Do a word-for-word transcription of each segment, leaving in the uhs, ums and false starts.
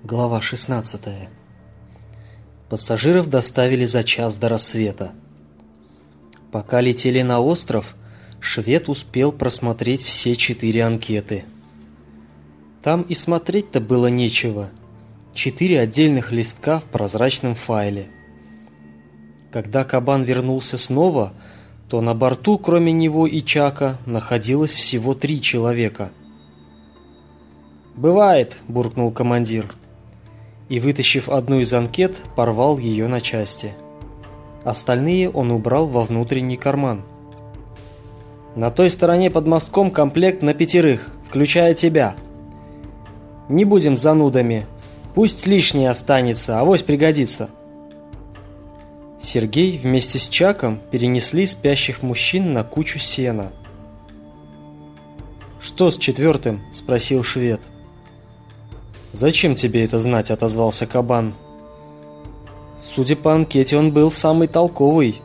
Глава шестнадцатая. Пассажиров доставили за час до рассвета. Пока летели на остров, швед успел просмотреть все четыре анкеты. Там и смотреть-то было нечего. Четыре отдельных листка в прозрачном файле. Когда Кабан вернулся снова, то на борту, кроме него и Чака, находилось всего три человека. «Бывает», — буркнул командир. И, вытащив одну из анкет, порвал ее на части. Остальные он убрал во внутренний карман. «На той стороне под мостком комплект на пятерых, включая тебя. Не будем занудами, пусть лишнее останется, авось пригодится». Сергей вместе с Чаком перенесли спящих мужчин на кучу сена. «Что с четвертым?» — спросил швед. «Зачем тебе это знать?» — отозвался Кабан. «Судя по анкете, он был самый толковый».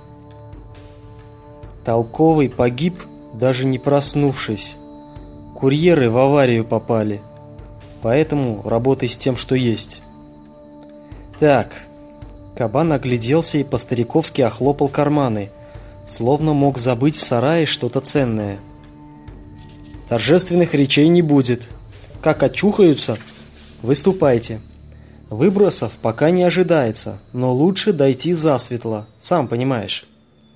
Толковый погиб, даже не проснувшись. Курьеры в аварию попали. Поэтому работай с тем, что есть. Так. Кабан огляделся и по-стариковски охлопал карманы, словно мог забыть в сарае что-то ценное. Торжественных речей не будет. Как очухаются, выступайте. Выбросов пока не ожидается, но лучше дойти засветло, сам понимаешь.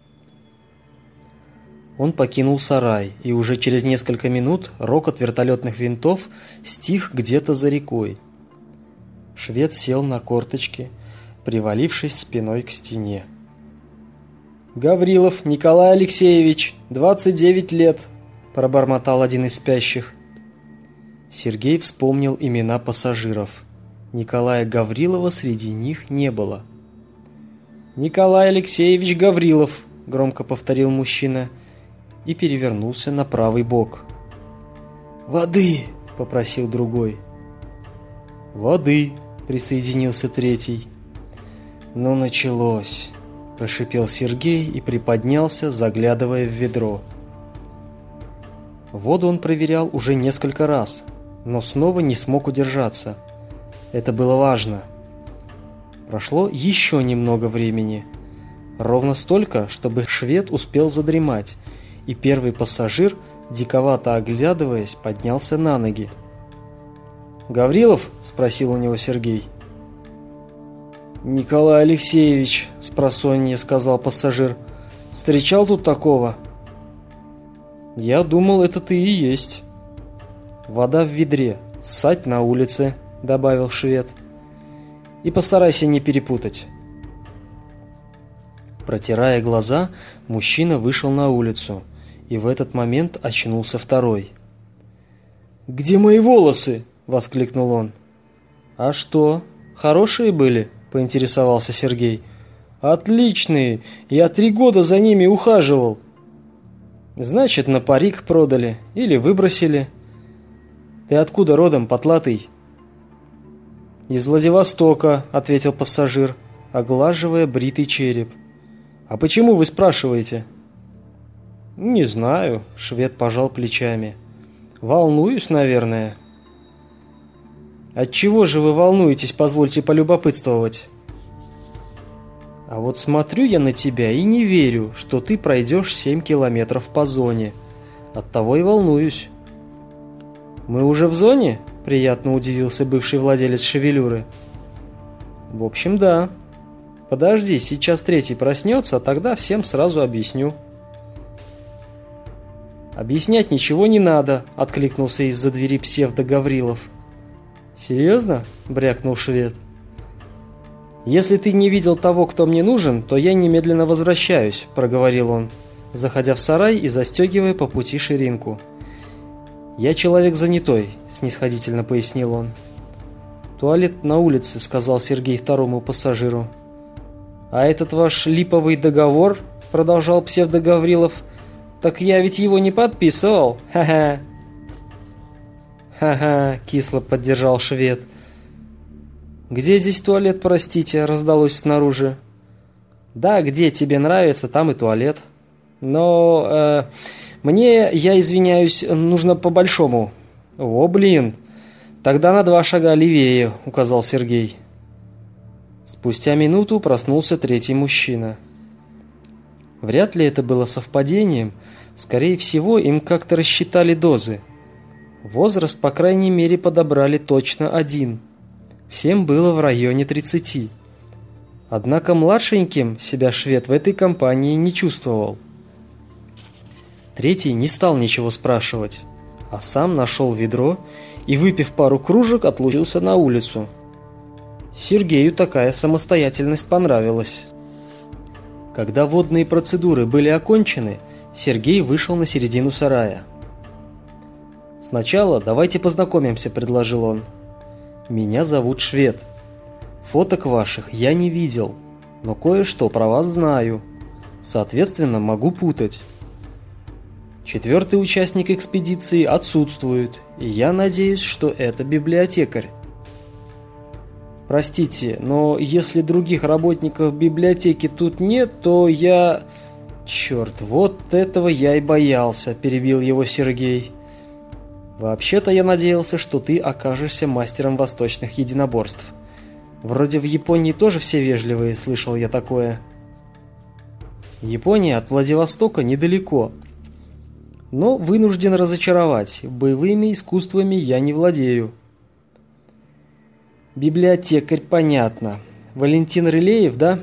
Он покинул сарай, и уже через несколько минут рокот вертолетных винтов стих где-то за рекой. Швед сел на корточки, привалившись спиной к стене. «Гаврилов Николай Алексеевич, двадцать девять лет», — пробормотал один из спящих. Сергей вспомнил имена пассажиров. Николая Гаврилова среди них не было. «Николай Алексеевич Гаврилов», — громко повторил мужчина и перевернулся на правый бок. «Воды!» — попросил другой. «Воды!» — присоединился третий. «Ну, началось!» — прошипел Сергей и приподнялся, заглядывая в ведро. Воду он проверял уже несколько раз, но снова не смог удержаться. Это было важно. Прошло еще немного времени. Ровно столько, чтобы швед успел задремать, и первый пассажир, диковато оглядываясь, поднялся на ноги. «Гаврилов?» — спросил у него Сергей. «Николай Алексеевич», — спросонья сказал пассажир, — «встречал тут такого?» «Я думал, это ты и есть». «Вода в ведре, ссать на улице», — добавил швед. «И постарайся не перепутать». Протирая глаза, мужчина вышел на улицу, и в этот момент очнулся второй. «Где мои волосы?» — воскликнул он. «А что, хорошие были?» — поинтересовался Сергей. «Отличные! Я три года за ними ухаживал». «Значит, на парик продали или выбросили». «Ты откуда родом, потлатый?» «Из Владивостока», — ответил пассажир, оглаживая бритый череп. «А почему вы спрашиваете?» «Не знаю», — швед пожал плечами. «Волнуюсь, наверное». «Отчего же вы волнуетесь, позвольте полюбопытствовать?» «А вот смотрю я на тебя и не верю, что ты пройдешь семь километров по зоне. Оттого и волнуюсь». «Мы уже в зоне?» — приятно удивился бывший владелец шевелюры. «В общем, да. Подожди, сейчас третий проснется, а тогда всем сразу объясню». «Объяснять ничего не надо», — откликнулся из-за двери псевдо-Гаврилов. «Серьезно?» — брякнул швед. «Если ты не видел того, кто мне нужен, то я немедленно возвращаюсь», — проговорил он, заходя в сарай и застегивая по пути ширинку. «Я человек занятой», — снисходительно пояснил он. «Туалет на улице», — сказал Сергей второму пассажиру. «А этот ваш липовый договор», — продолжал псевдо-Гаврилов, — «так я ведь его не подписывал, ха-ха». «Ха-ха», — кисло поддержал швед. «Где здесь туалет, простите?» — раздалось снаружи. «Да, где тебе нравится, там и туалет. Но э, мне, я извиняюсь, нужно по-большому». «О, блин, «Тогда на два шага левее», — указал Сергей. Спустя минуту проснулся третий мужчина. Вряд ли это было совпадением, скорее всего, им как-то рассчитали дозы. Возраст, по крайней мере, подобрали точно один. Всем было в районе тридцати. Однако младшеньким себя швед в этой компании не чувствовал. Третий не стал ничего спрашивать, а сам нашел ведро и, выпив пару кружек, отлучился на улицу. Сергею такая самостоятельность понравилась. Когда водные процедуры были окончены, Сергей вышел на середину сарая. «Сначала давайте познакомимся», — предложил он. «Меня зовут Швед. Фоток ваших я не видел, но кое-что про вас знаю. Соответственно, могу путать. Четвертый участник экспедиции отсутствует, и я надеюсь, что это библиотекарь. Простите, но если других работников библиотеки тут нет, то я... Черт, вот этого я и боялся», — перебил его Сергей. «Вообще-то я надеялся, что ты окажешься мастером восточных единоборств. Вроде в Японии тоже все вежливые, слышал я такое». «Япония от Владивостока недалеко. Но вынужден разочаровать, боевыми искусствами я не владею». «Библиотекарь, понятно. Валентин Рылеев, да?»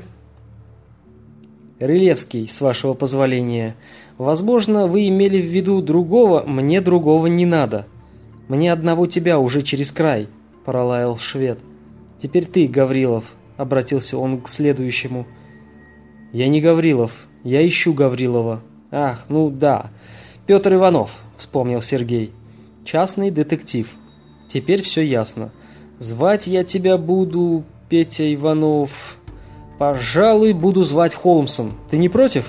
«Рылевский, с вашего позволения. Возможно, вы имели в виду другого, мне другого не надо. Мне одного тебя уже через край», — пролаял швед. «Теперь ты, Гаврилов», — обратился он к следующему. «Я не Гаврилов, я ищу Гаврилова». «Ах, ну да, Петр Иванов», — вспомнил Сергей. «Частный детектив. Теперь все ясно. Звать я тебя буду, Петя Иванов... Пожалуй, буду звать Холмсом. Ты не против?»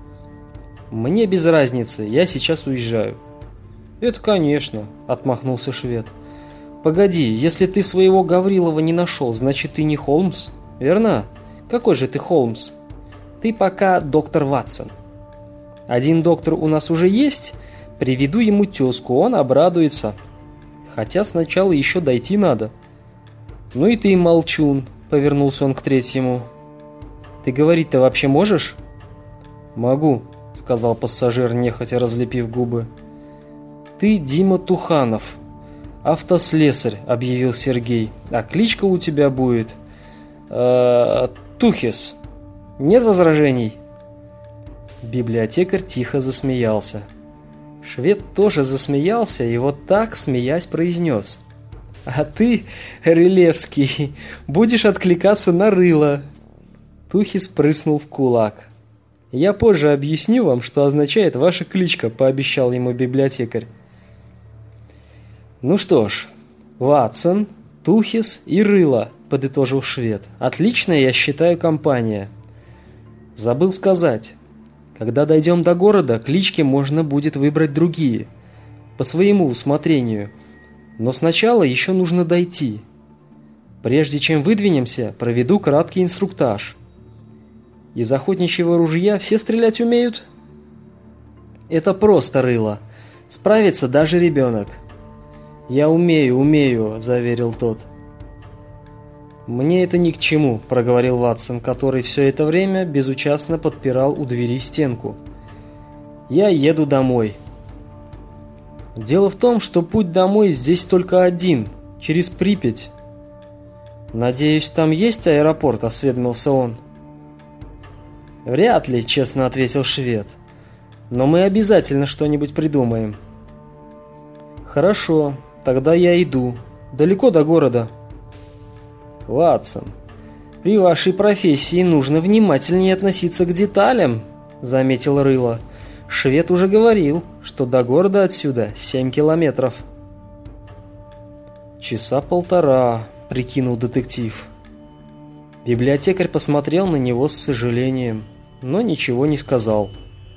«Мне без разницы, я сейчас уезжаю». «Это конечно», — отмахнулся швед. «Погоди, если ты своего Гаврилова не нашел, значит ты не Холмс, верно? Какой же ты Холмс? Ты пока доктор Ватсон. Один доктор у нас уже есть, приведу ему тезку, он обрадуется. Хотя сначала еще дойти надо». «Ну и ты молчун», — повернулся он к третьему. «Ты говорить-то вообще можешь?» «Могу», — сказал пассажир, нехотя разлепив губы. «Ты Дима Туханов, автослесарь», — объявил Сергей. «А кличка у тебя будет э, Тухис. Нет возражений?» Библиотекарь тихо засмеялся. Швед тоже засмеялся и вот так, смеясь, произнес: «А ты, Рылевский, будешь откликаться на рыло». Тухис прыснул в кулак. «Я позже объясню вам, что означает ваша кличка», — пообещал ему библиотекарь. «Ну что ж, Ватсон, Тухис и Рыло», — подытожил швед. «Отличная, я считаю, компания. Забыл сказать, когда дойдем до города, клички можно будет выбрать другие, по своему усмотрению. Но сначала еще нужно дойти. Прежде чем выдвинемся, проведу краткий инструктаж. Из охотничьего ружья все стрелять умеют?» «Это просто, Рыло. Справится даже ребенок». «Я умею, умею», — заверил тот. «Мне это ни к чему», — проговорил Ватсон, который все это время безучастно подпирал у двери стенку. «Я еду домой». «Дело в том, что путь домой здесь только один, через Припять». «Надеюсь, там есть аэропорт?» — осведомился он. «Вряд ли», — честно ответил швед. «Но мы обязательно что-нибудь придумаем». «Хорошо, тогда я иду. Далеко до города?» «Ватсон, при вашей профессии нужно внимательнее относиться к деталям», — заметил Рыло. «Швед уже говорил, что до города отсюда семь километров». «Часа полтора», — прикинул детектив. Библиотекарь посмотрел на него с сожалением, но ничего не сказал.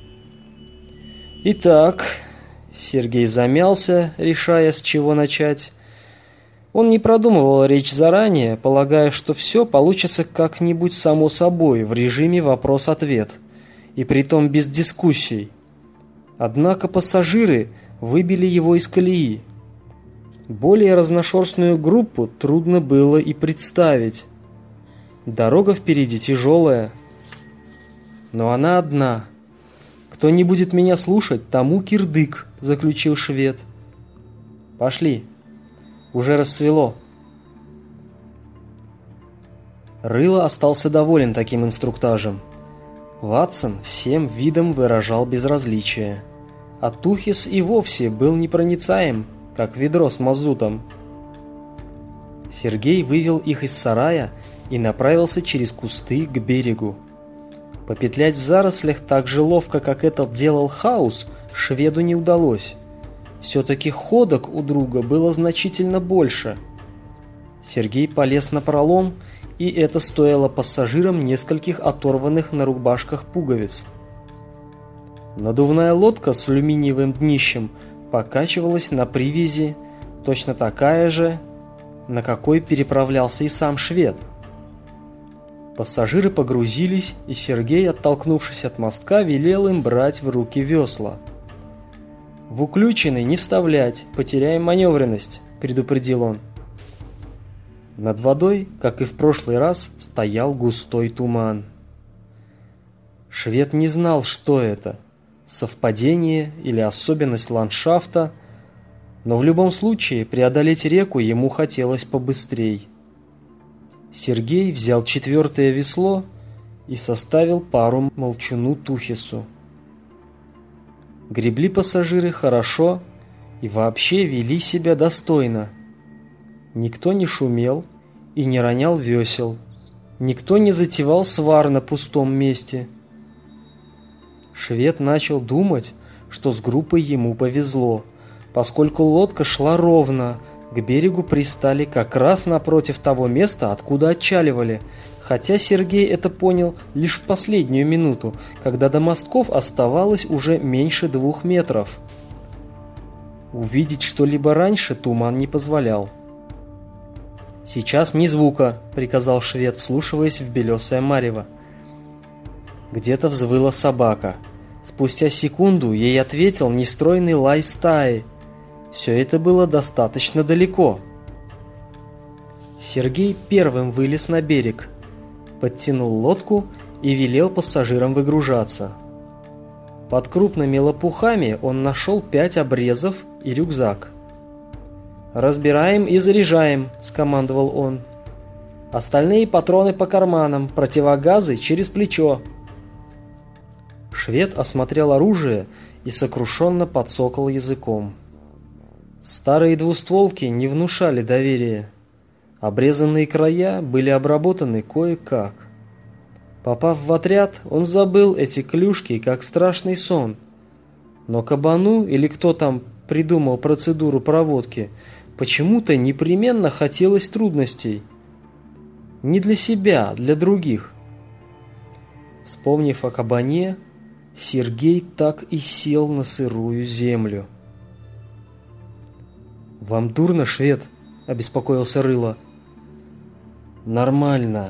«Итак», — Сергей замялся, решая, с чего начать. Он не продумывал речь заранее, полагая, что все получится как-нибудь само собой, в режиме вопрос-ответ, и притом без дискуссий. Однако пассажиры выбили его из колеи. Более разношерстную группу трудно было и представить. Дорога впереди тяжелая, но она одна. Кто не будет меня слушать, тому кирдык, заключил швед. Пошли, уже расцвело. Рыло остался доволен таким инструктажем. Ватсон всем видом выражал безразличие, а Тухис и вовсе был непроницаем, как ведро с мазутом. Сергей вывел их из сарая и направился через кусты к берегу. Попетлять в зарослях так же ловко, как это делал Хаус, шведу не удалось. Все-таки ходок у друга было значительно больше. Сергей полез на пролом, и это стоило пассажирам нескольких оторванных на рубашках пуговиц. Надувная лодка с алюминиевым днищем покачивалась на привязи, точно такая же, на какой переправлялся и сам швед. Пассажиры погрузились, и Сергей, оттолкнувшись от мостка, велел им брать в руки весла. «В уключенный не вставлять, потеряем маневренность», — предупредил он. Над водой, как и в прошлый раз, стоял густой туман. Швед не знал, что это — совпадение или особенность ландшафта, но в любом случае преодолеть реку ему хотелось побыстрей. Сергей взял четвертое весло и составил пару молчуну Тухису. Гребли пассажиры хорошо и вообще вели себя достойно. Никто не шумел и не ронял весел, никто не затевал свар на пустом месте. Швед начал думать, что с группой ему повезло, поскольку лодка шла ровно, к берегу пристали как раз напротив того места, откуда отчаливали, хотя Сергей это понял лишь в последнюю минуту, когда до мостков оставалось уже меньше двух метров. Увидеть что-либо раньше туман не позволял. «Сейчас ни звука», — приказал швед, вслушиваясь в белесое марево. Где-то взвыла собака. Спустя секунду ей ответил нестройный лай стаи. Все это было достаточно далеко. Сергей первым вылез на берег, подтянул лодку и велел пассажирам выгружаться. Под крупными лопухами он нашел пять обрезов и рюкзак. «Разбираем и заряжаем», — скомандовал он. «Остальные патроны по карманам, противогазы через плечо». Швед осмотрел оружие и сокрушенно подсокал языком. Старые двустволки не внушали доверия. Обрезанные края были обработаны кое-как. Попав в отряд, он забыл эти клюшки, как страшный сон. Но кабану, или кто там придумал процедуру проводки, почему-то непременно хотелось трудностей. Не для себя, для других. Вспомнив о кабане, Сергей так и сел на сырую землю. «Вам дурно, швед?» — обеспокоился Рыло. «Нормально.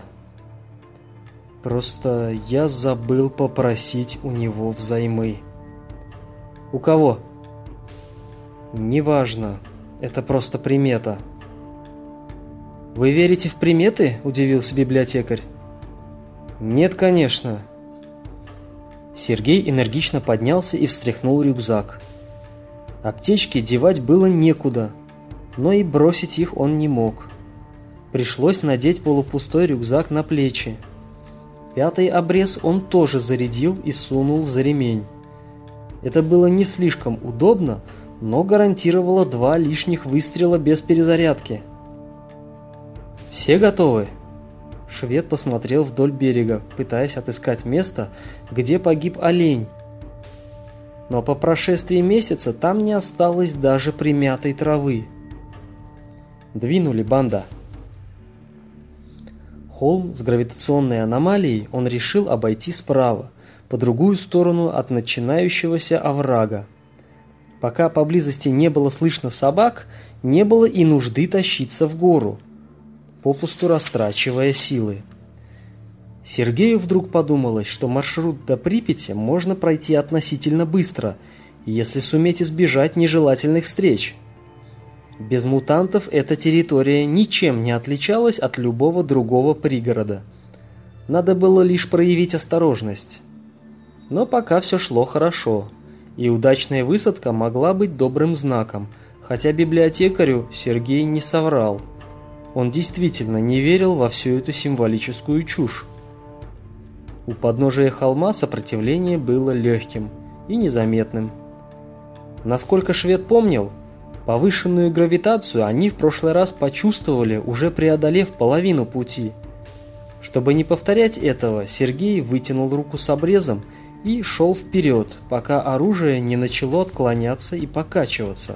Просто я забыл попросить у него взаймы». «У кого?» «Неважно. Это просто примета». «Вы верите в приметы?» — удивился библиотекарь. «Нет, конечно». Сергей энергично поднялся и встряхнул рюкзак. Аптечки девать было некуда, но и бросить их он не мог. Пришлось надеть полупустой рюкзак на плечи. Пятый обрез он тоже зарядил и сунул за ремень. Это было не слишком удобно, но гарантировало два лишних выстрела без перезарядки. «Все готовы?» Швед посмотрел вдоль берега, пытаясь отыскать место, где погиб олень. Но по прошествии месяца там не осталось даже примятой травы. Двинули, банда. Холм с гравитационной аномалией он решил обойти справа, по другую сторону от начинающегося оврага. Пока поблизости не было слышно собак, не было и нужды тащиться в гору, попусту растрачивая силы. Сергею вдруг подумалось, что маршрут до Припяти можно пройти относительно быстро, если суметь избежать нежелательных встреч. Без мутантов эта территория ничем не отличалась от любого другого пригорода. Надо было лишь проявить осторожность. Но пока все шло хорошо, и удачная высадка могла быть добрым знаком, хотя библиотекарю Сергей не соврал. Он действительно не верил во всю эту символическую чушь. У подножия холма сопротивление было легким и незаметным. Насколько швед помнил, повышенную гравитацию они в прошлый раз почувствовали, уже преодолев половину пути. Чтобы не повторять этого, Сергей вытянул руку с обрезом и шел вперед, пока оружие не начало отклоняться и покачиваться.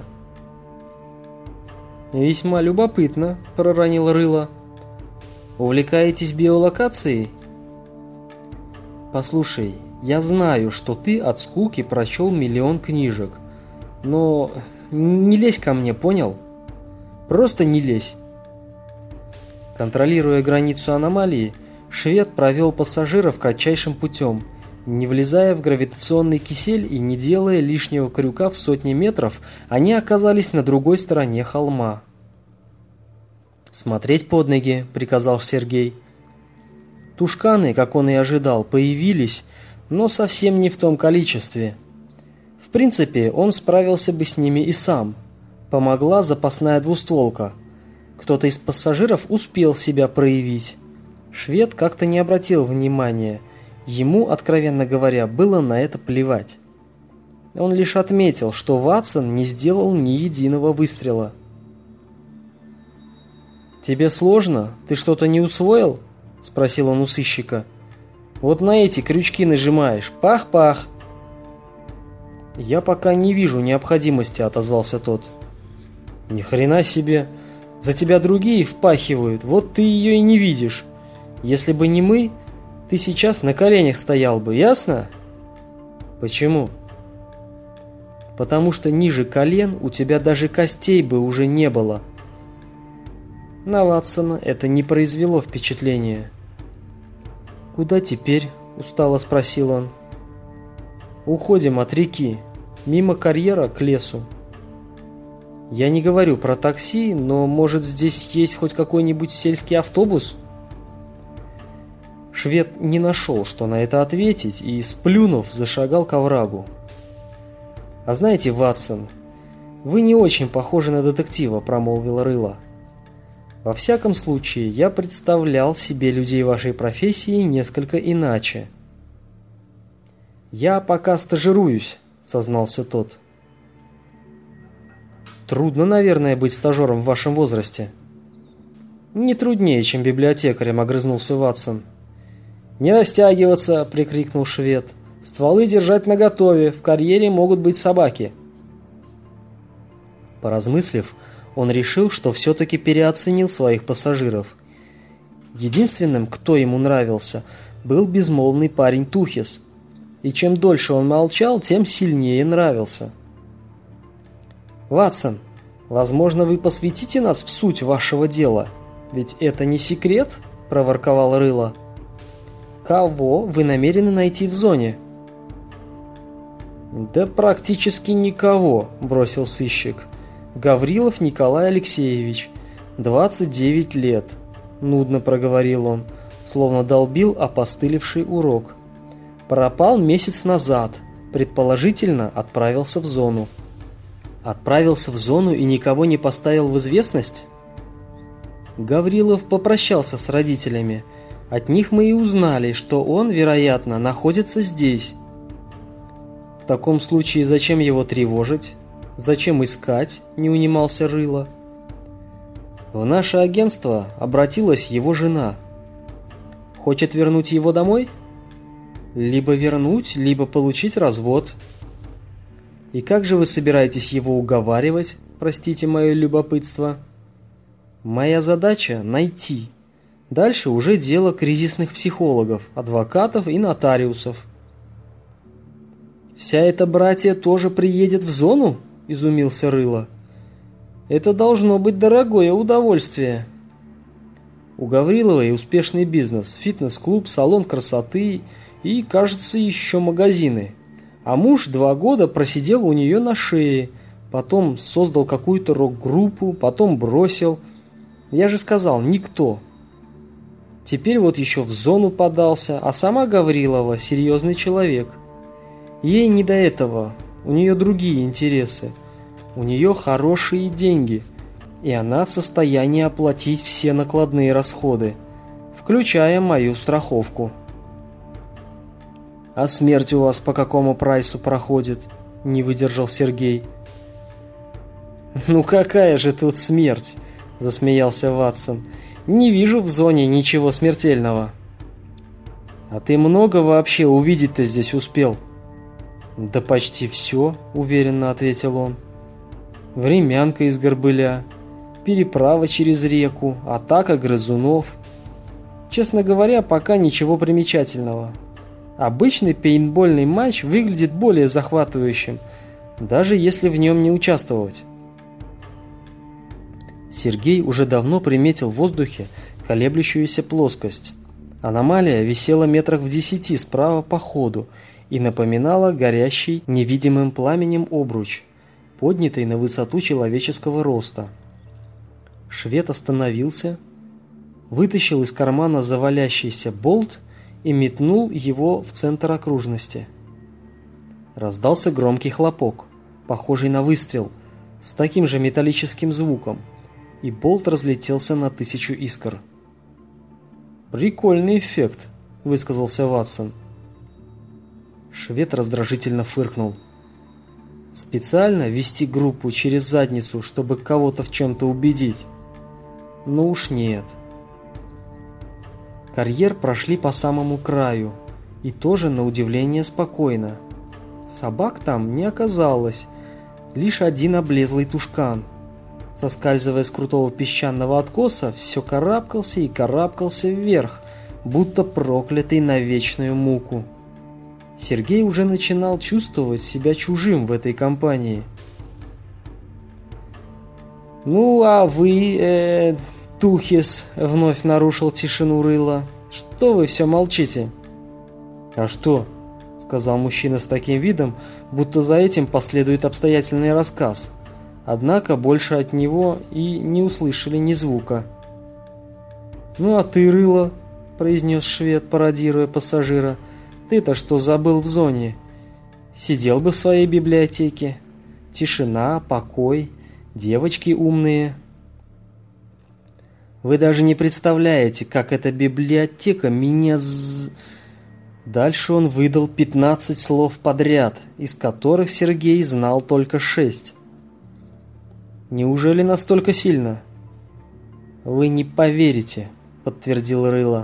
«Весьма любопытно», — проронил Рыло. «Увлекаетесь биолокацией?» «Послушай, я знаю, что ты от скуки прочел миллион книжек, но не лезь ко мне, понял? Просто не лезь». Контролируя границу аномалии, швед провел пассажиров кратчайшим путем, не влезая в гравитационный кисель и не делая лишнего крюка в сотни метров, они оказались на другой стороне холма. «Смотреть под ноги», — приказал Сергей. Тушканы, как он и ожидал, появились, но совсем не в том количестве. В принципе, он справился бы с ними и сам. Помогла запасная двустволка. Кто-то из пассажиров успел себя проявить. Швед как-то не обратил внимания. Ему, откровенно говоря, было на это плевать. Он лишь отметил, что Ватсон не сделал ни единого выстрела. «Тебе сложно? Ты что-то не усвоил?» — спросил он у сыщика. «Вот на эти крючки нажимаешь. Пах-пах!» «Я пока не вижу необходимости», — отозвался тот. «Ни хрена себе! За тебя другие впахивают, вот ты ее и не видишь. Если бы не мы, ты сейчас на коленях стоял бы, ясно?» «Почему?» «Потому что ниже колен у тебя даже костей бы уже не было». На Ватсона это не произвело впечатления. «Куда теперь?» — устало спросил он. «Уходим от реки, мимо карьера к лесу». «Я не говорю про такси, но, может, здесь есть хоть какой-нибудь сельский автобус?» Швед не нашел, что на это ответить, и, сплюнув, зашагал к оврагу. «А знаете, Ватсон, вы не очень похожи на детектива», — промолвил Рыло. «Во всяком случае, я представлял себе людей вашей профессии несколько иначе». «Я пока стажируюсь», — сознался тот. «Трудно, наверное, быть стажером в вашем возрасте». «Не труднее, чем библиотекарем», — огрызнулся Ватсон. «Не растягиваться!» — прикрикнул швед. «Стволы держать наготове, в карьере могут быть собаки». Поразмыслив, он решил, что все-таки переоценил своих пассажиров. Единственным, кто ему нравился, был безмолвный парень Тухис. И чем дольше он молчал, тем сильнее нравился. «Ватсон, возможно, вы посвятите нас в суть вашего дела? Ведь это не секрет?» — проворковал Рыло. «Кого вы намерены найти в зоне?» «Да практически никого», — бросил сыщик. «Гаврилов Николай Алексеевич, двадцать девять лет», — нудно проговорил он, словно долбил опостылевший урок. «Пропал месяц назад, предположительно отправился в зону». «Отправился в зону и никого не поставил в известность?» Гаврилов попрощался с родителями. От них мы и узнали, что он, вероятно, находится здесь. «В таком случае зачем его тревожить? Зачем искать?» — не унимался Рыло. «В наше агентство обратилась его жена. Хочет вернуть его домой? Либо вернуть, либо получить развод. И как же вы собираетесь его уговаривать, простите мое любопытство?» «Моя задача — найти. Дальше уже дело кризисных психологов, адвокатов и нотариусов». «Вся эта братья тоже приедет в зону?» — изумился Рыло. «Это должно быть дорогое удовольствие». У Гавриловой успешный бизнес, фитнес-клуб, салон красоты и, кажется, еще магазины. А муж два года просидел у нее на шее, потом создал какую-то рок-группу, потом бросил. Я же сказал, никто. Теперь вот еще в зону подался, а сама Гаврилова серьезный человек. Ей не до этого, у нее другие интересы. У нее хорошие деньги, и она в состоянии оплатить все накладные расходы, включая мою страховку. «А смерть у вас по какому прайсу проходит?» – не выдержал Сергей. «Ну какая же тут смерть?» – засмеялся Ватсон. «Не вижу в зоне ничего смертельного». «А ты много вообще увидеть-то здесь успел?» «Да почти все», – уверенно ответил он. «Времянка из горбыля, переправа через реку, атака грызунов. Честно говоря, пока ничего примечательного. Обычный пейнтбольный матч выглядит более захватывающим, даже если в нем не участвовать». Сергей уже давно приметил в воздухе колеблющуюся плоскость. Аномалия висела метрах в десяти справа по ходу и напоминала горящий невидимым пламенем обруч, поднятый на высоту человеческого роста. Швед остановился, вытащил из кармана завалящийся болт и метнул его в центр окружности. Раздался громкий хлопок, похожий на выстрел, с таким же металлическим звуком, и болт разлетелся на тысячу искр. «Прикольный эффект», — высказался Ватсон. Швед раздражительно фыркнул. «Специально вести группу через задницу, чтобы кого-то в чем-то убедить? Ну уж нет». Карьер прошли по самому краю, и тоже на удивление спокойно. Собак там не оказалось, лишь один облезлый тушкан. Соскальзывая с крутого песчаного откоса, все карабкался и карабкался вверх, будто проклятый на вечную муку. Сергей уже начинал чувствовать себя чужим в этой компании. «Ну, а вы, э, Тухис», — вновь нарушил тишину Рыла, — «что вы все молчите?» «А что?» — сказал мужчина с таким видом, будто за этим последует обстоятельный рассказ. Однако больше от него и не услышали ни звука. «Ну а ты, Рыло», — произнес швед, пародируя пассажира, — «ты-то что забыл в зоне? Сидел бы в своей библиотеке. Тишина, покой, девочки умные». «Вы даже не представляете, как эта библиотека меня з...» Дальше он выдал пятнадцать слов подряд, из которых Сергей знал только шесть. «Неужели настолько сильно?» «Вы не поверите», — подтвердил Рыло.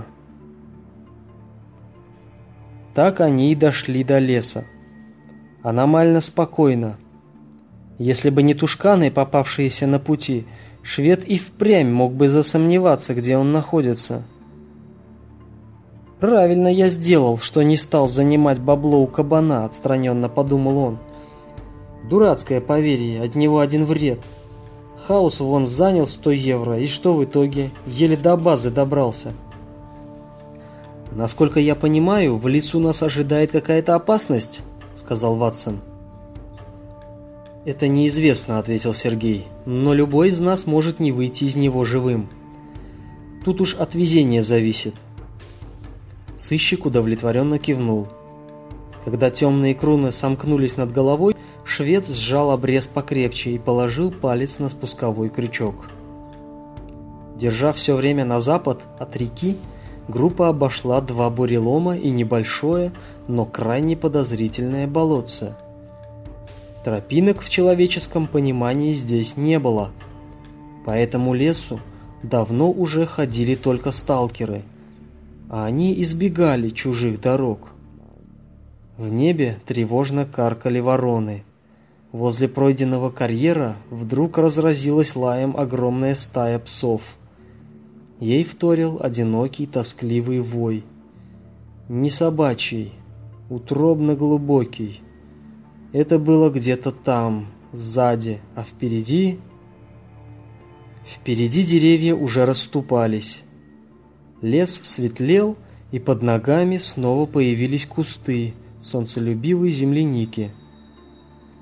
Так они и дошли до леса. Аномально спокойно. Если бы не тушканы, попавшиеся на пути, швед и впрямь мог бы засомневаться, где он находится. «Правильно я сделал, что не стал занимать бабло у кабана», — отстраненно подумал он. «Дурацкое поверье, от него один вред. Хаус вон занял сто евро, и что в итоге? Еле до базы добрался». «Насколько я понимаю, в лесу нас ожидает какая-то опасность», — сказал Ватсон. «Это неизвестно», — ответил Сергей, — «но любой из нас может не выйти из него живым. Тут уж от везения зависит». Сыщик удовлетворенно кивнул. Когда темные кроны сомкнулись над головой, швед сжал обрез покрепче и положил палец на спусковой крючок. Держа все время на запад от реки, группа обошла два бурелома и небольшое, но крайне подозрительное болотце. Тропинок в человеческом понимании здесь не было. По этому лесу давно уже ходили только сталкеры, а они избегали чужих дорог. В небе тревожно каркали вороны. Возле пройденного карьера вдруг разразилась лаем огромная стая псов. Ей вторил одинокий тоскливый вой. Не собачий, утробно-глубокий. Это было где-то там, сзади, а впереди... Впереди деревья уже расступались. Лес светлел, и под ногами снова появились кусты солнцелюбивой земляники.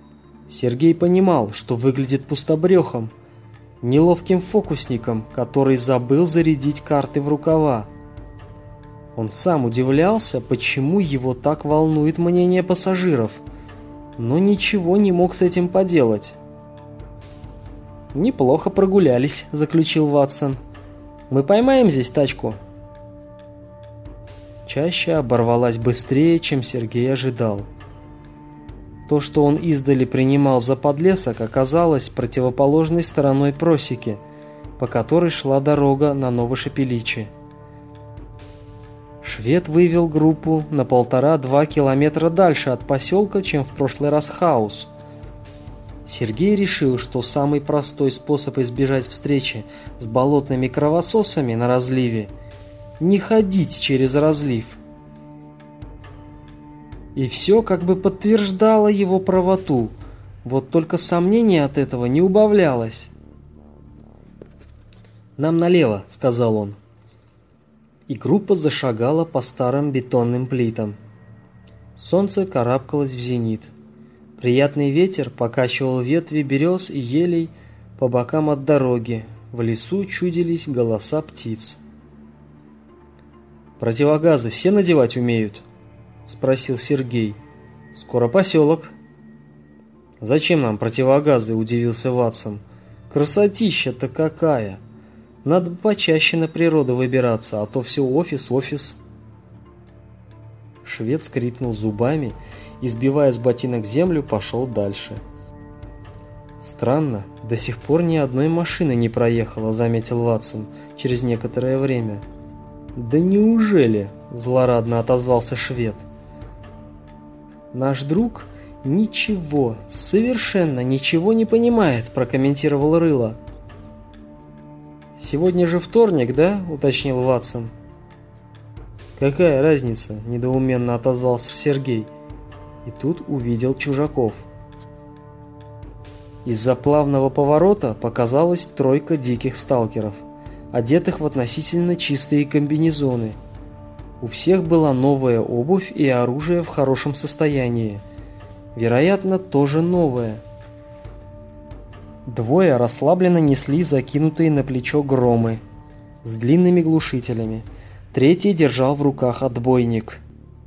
Сергей понимал, что выглядит пустобрехом, неловким фокусником, который забыл зарядить карты в рукава. Он сам удивлялся, почему его так волнует мнение пассажиров, но ничего не мог с этим поделать. «Неплохо прогулялись», — заключил Ватсон. «Мы поймаем здесь тачку?» Чаща оборвалась быстрее, чем Сергей ожидал. То, что он издали принимал за подлесок, оказалось противоположной стороной просеки, по которой шла дорога на Новошепеличи. Швед вывел группу на полтора-два километра дальше от поселка, чем в прошлый раз Хаус. Сергей решил, что самый простой способ избежать встречи с болотными кровососами на разливе – не ходить через разлив. И все как бы подтверждало его правоту, вот только сомнений от этого не убавлялось. «Нам налево», — сказал он. И группа зашагала по старым бетонным плитам. Солнце карабкалось в зенит. Приятный ветер покачивал ветви берез и елей по бокам от дороги. В лесу чудились голоса птиц. «Противогазы все надевать умеют?» — спросил Сергей. «Скоро поселок». «Зачем нам противогазы?» — удивился Ватсон. «Красотища-то какая! Надо бы почаще на природу выбираться, а то все офис, офис». Швед скрипнул зубами и, сбивая с ботинок землю, пошел дальше. «Странно, до сих пор ни одной машины не проехало», — заметил Ватсон через некоторое время. «Да неужели?» — злорадно отозвался швед. «Наш друг ничего, совершенно ничего не понимает», — прокомментировал Рыло. «Сегодня же вторник, да?» — уточнил Ватсон. «Какая разница?» — недоуменно отозвался Сергей. И тут увидел чужаков. Из-за плавного поворота показалась тройка диких сталкеров, одетых в относительно чистые комбинезоны. У всех была новая обувь и оружие в хорошем состоянии. Вероятно, тоже новое. Двое расслабленно несли закинутые на плечо громы с длинными глушителями. Третий держал в руках отбойник.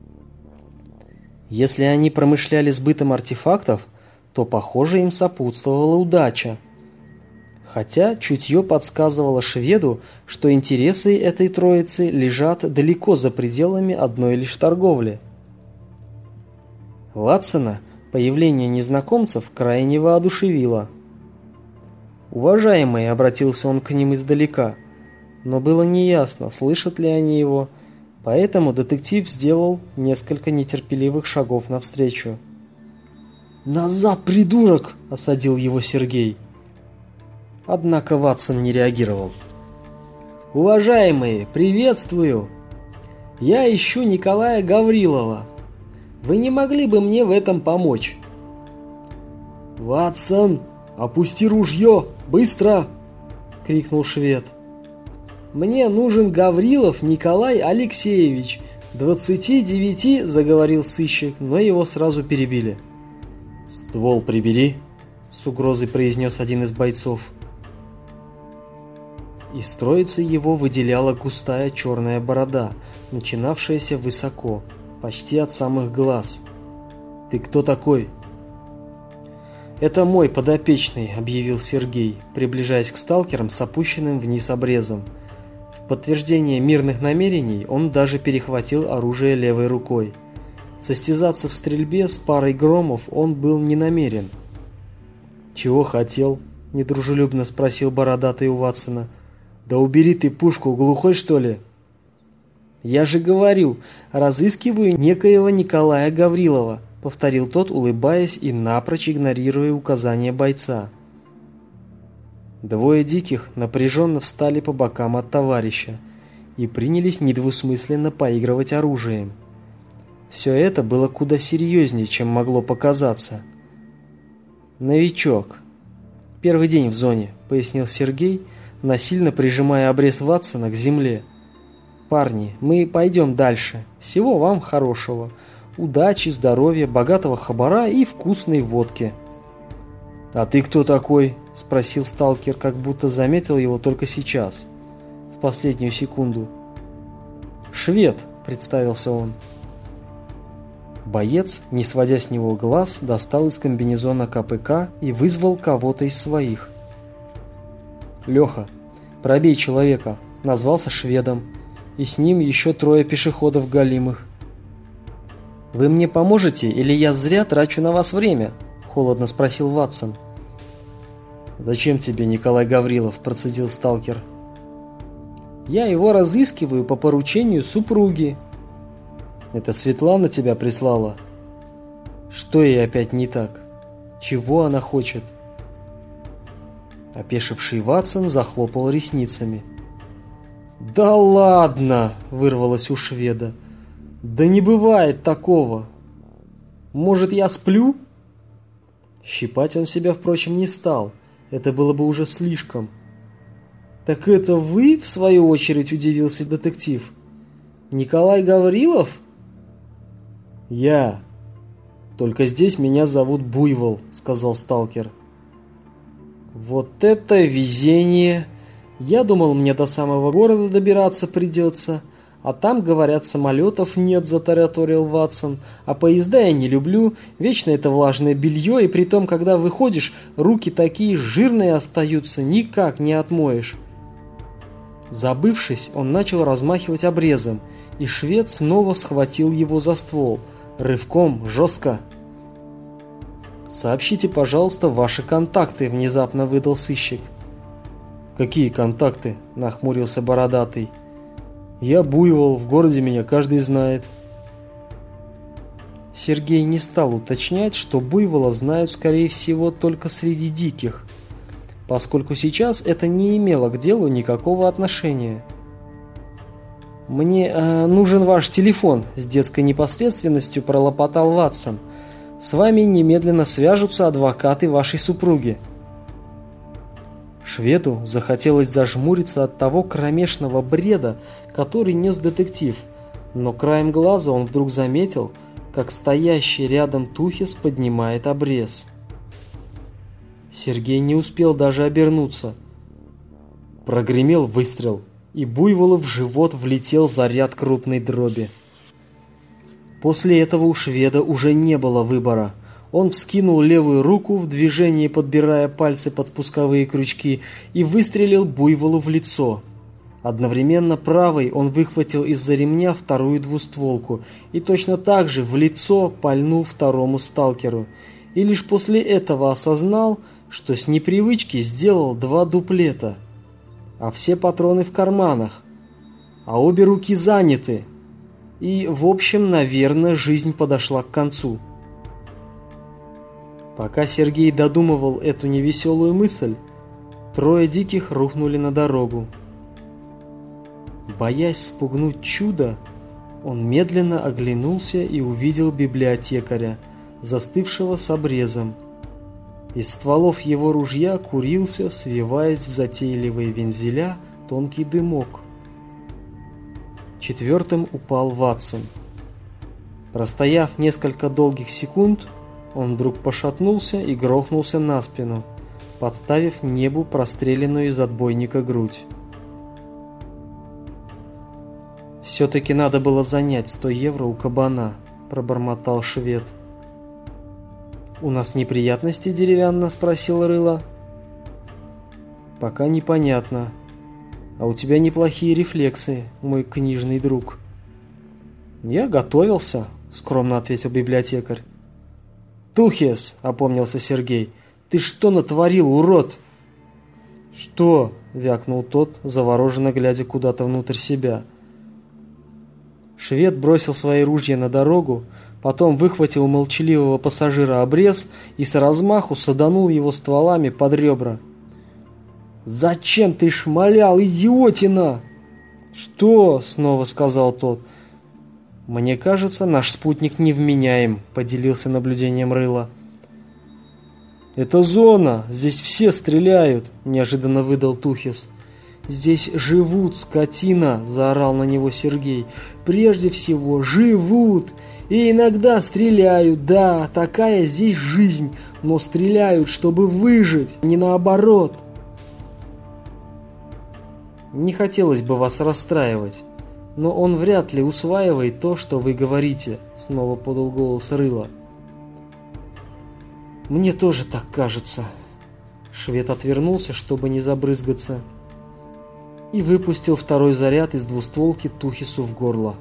Если они промышляли сбытом артефактов, то, похоже, им сопутствовала удача. Хотя чутье подсказывало шведу, что интересы этой троицы лежат далеко за пределами одной лишь торговли. Ватсона появление незнакомцев крайне воодушевило. «Уважаемые», — обратился он к ним издалека, но было неясно, слышат ли они его, поэтому детектив сделал несколько нетерпеливых шагов навстречу. «Назад, придурок!» — осадил его Сергей. Однако Ватсон не реагировал. «Уважаемые, приветствую! Я ищу Николая Гаврилова. Вы не могли бы мне в этом помочь?» «Ватсон, опусти ружье! Быстро!» — крикнул швед. «Мне нужен Гаврилов Николай Алексеевич, двадцати девяти», — заговорил сыщик, но его сразу перебили. «Ствол прибери», — с угрозой произнес один из бойцов. Из троицы его выделяла густая черная борода, начинавшаяся высоко, почти от самых глаз. «Ты кто такой?» «Это мой подопечный», — объявил Сергей, приближаясь к сталкерам с опущенным вниз обрезом. В подтверждение мирных намерений он даже перехватил оружие левой рукой. Состязаться в стрельбе с парой громов он был не намерен. «Чего хотел?» — недружелюбно спросил бородатый у Ватсона. «Да убери ты пушку, глухой что ли?» «Я же говорю, разыскиваю некоего Николая Гаврилова», — повторил тот, улыбаясь и напрочь игнорируя указания бойца. Двое диких напряженно встали по бокам от товарища и принялись недвусмысленно поигрывать оружием. Все это было куда серьезнее, чем могло показаться. «Новичок. Первый день в зоне», — пояснил Сергей, насильно прижимая обрез Ватсона к земле. «Парни, мы пойдем дальше. Всего вам хорошего. Удачи, здоровья, богатого хабара и вкусной водки». «А ты кто такой?» – спросил сталкер, как будто заметил его только сейчас, в последнюю секунду. «Швед», – представился он. Боец, не сводя с него глаз, достал из комбинезона ка пэ ка и вызвал кого-то из своих. «Леха, пробей человека», – назвался шведом, и с ним еще трое пешеходов голимых. «Вы мне поможете, или я зря трачу на вас время?» – холодно спросил Ватсон. «Зачем тебе Николай Гаврилов?» – процедил сталкер. «Я его разыскиваю по поручению супруги». «Это Светлана тебя прислала?» «Что ей опять не так? Чего она хочет?» Опешивший Ватсон захлопал ресницами. «Да ладно!» – вырвалось у шведа. «Да не бывает такого! Может, я сплю?» Щипать он себя, впрочем, не стал. Это было бы уже слишком. «Так это вы, в свою очередь?» – удивился детектив. «Николай Гаврилов?» «Я. Только здесь меня зовут Буйвол», – сказал сталкер. «Вот это везение! Я думал, мне до самого города добираться придется, а там, говорят, самолетов нет», – затараторил Ватсон. «А поезда я не люблю, вечно это влажное белье, и притом, когда выходишь, руки такие жирные остаются, никак не отмоешь». Забывшись, он начал размахивать обрезом, и швед снова схватил его за ствол. Рывком, жестко. «Сообщите, пожалуйста, ваши контакты», — внезапно выдал сыщик. «Какие контакты?» — нахмурился бородатый. «Я Буйвол, в городе меня каждый знает». Сергей не стал уточнять, что Буйвола знают, скорее всего, только среди диких, поскольку сейчас это не имело к делу никакого отношения. «Мне э, нужен ваш телефон», — с детской непосредственностью пролопотал Ватсон. «С вами немедленно свяжутся адвокаты вашей супруги». Шведу захотелось зажмуриться от того кромешного бреда, который нес детектив, но краем глаза он вдруг заметил, как стоящий рядом Тухис поднимает обрез. Сергей не успел даже обернуться. Прогремел выстрел, и Буйволу в живот влетел заряд крупной дроби. После этого у шведа уже не было выбора. Он вскинул левую руку в движении, подбирая пальцы под спусковые крючки, и выстрелил Буйволу в лицо. Одновременно правой он выхватил из-за ремня вторую двустволку и точно так же в лицо пальнул второму сталкеру. И лишь после этого осознал, что с непривычки сделал два дуплета. А все патроны в карманах, а обе руки заняты. И, в общем, наверное, жизнь подошла к концу. Пока Сергей додумывал эту невеселую мысль, трое диких рухнули на дорогу. Боясь спугнуть чудо, он медленно оглянулся и увидел библиотекаря, застывшего с обрезом. Из стволов его ружья курился, свиваясь в затейливые вензеля, тонкий дымок. Четвертым упал Ватсон. Простояв несколько долгих секунд, он вдруг пошатнулся и грохнулся на спину, подставив небу простреленную из отбойника грудь. «Все-таки надо было занять сто евро у кабана», — пробормотал швед. «У нас неприятности?» — деревянно спросил Рыло. «Пока непонятно. А у тебя неплохие рефлексы, мой книжный друг». «Я готовился», — скромно ответил библиотекарь. «Тухес», — опомнился Сергей, — «ты что натворил, урод?» «Что?» — вякнул тот, завороженно глядя куда-то внутрь себя. Швед бросил свои ружья на дорогу, потом выхватил у молчаливого пассажира обрез и с размаху саданул его стволами под ребра. «Зачем ты шмалял, идиотина?» «Что?» — снова сказал тот. «Мне кажется, наш спутник невменяем», — поделился наблюдением Рыло. «Это зона, здесь все стреляют», — неожиданно выдал Тухис. «Здесь живут, скотина!» — заорал на него Сергей. «Прежде всего, живут! И иногда стреляют, да, такая здесь жизнь, но стреляют, чтобы выжить, не наоборот. Не хотелось бы вас расстраивать, но он вряд ли усваивает то, что вы говорите, снова подал голос Рыло. Мне тоже так кажется. Швед отвернулся, чтобы не забрызгаться, и выпустил второй заряд из двустволки Тухису в горло.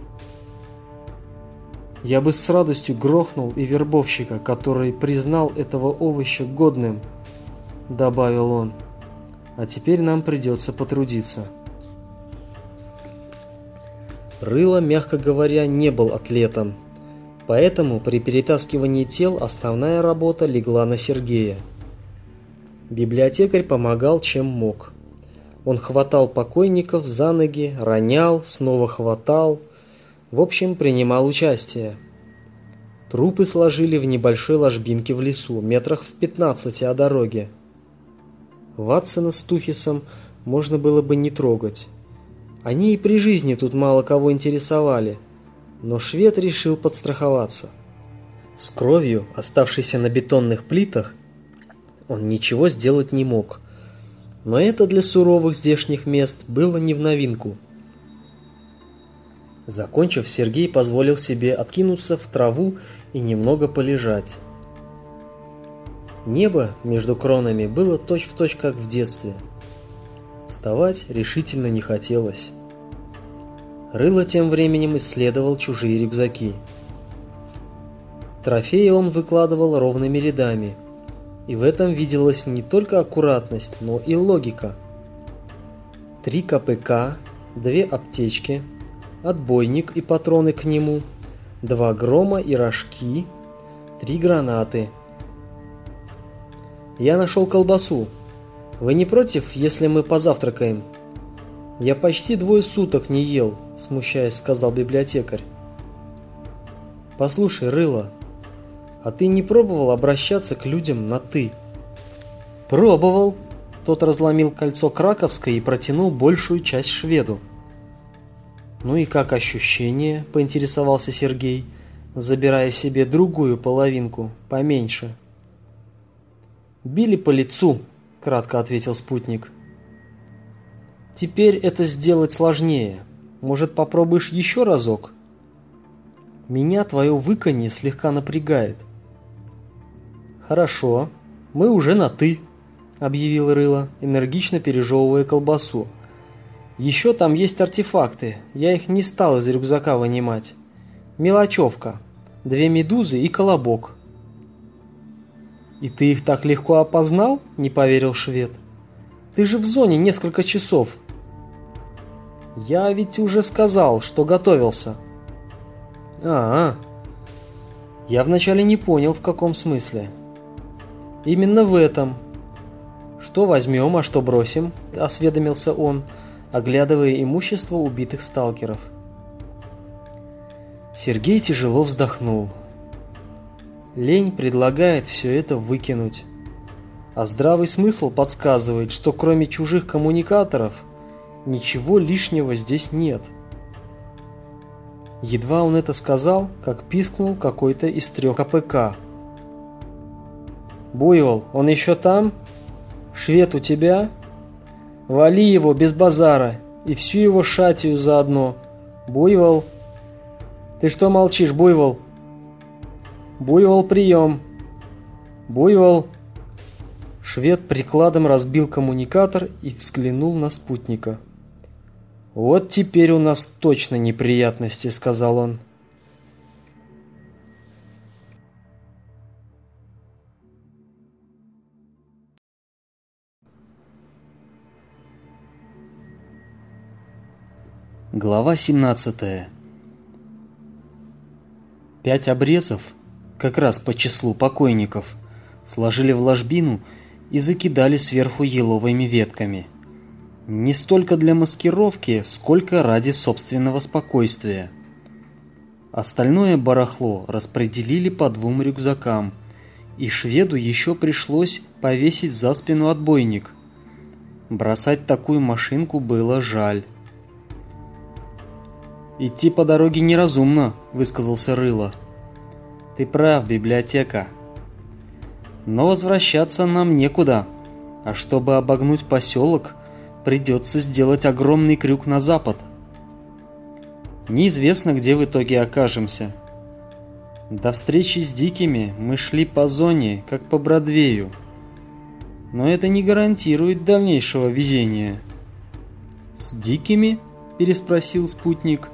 Я бы с радостью грохнул и вербовщика, который признал этого овоща годным, добавил он. А теперь нам придется потрудиться. Рыло, мягко говоря, не был атлетом, поэтому при перетаскивании тел основная работа легла на Сергея. Библиотекарь помогал, чем мог. Он хватал покойников за ноги, ронял, снова хватал. В общем, принимал участие. Трупы сложили в небольшой ложбинке в лесу, метрах в пятнадцати от дороги. Ватсона с Тухисом можно было бы не трогать. Они и при жизни тут мало кого интересовали, но швед решил подстраховаться. С кровью, оставшейся на бетонных плитах, он ничего сделать не мог. Но это для суровых здешних мест было не в новинку. Закончив, Сергей позволил себе откинуться в траву и немного полежать. Небо между кронами было точь-в-точь, как в детстве. Вставать решительно не хотелось. Рыло тем временем исследовал чужие рюкзаки. Трофеи он выкладывал ровными рядами, и в этом виделась не только аккуратность, но и логика. Три ка пэ ка, две аптечки, отбойник и патроны к нему, два грома и рожки, три гранаты. Я нашел колбасу. Вы не против, если мы позавтракаем? Я почти двое суток не ел, смущаясь, сказал библиотекарь. Послушай, Рыло, а ты не пробовал обращаться к людям на «ты»? Пробовал. Тот разломил кольцо краковской и протянул большую часть шведу. Ну и как ощущение, поинтересовался Сергей, забирая себе другую половинку, поменьше. Били по лицу, кратко ответил спутник. Теперь это сделать сложнее. Может, попробуешь еще разок? Меня твое выканье слегка напрягает. Хорошо, мы уже на «ты», объявил Рыло, энергично пережевывая колбасу. Еще там есть артефакты, я их не стал из рюкзака вынимать. Мелочевка, две медузы и колобок. И ты их так легко опознал? Не поверил швед. Ты же в зоне несколько часов. Я ведь уже сказал, что готовился. А, -а. Я вначале не понял, в каком смысле. Именно в этом. Что возьмем, а что бросим? Осведомился он, оглядывая имущество убитых сталкеров. Сергей тяжело вздохнул. Лень предлагает все это выкинуть, а здравый смысл подсказывает, что кроме чужих коммуникаторов ничего лишнего здесь нет. Едва он это сказал, как пискнул какой-то из трех ка пэ ка. «Буйвол, он еще там? Швед у тебя? Вали его без базара и всю его шатию заодно. Буйвол! Ты что молчишь, Буйвол? Буйвол, прием! Буйвол!» Швед прикладом разбил коммуникатор и взглянул на спутника. «Вот теперь у нас точно неприятности», — сказал он. Глава семнадцатая. Пять обрезов, как раз по числу покойников, сложили в ложбину и закидали сверху еловыми ветками. Не столько для маскировки, сколько ради собственного спокойствия. Остальное барахло распределили по двум рюкзакам, и шведу еще пришлось повесить за спину отбойник. Бросать такую машинку было жаль. «Идти по дороге неразумно», — высказался Рыло. «Ты прав, библиотека. Но возвращаться нам некуда, а чтобы обогнуть поселок, придется сделать огромный крюк на запад. Неизвестно, где в итоге окажемся. До встречи с дикими мы шли по зоне, как по Бродвею. Но это не гарантирует дальнейшего везения». «С дикими?» — переспросил спутник.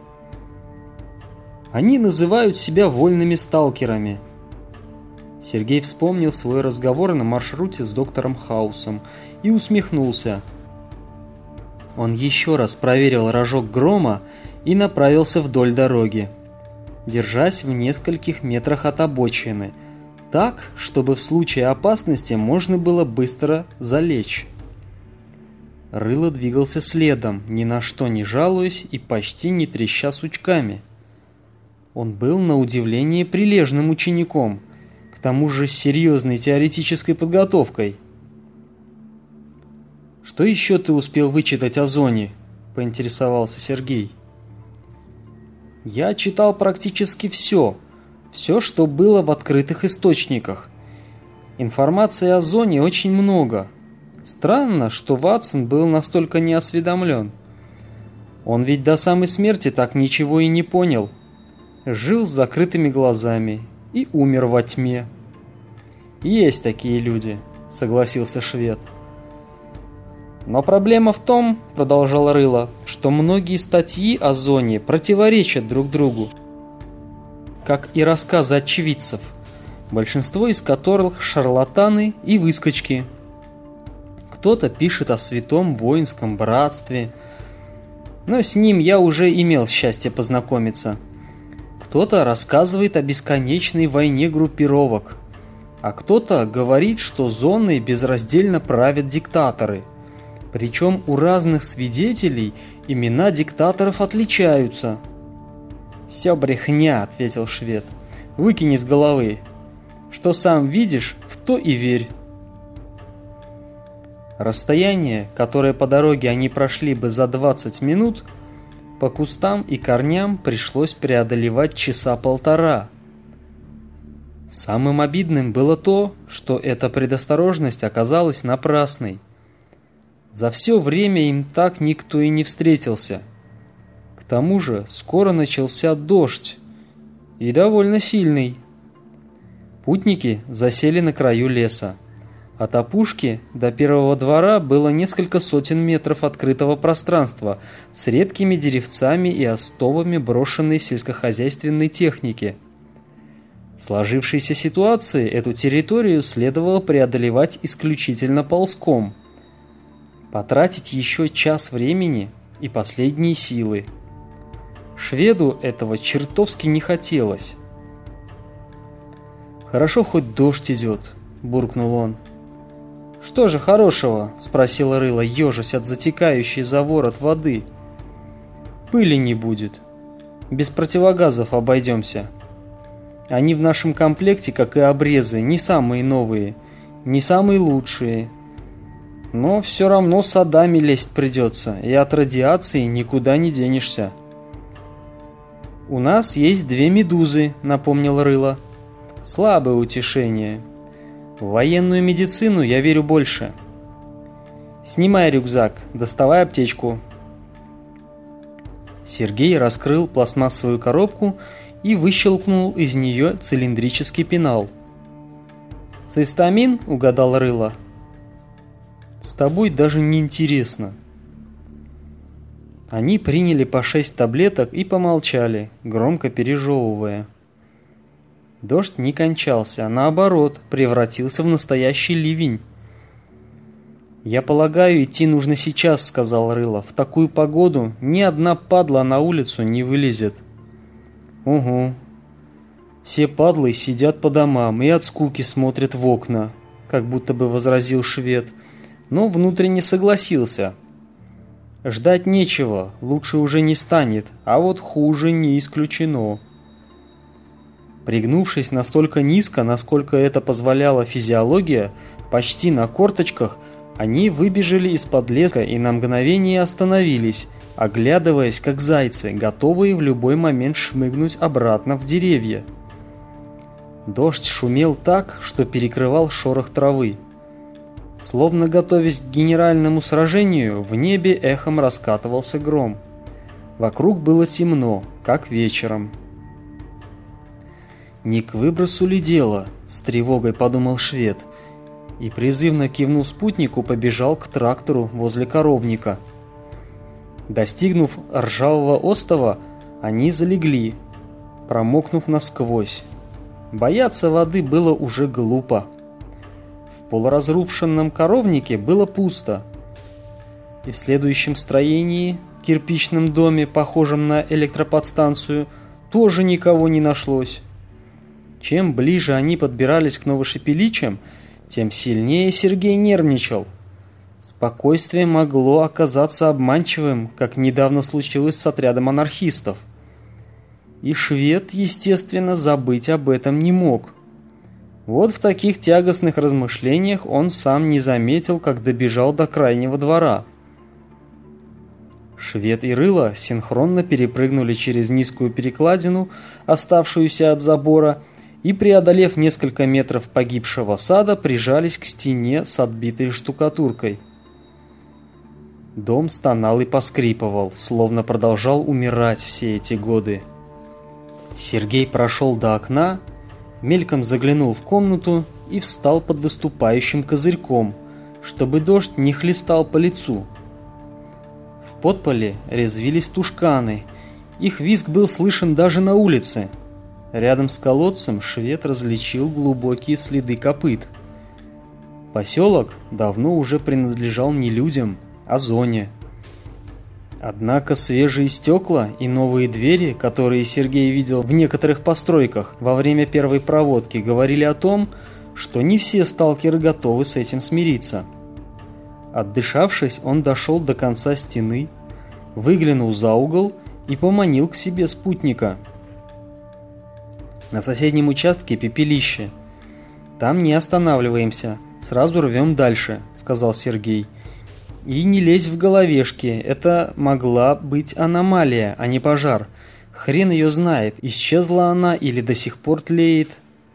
«Они называют себя вольными сталкерами». Сергей вспомнил свой разговор на маршруте с доктором Хаусом и усмехнулся. Он еще раз проверил рожок грома и направился вдоль дороги, держась в нескольких метрах от обочины, так, чтобы в случае опасности можно было быстро залечь. Рыло двигался следом, ни на что не жалуясь и почти не треща сучками. Он был на удивление прилежным учеником, к тому же с серьезной теоретической подготовкой. «Что еще ты успел вычитать о зоне?» — поинтересовался Сергей. «Я читал практически все, все, что было в открытых источниках. Информации о зоне очень много. Странно, что Ватсон был настолько неосведомлен. Он ведь до самой смерти так ничего и не понял. Жил с закрытыми глазами и умер во тьме». «Есть такие люди», — согласился швед. «Но проблема в том, — продолжал Рыло, — что многие статьи о зоне противоречат друг другу, как и рассказы очевидцев, большинство из которых шарлатаны и выскочки. Кто-то пишет о святом воинском братстве, но с ним я уже имел счастье познакомиться. Кто-то рассказывает о бесконечной войне группировок, а кто-то говорит, что зоной безраздельно правят диктаторы. Причем у разных свидетелей имена диктаторов отличаются». «Все брехня», — ответил швед. «Выкини с головы. Что сам видишь, в то и верь». Расстояние, которое по дороге они прошли бы за двадцать минут, по кустам и корням пришлось преодолевать часа полтора. Самым обидным было то, что эта предосторожность оказалась напрасной. За все время им так никто и не встретился. К тому же скоро начался дождь, и довольно сильный. Путники засели на краю леса. От опушки до первого двора было несколько сотен метров открытого пространства с редкими деревцами и остовами брошенной сельскохозяйственной техники. В сложившейся ситуации эту территорию следовало преодолевать исключительно ползком, потратить еще час времени и последние силы. Шведу этого чертовски не хотелось. «Хорошо, хоть дождь идет», — буркнул он. «Что же хорошего?» — спросил Рыло, ежась от затекающей за ворот воды. «Пыли не будет. Без противогазов обойдемся. Они в нашем комплекте, как и обрезы, не самые новые, не самые лучшие. Но все равно садами лезть придется, и от радиации никуда не денешься». «У нас есть две медузы», — напомнил Рыло. «Слабое утешение. В военную медицину я верю больше. Снимай рюкзак, доставай аптечку». Сергей раскрыл пластмассовую коробку и выщелкнул из нее цилиндрический пенал. «Цистамин?» — угадал Рыло. «С тобой даже не интересно». Они приняли по шесть таблеток и помолчали, громко пережевывая. Дождь не кончался, а наоборот, превратился в настоящий ливень. «Я полагаю, идти нужно сейчас», — сказал Рыло. «В такую погоду ни одна падла на улицу не вылезет». «Угу. Все падлы сидят по домам и от скуки смотрят в окна», — как будто бы возразил швед, но внутренне согласился. «Ждать нечего, лучше уже не станет, а вот хуже не исключено». Пригнувшись настолько низко, насколько это позволяла физиология, почти на корточках, они выбежали из-под леса и на мгновение остановились, оглядываясь как зайцы, готовые в любой момент шмыгнуть обратно в деревья. Дождь шумел так, что перекрывал шорох травы. Словно готовясь к генеральному сражению, в небе эхом раскатывался гром. Вокруг было темно, как вечером. «Не к выбросу ли дело?» — с тревогой подумал швед, и, призывно кивнув спутнику, побежал к трактору возле коровника. Достигнув ржавого остова, они залегли, промокнув насквозь. Бояться воды было уже глупо. В полуразрушенном коровнике было пусто. И в следующем строении, кирпичном доме, похожем на электроподстанцию, тоже никого не нашлось. Чем ближе они подбирались к Новошепеличам, тем сильнее Сергей нервничал. Спокойствие могло оказаться обманчивым, как недавно случилось с отрядом анархистов. И швед, естественно, забыть об этом не мог. Вот в таких тягостных размышлениях он сам не заметил, как добежал до крайнего двора. Швед и Рыло синхронно перепрыгнули через низкую перекладину, оставшуюся от забора, и, преодолев несколько метров погибшего сада, прижались к стене с отбитой штукатуркой. Дом стонал и поскрипывал, словно продолжал умирать все эти годы. Сергей прошел до окна, мельком заглянул в комнату и встал под выступающим козырьком, чтобы дождь не хлестал по лицу. В подполе резвились тушканы, их визг был слышен даже на улице. Рядом с колодцем швед различил глубокие следы копыт. Поселок давно уже принадлежал не людям, а зоне. Однако свежие стекла и новые двери, которые Сергей видел в некоторых постройках во время первой проводки, говорили о том, что не все сталкеры готовы с этим смириться. Отдышавшись, он дошел до конца стены, выглянул за угол и поманил к себе спутника. На соседнем участке пепелище. Там не останавливаемся, сразу рвем дальше, сказал Сергей. И не лезь в головешки, это могла быть аномалия, а не пожар. Хрен ее знает, исчезла она или до сих пор тлеет.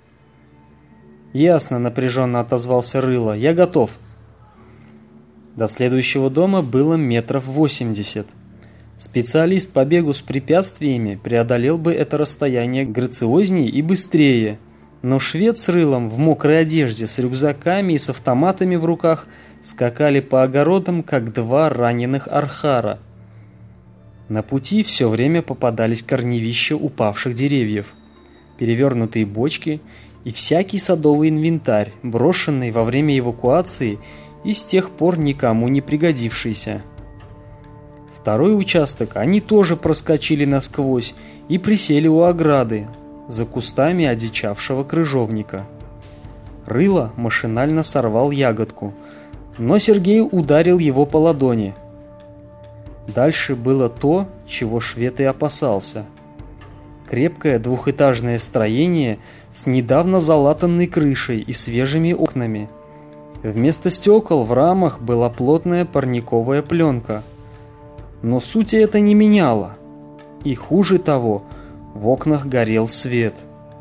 Ясно, напряженно отозвался Рыло, я готов. До следующего дома было метров восемьдесят. Специалист по бегу с препятствиями преодолел бы это расстояние грациознее и быстрее, но швед с Рылом в мокрой одежде, с рюкзаками и с автоматами в руках скакали по огородам, как два раненых архара. На пути все время попадались корневища упавших деревьев, перевернутые бочки и всякий садовый инвентарь, брошенный во время эвакуации и с тех пор никому не пригодившийся. Второй участок они тоже проскочили насквозь и присели у ограды, за кустами одичавшего крыжовника. Рыло машинально сорвал ягодку, но Сергей ударил его по ладони. Дальше было то, чего швед и опасался. Крепкое двухэтажное строение с недавно залатанной крышей и свежими окнами. Вместо стекол в рамах была плотная парниковая пленка. Но сути это не меняло. И хуже того, в окнах горел свет.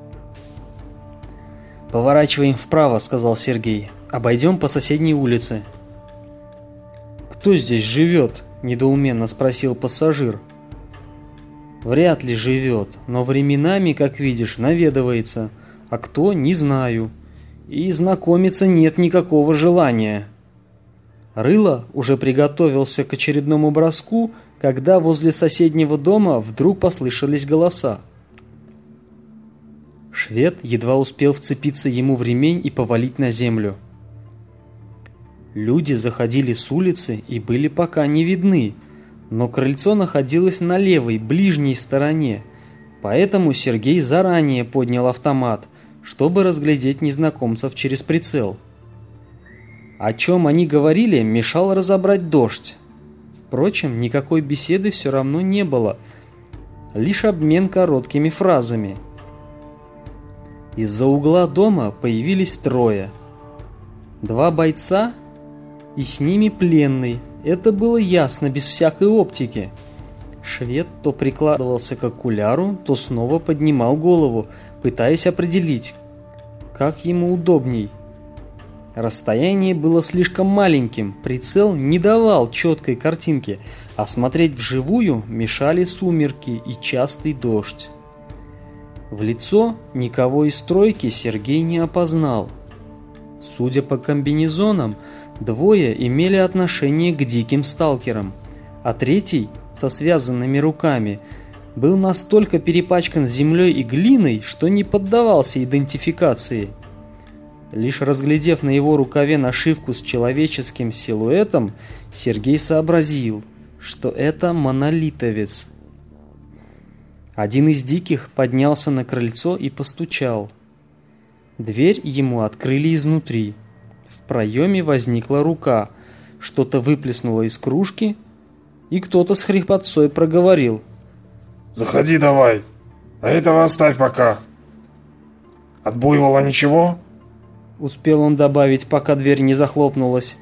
«Поворачиваем вправо», — сказал Сергей. «Обойдем по соседней улице». «Кто здесь живет?» — недоуменно спросил пассажир. «Вряд ли живет, но временами, как видишь, наведывается. А кто — не знаю. И знакомиться нет никакого желания». Рыло уже приготовился к очередному броску, когда возле соседнего дома вдруг послышались голоса. Швед едва успел вцепиться ему в ремень и повалить на землю. Люди заходили с улицы и были пока не видны, но крыльцо находилось на левой, ближней стороне, поэтому Сергей заранее поднял автомат, чтобы разглядеть незнакомцев через прицел. О чем они говорили, мешал разобрать дождь. Впрочем, никакой беседы все равно не было, лишь обмен короткими фразами. Из-за угла дома появились трое. Два бойца и с ними пленный. Это было ясно, без всякой оптики. Швед то прикладывался к окуляру, то снова поднимал голову, пытаясь определить, как ему удобней. Расстояние было слишком маленьким, прицел не давал четкой картинки, а смотреть вживую мешали сумерки и частый дождь. В лицо никого из тройки Сергей не опознал. Судя по комбинезонам, двое имели отношение к диким сталкерам, а третий, со связанными руками, был настолько перепачкан землей и глиной, что не поддавался идентификации. Лишь разглядев на его рукаве нашивку с человеческим силуэтом, Сергей сообразил, что это монолитовец. Один из диких поднялся на крыльцо и постучал. Дверь ему открыли изнутри. В проеме возникла рука, что-то выплеснуло из кружки, и кто-то с хрипотцой проговорил: «Заходи давай, а этого оставь пока. От буйвола ничего?» Успел он добавить, пока дверь не захлопнулась.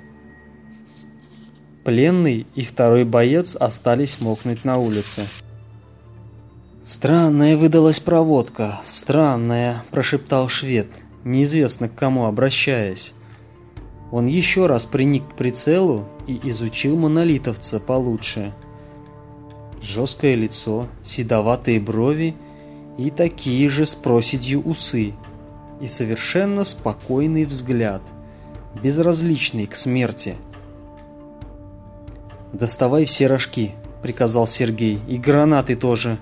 Пленный и второй боец остались мокнуть на улице. «Странная выдалась проводка, странная», – прошептал швед, неизвестно к кому обращаясь. Он еще раз приник к прицелу и изучил монолитовца получше. Жесткое лицо, седоватые брови и такие же с проседью усы, и совершенно спокойный взгляд, безразличный к смерти. «Доставай все рожки», — приказал Сергей, — «и гранаты тоже».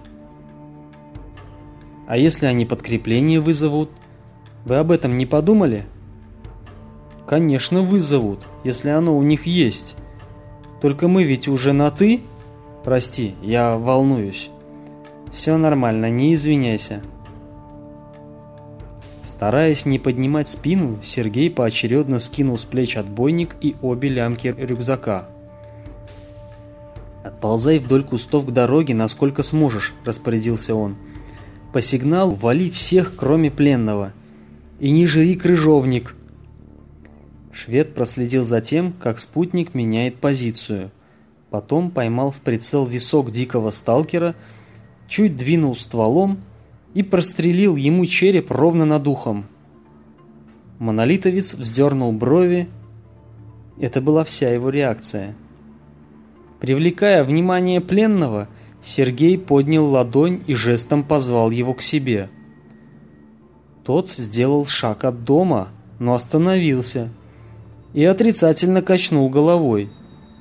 «А если они подкрепление вызовут? Вы об этом не подумали?» «Конечно, вызовут, если оно у них есть. Только мы ведь уже на «ты». Прости, я волнуюсь. Все нормально, не извиняйся». Стараясь не поднимать спину, Сергей поочередно скинул с плеч отбойник и обе лямки рюкзака. «Отползай вдоль кустов к дороге, насколько сможешь», — распорядился он. «По сигналу вали всех, кроме пленного. И не жри крыжовник». Швед проследил за тем, как спутник меняет позицию. Потом поймал в прицел висок дикого сталкера, чуть двинул стволом и прострелил ему череп ровно над ухом. Монолитовец вздернул брови. Это была вся его реакция. Привлекая внимание пленного, Сергей поднял ладонь и жестом позвал его к себе. Тот сделал шаг от дома, но остановился и отрицательно качнул головой.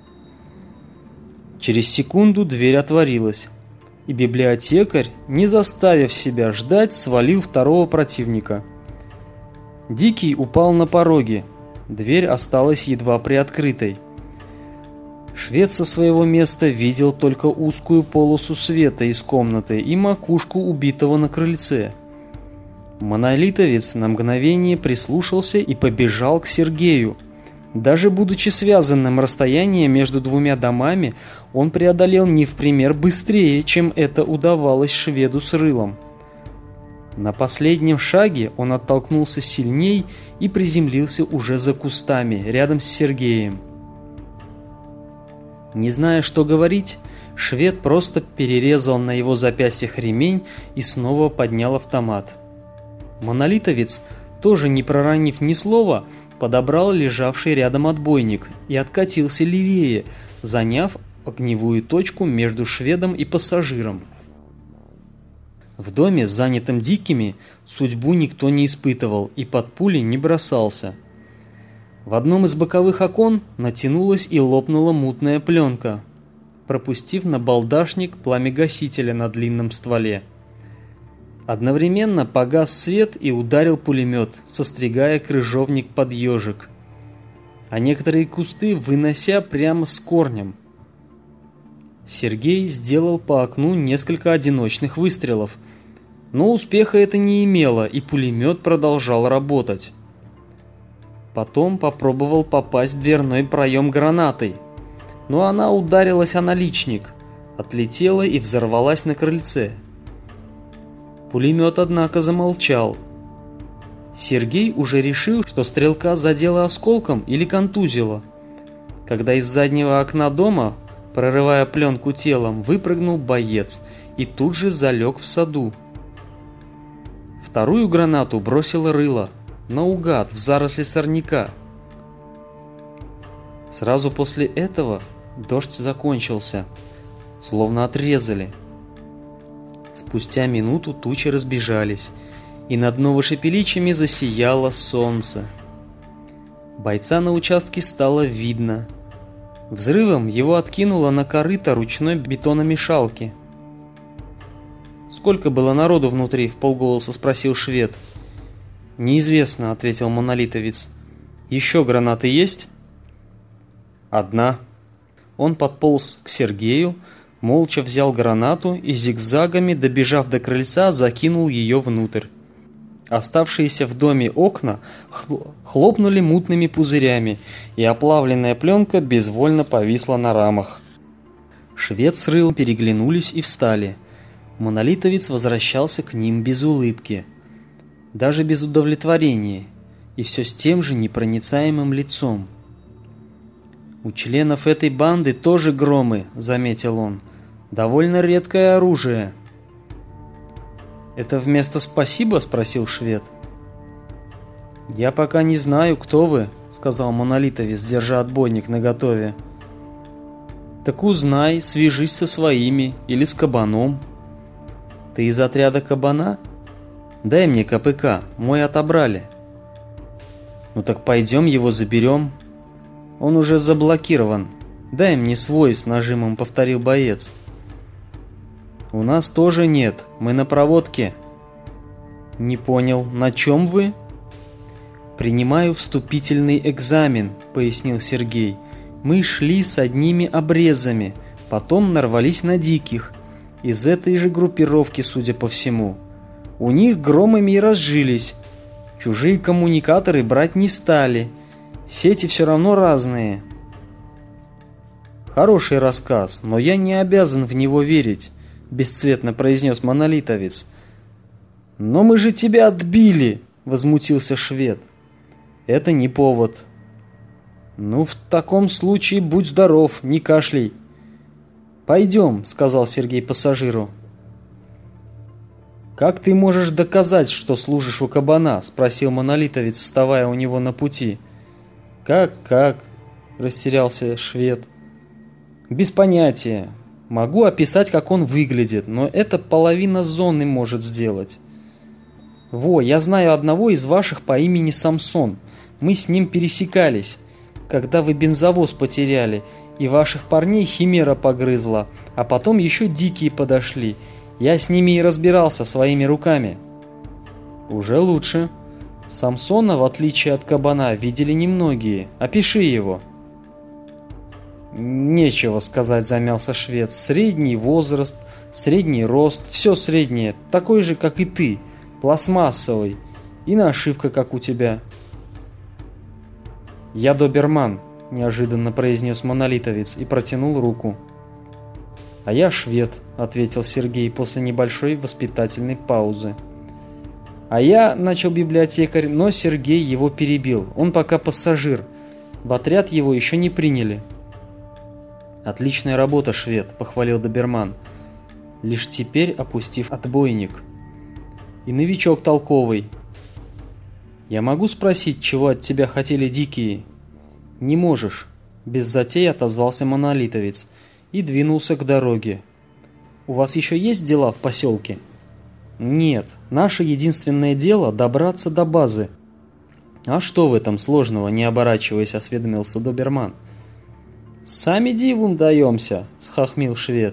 Через секунду дверь отворилась, и библиотекарь, не заставив себя ждать, свалил второго противника. Дикий упал на пороге, дверь осталась едва приоткрытой. Швед со своего места видел только узкую полосу света из комнаты и макушку убитого на крыльце. Монолитовец на мгновение прислушался и побежал к Сергею. Даже будучи связанным, расстояние между двумя домами он преодолел не в пример быстрее, чем это удавалось шведу с рылом. На последнем шаге он оттолкнулся сильней и приземлился уже за кустами, рядом с Сергеем. Не зная, что говорить, швед просто перерезал на его запястьях ремень и снова поднял автомат. Монолитовец, тоже не проронив ни слова, подобрал лежавший рядом отбойник и откатился левее, заняв огневую точку между шведом и пассажиром. В доме, занятом дикими, судьбу никто не испытывал и под пули не бросался. В одном из боковых окон натянулась и лопнула мутная пленка, пропустив на балдашник пламя-гасителя на длинном стволе. Одновременно погас свет и ударил пулемет, состригая крыжовник под ежик, а некоторые кусты вынося прямо с корнем. Сергей сделал по окну несколько одиночных выстрелов, но успеха это не имело, и пулемет продолжал работать. Потом попробовал попасть в дверной проем гранатой, но она ударилась о наличник, отлетела и взорвалась на крыльце. Пулемет, однако, замолчал. Сергей уже решил, что стрелка задела осколком или контузила, когда из заднего окна дома Прорывая пленку телом, выпрыгнул боец и тут же залег в саду. Вторую гранату бросила Рыло, наугад, в заросли сорняка. Сразу после этого дождь закончился, словно отрезали. Спустя минуту тучи разбежались, и над Новошепеличами засияло солнце. Бойца на участке стало видно. Взрывом его откинуло на корыто ручной бетономешалки. «Сколько было народу внутри?» — вполголоса спросил швед. «Неизвестно», — ответил монолитовец. «Еще гранаты есть?» «Одна». Он подполз к Сергею, молча взял гранату и зигзагами, добежав до крыльца, закинул ее внутрь. Оставшиеся в доме окна хлопнули мутными пузырями, и оплавленная пленка безвольно повисла на рамах. Швед с Рылом переглянулись и встали. Монолитовец возвращался к ним без улыбки, даже без удовлетворения, и все с тем же непроницаемым лицом. «У членов этой банды тоже громы», — заметил он. «Довольно редкое оружие». «Это вместо «спасибо»?» — спросил швед. «Я пока не знаю, кто вы», — сказал монолитовец, держа отбойник наготове. «Так узнай, свяжись со своими или с кабаном». «Ты из отряда кабана? Дай мне ка пэ ка, мой отобрали». «Ну так пойдем его заберем». «Он уже заблокирован. Дай мне свой», — с нажимом повторил боец. «У нас тоже нет, мы на проводке». «Не понял, на чем вы?» «Принимаю вступительный экзамен», — пояснил Сергей. «Мы шли с одними обрезами, потом нарвались на диких, из этой же группировки, судя по всему. У них громами и разжились. Чужие коммуникаторы брать не стали. Сети все равно разные». «Хороший рассказ, но я не обязан в него верить», — бесцветно произнес монолитовец. «Но мы же тебя отбили!» — возмутился швед. «Это не повод». «Ну, в таком случае будь здоров, не кашляй». «Пойдем», — сказал Сергей пассажиру. «Как ты можешь доказать, что служишь у кабана?» — спросил монолитовец, вставая у него на пути. «Как, как?» — растерялся швед. «Без понятия. Могу описать, как он выглядит, но это половина зоны может сделать. Во, я знаю одного из ваших по имени Самсон. Мы с ним пересекались, когда вы бензовоз потеряли, и ваших парней химера погрызла, а потом еще дикие подошли. Я с ними и разбирался своими руками». «Уже лучше. Самсона, в отличие от кабана, видели немногие. Опиши его». «Нечего сказать», — замялся швед. «Средний возраст, средний рост, все среднее, такой же, как и ты, пластмассовый, и нашивка, как у тебя». «Я доберман», — неожиданно произнес монолитовец и протянул руку. «А я швед», — ответил Сергей после небольшой воспитательной паузы. «А я», — начал библиотекарь, но Сергей его перебил. «Он пока пассажир. В отряд его еще не приняли». «Отличная работа, швед», — похвалил доберман, лишь теперь опустив отбойник. «И новичок толковый. Я могу спросить, чего от тебя хотели дикие?» «Не можешь», — без затей отозвался монолитовец и двинулся к дороге. «У вас еще есть дела в поселке?» «Нет, наше единственное дело — добраться до базы». «А что в этом сложного?» — не оборачиваясь, осведомился доберман. «Сами дивом даемся», — схохмил швед.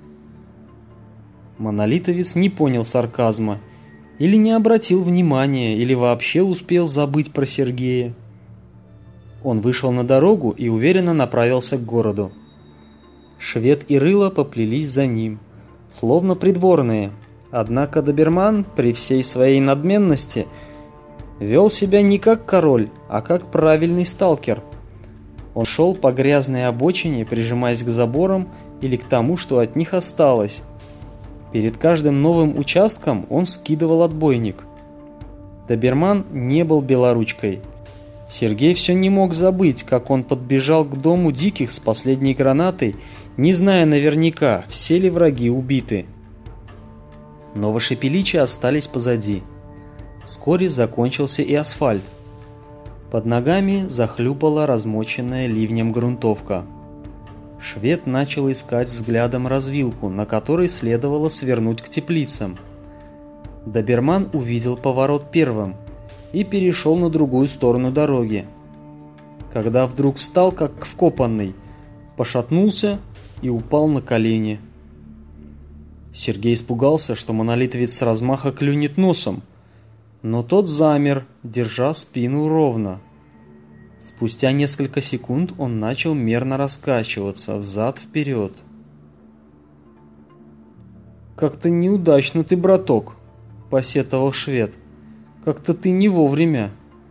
Монолитовец не понял сарказма, или не обратил внимания, или вообще успел забыть про Сергея. Он вышел на дорогу и уверенно направился к городу. Швед и Рыло поплелись за ним, словно придворные, однако доберман при всей своей надменности вел себя не как король, а как правильный сталкер. Он шел по грязной обочине, прижимаясь к заборам или к тому, что от них осталось. Перед каждым новым участком он скидывал отбойник. Доберман не был белоручкой. Сергей все не мог забыть, как он подбежал к дому диких с последней гранатой, не зная наверняка, все ли враги убиты. Но вошепеличи остались позади. Вскоре закончился и асфальт. Под ногами захлюпала размоченная ливнем грунтовка. Швед начал искать взглядом развилку, на которой следовало свернуть к теплицам. Доберман увидел поворот первым и перешел на другую сторону дороги. Когда вдруг встал, как вкопанный, пошатнулся и упал на колени. Сергей испугался, что монолитовец с размаха клюнет носом, но тот замер, держа спину ровно. Спустя несколько секунд он начал мерно раскачиваться взад-вперед. «Как-то неудачно ты, браток», — посетовал швед. «Как-то ты не вовремя».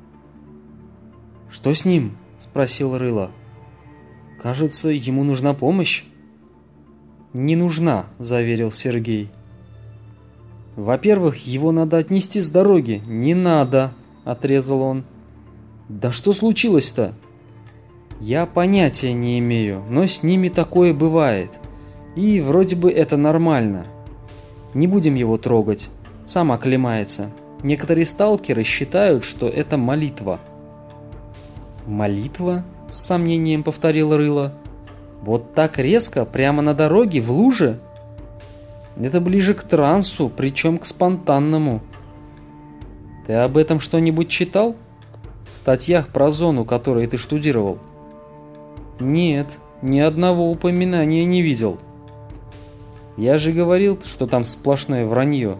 «Что с ним?» — спросил Рыло. «Кажется, ему нужна помощь». «Не нужна», — заверил Сергей. «Во-первых, его надо отнести с дороги». «Не надо», — отрезал он. «Да что случилось-то?» «Я понятия не имею, но с ними такое бывает. И вроде бы это нормально. Не будем его трогать, сам оклемается. Некоторые сталкеры считают, что это молитва». «Молитва?» — с сомнением повторил Рыло. «Вот так резко, прямо на дороге, в луже?» «Это ближе к трансу, причем к спонтанному». «Ты об этом что-нибудь читал? В статьях про зону, которые ты штудировал?» «Нет, ни одного упоминания не видел. Я же говорил, что там сплошное вранье».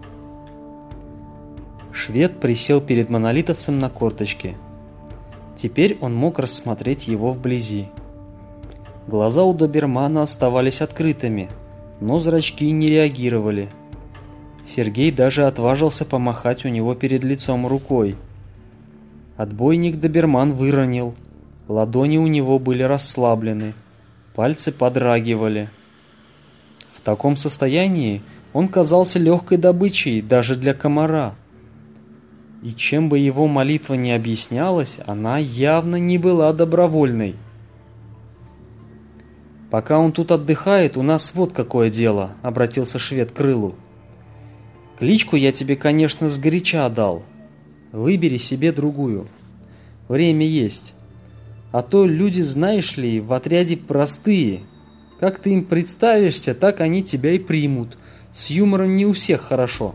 Швед присел перед монолитовцем на корточке. Теперь он мог рассмотреть его вблизи. Глаза у добермана оставались открытыми, но зрачки не реагировали. Сергей даже отважился помахать у него перед лицом рукой. Отбойник доберман выронил, ладони у него были расслаблены, пальцы подрагивали. В таком состоянии он казался легкой добычей даже для комара. И чем бы его молитва ни объяснялась, она явно не была добровольной. «Пока он тут отдыхает, у нас вот какое дело», — обратился швед к Рылу. «Кличку я тебе, конечно, сгоряча дал. Выбери себе другую. Время есть. А то люди, знаешь ли, в отряде простые. Как ты им представишься, так они тебя и примут. С юмором не у всех хорошо».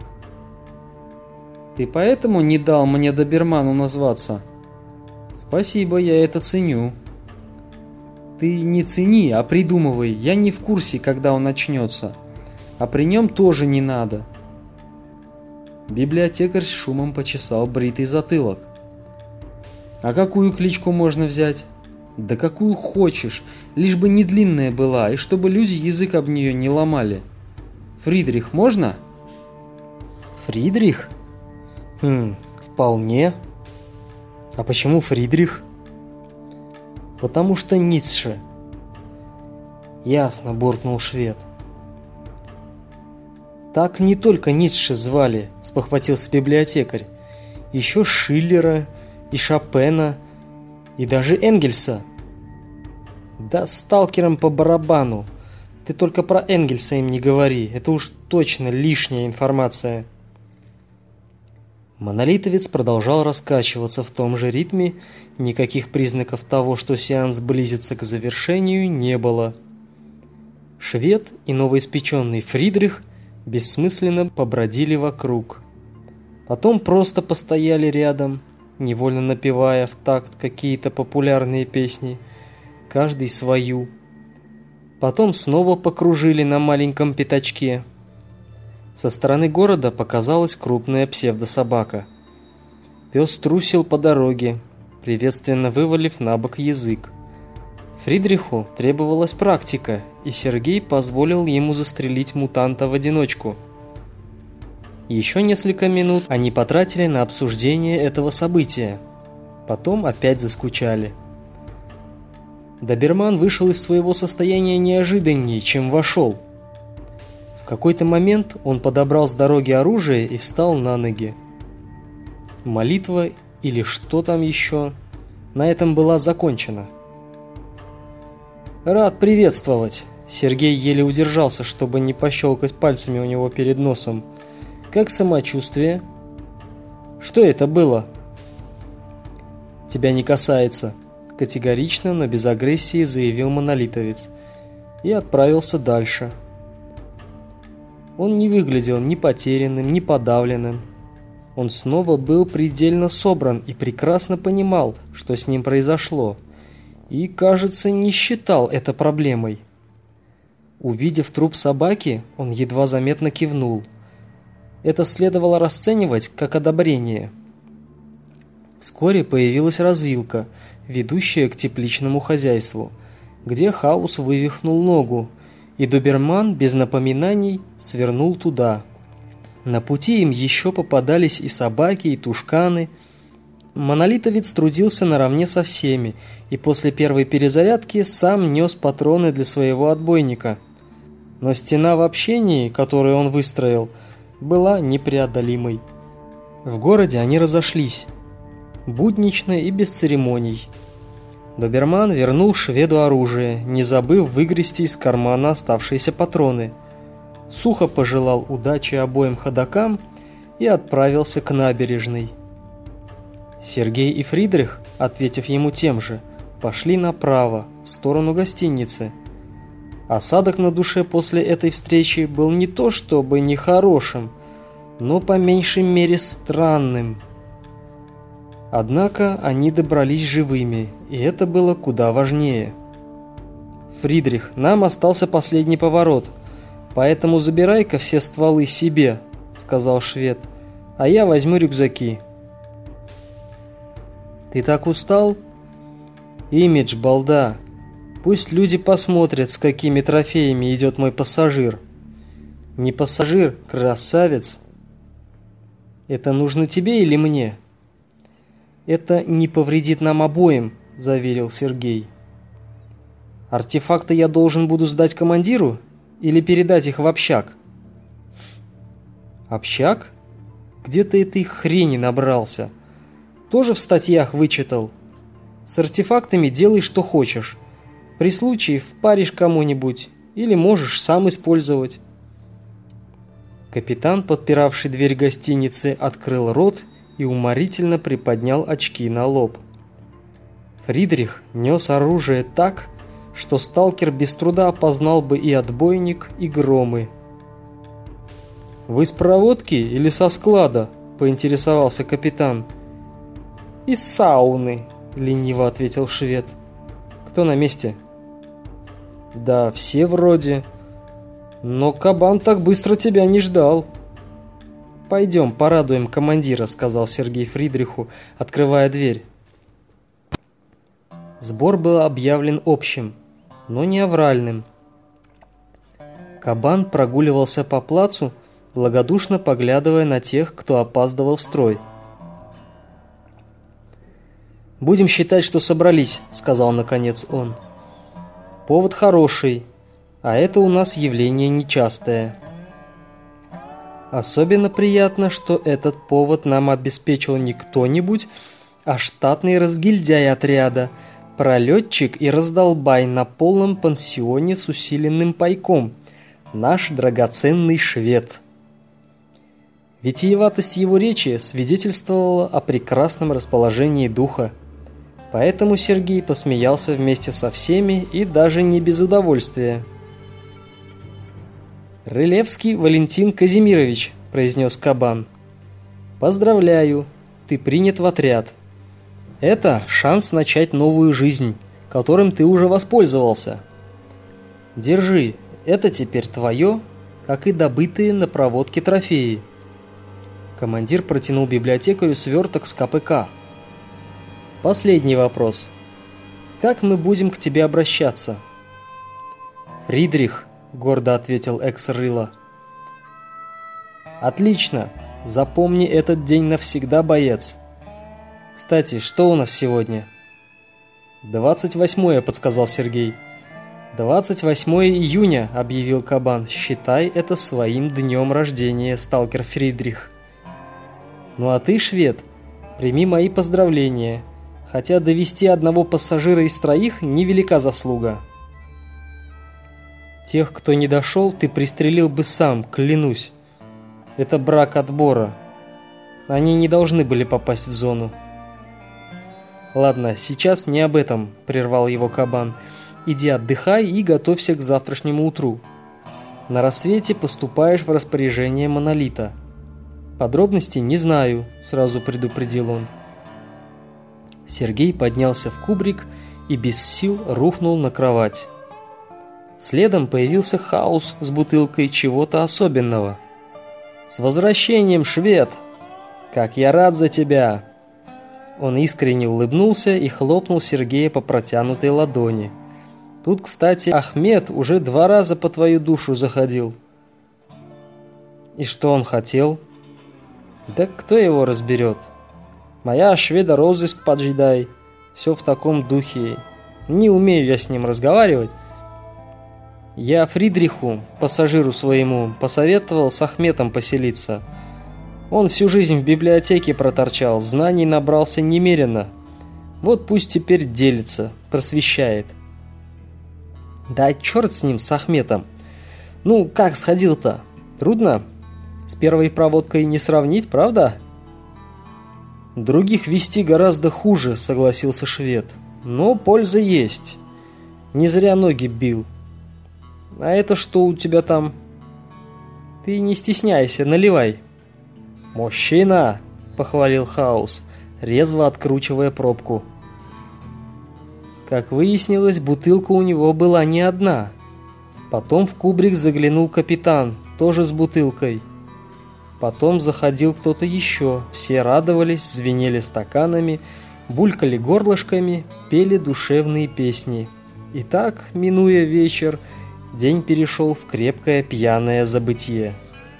«Ты поэтому не дал мне доберману назваться?» «Спасибо, я это ценю». «Ты не цени, а придумывай. Я не в курсе, когда он начнется. А при нем тоже не надо». Библиотекарь с шумом почесал бритый затылок. «А какую кличку можно взять?» «Да какую хочешь, лишь бы не длинная была, и чтобы люди язык об нее не ломали. Фридрих можно?» «Фридрих? Хм, вполне. А почему Фридрих?» «Потому что Ницше». «Ясно», — буркнул швед. «Так не только Ницше звали», — спохватился библиотекарь. «Еще Шиллера и Шопена, и даже Энгельса». «Да сталкерам по барабану. Ты только про Энгельса им не говори, это уж точно лишняя информация». Монолитовец продолжал раскачиваться в том же ритме, никаких признаков того, что сеанс близится к завершению, не было. Швед и новоиспеченный Фридрих бессмысленно побродили вокруг. Потом просто постояли рядом, невольно напевая в такт какие-то популярные песни, каждый свою. Потом снова покружили на маленьком пятачке. Со стороны города показалась крупная псевдособака. Пес трусил по дороге, приветственно вывалив на бок язык. Фридриху требовалась практика, и Сергей позволил ему застрелить мутанта в одиночку. Еще несколько минут они потратили на обсуждение этого события. Потом опять заскучали. Доберман вышел из своего состояния неожиданнее, чем вошел. В какой-то момент он подобрал с дороги оружие и встал на ноги. Молитва или что там еще. На этом была закончена. «Рад приветствовать!» Сергей еле удержался, чтобы не пощелкать пальцами у него перед носом. «Как самочувствие?» «Что это было?» «Тебя не касается», — категорично, но без агрессии заявил монолитовец и отправился дальше. Он не выглядел ни потерянным, ни подавленным. Он снова был предельно собран и прекрасно понимал, что с ним произошло, и, кажется, не считал это проблемой. Увидев труп собаки, он едва заметно кивнул. Это следовало расценивать как одобрение. Вскоре появилась развилка, ведущая к тепличному хозяйству, где Хаус вывихнул ногу, и доберман без напоминаний свернул туда. На пути им еще попадались и собаки, и тушканы. Монолитовец трудился наравне со всеми, и после первой перезарядки сам нес патроны для своего отбойника. Но стена в общении, которую он выстроил, была непреодолимой. В городе они разошлись, буднично и без церемоний. Доберман вернул шведу оружие, не забыв выгрести из кармана оставшиеся патроны. Сухо пожелал удачи обоим ходокам и отправился к набережной. Сергей и Фридрих, ответив ему тем же, пошли направо, в сторону гостиницы. Осадок на душе после этой встречи был не то чтобы нехорошим, но по меньшей мере странным. Однако они добрались живыми, и это было куда важнее. «Фридрих, нам остался последний поворот, поэтому забирай-ка все стволы себе», — сказал швед, — «а я возьму рюкзаки». «Ты так устал?» «Имидж, балда. Пусть люди посмотрят, с какими трофеями идет мой пассажир». «Не пассажир, красавец». «Это нужно тебе или мне?» «Это не повредит нам обоим», — заверил Сергей. «Артефакты я должен буду сдать командиру или передать их в общак?» «Общак? Где ты этой хрени набрался? Тоже в статьях вычитал? С артефактами делай, что хочешь. При случае впаришь кому-нибудь или можешь сам использовать». Капитан, подпиравший дверь гостиницы, открыл рот и уморительно приподнял очки на лоб. Фридрих нес оружие так, что сталкер без труда опознал бы и отбойник, и громы. «Вы с проводки или со склада?» — поинтересовался капитан. «Из сауны», — лениво ответил швед. «Кто на месте?» «Да, все вроде. Но кабан так быстро тебя не ждал». «Пойдем, порадуем командира», — сказал Сергей Фридриху, открывая дверь. Сбор был объявлен общим, но не авральным. Кабан прогуливался по плацу, благодушно поглядывая на тех, кто опаздывал в строй. «Будем считать, что собрались», — сказал наконец он. «Повод хороший, а это у нас явление нечастое. Особенно приятно, что этот повод нам обеспечил не кто-нибудь, а штатный разгильдяй отряда, пролетчик и раздолбай на полном пансионе с усиленным пайком, наш драгоценный швед». Витиеватость его речи свидетельствовала о прекрасном расположении духа, поэтому Сергей посмеялся вместе со всеми и даже не без удовольствия. «Рылевский Валентин Казимирович», — произнес кабан. «Поздравляю, ты принят в отряд. Это шанс начать новую жизнь, которым ты уже воспользовался. Держи, это теперь твое, как и добытые на проводке трофеи». Командир протянул библиотекарю сверток с ка пэ ка. «Последний вопрос. Как мы будем к тебе обращаться?» «Фридрих», — гордо ответил экс-рыло. «Отлично. Запомни этот день навсегда, боец. Кстати, что у нас сегодня?» «Двадцать восьмое», — подсказал Сергей. «Двадцать восьмое июня», — объявил кабан. «Считай это своим днем рождения, сталкер Фридрих». «Ну а ты, швед, Прими мои поздравления, хотя довести одного пассажира из троих невелика заслуга. Тех, кто не дошел, ты пристрелил бы сам, клянусь. Это брак отбора. Они не должны были попасть в зону. Ладно, сейчас не об этом, прервал его Кабан. Иди отдыхай и готовься к завтрашнему утру. На рассвете поступаешь в распоряжение Монолита. Подробностей не знаю, сразу предупредил он. Сергей поднялся в кубрик и без сил рухнул на кровать. Следом появился Хаус с бутылкой чего-то особенного. «С возвращением, швед! Как я рад за тебя!» Он искренне улыбнулся и хлопнул Сергея по протянутой ладони. «Тут, кстати, Ахмед уже два раза по твою душу заходил». «И что он хотел?» «Да кто его разберет? Моя шведа розыск поджидай». Все в таком духе. Не умею я с ним разговаривать. Я Фридриху, пассажиру своему, посоветовал с Ахметом поселиться. Он всю жизнь в библиотеке проторчал, знаний набрался немерено. Вот пусть теперь делится, просвещает. Да черт с ним, с Ахметом. Ну, как сходил-то? Трудно? С первой проводкой не сравнить, правда? Других вести гораздо хуже, согласился швед. Но польза есть. Не зря ноги бил. А это что у тебя там? Ты не стесняйся, наливай. «Мужчина!» — похвалил Хаус, резво откручивая пробку. Как выяснилось, бутылка у него была не одна. Потом в кубрик заглянул капитан, тоже с бутылкой. Потом заходил кто-то еще, все радовались, звенели стаканами, булькали горлышками, пели душевные песни. И так, минуя вечер, день перешел в крепкое пьяное забытье.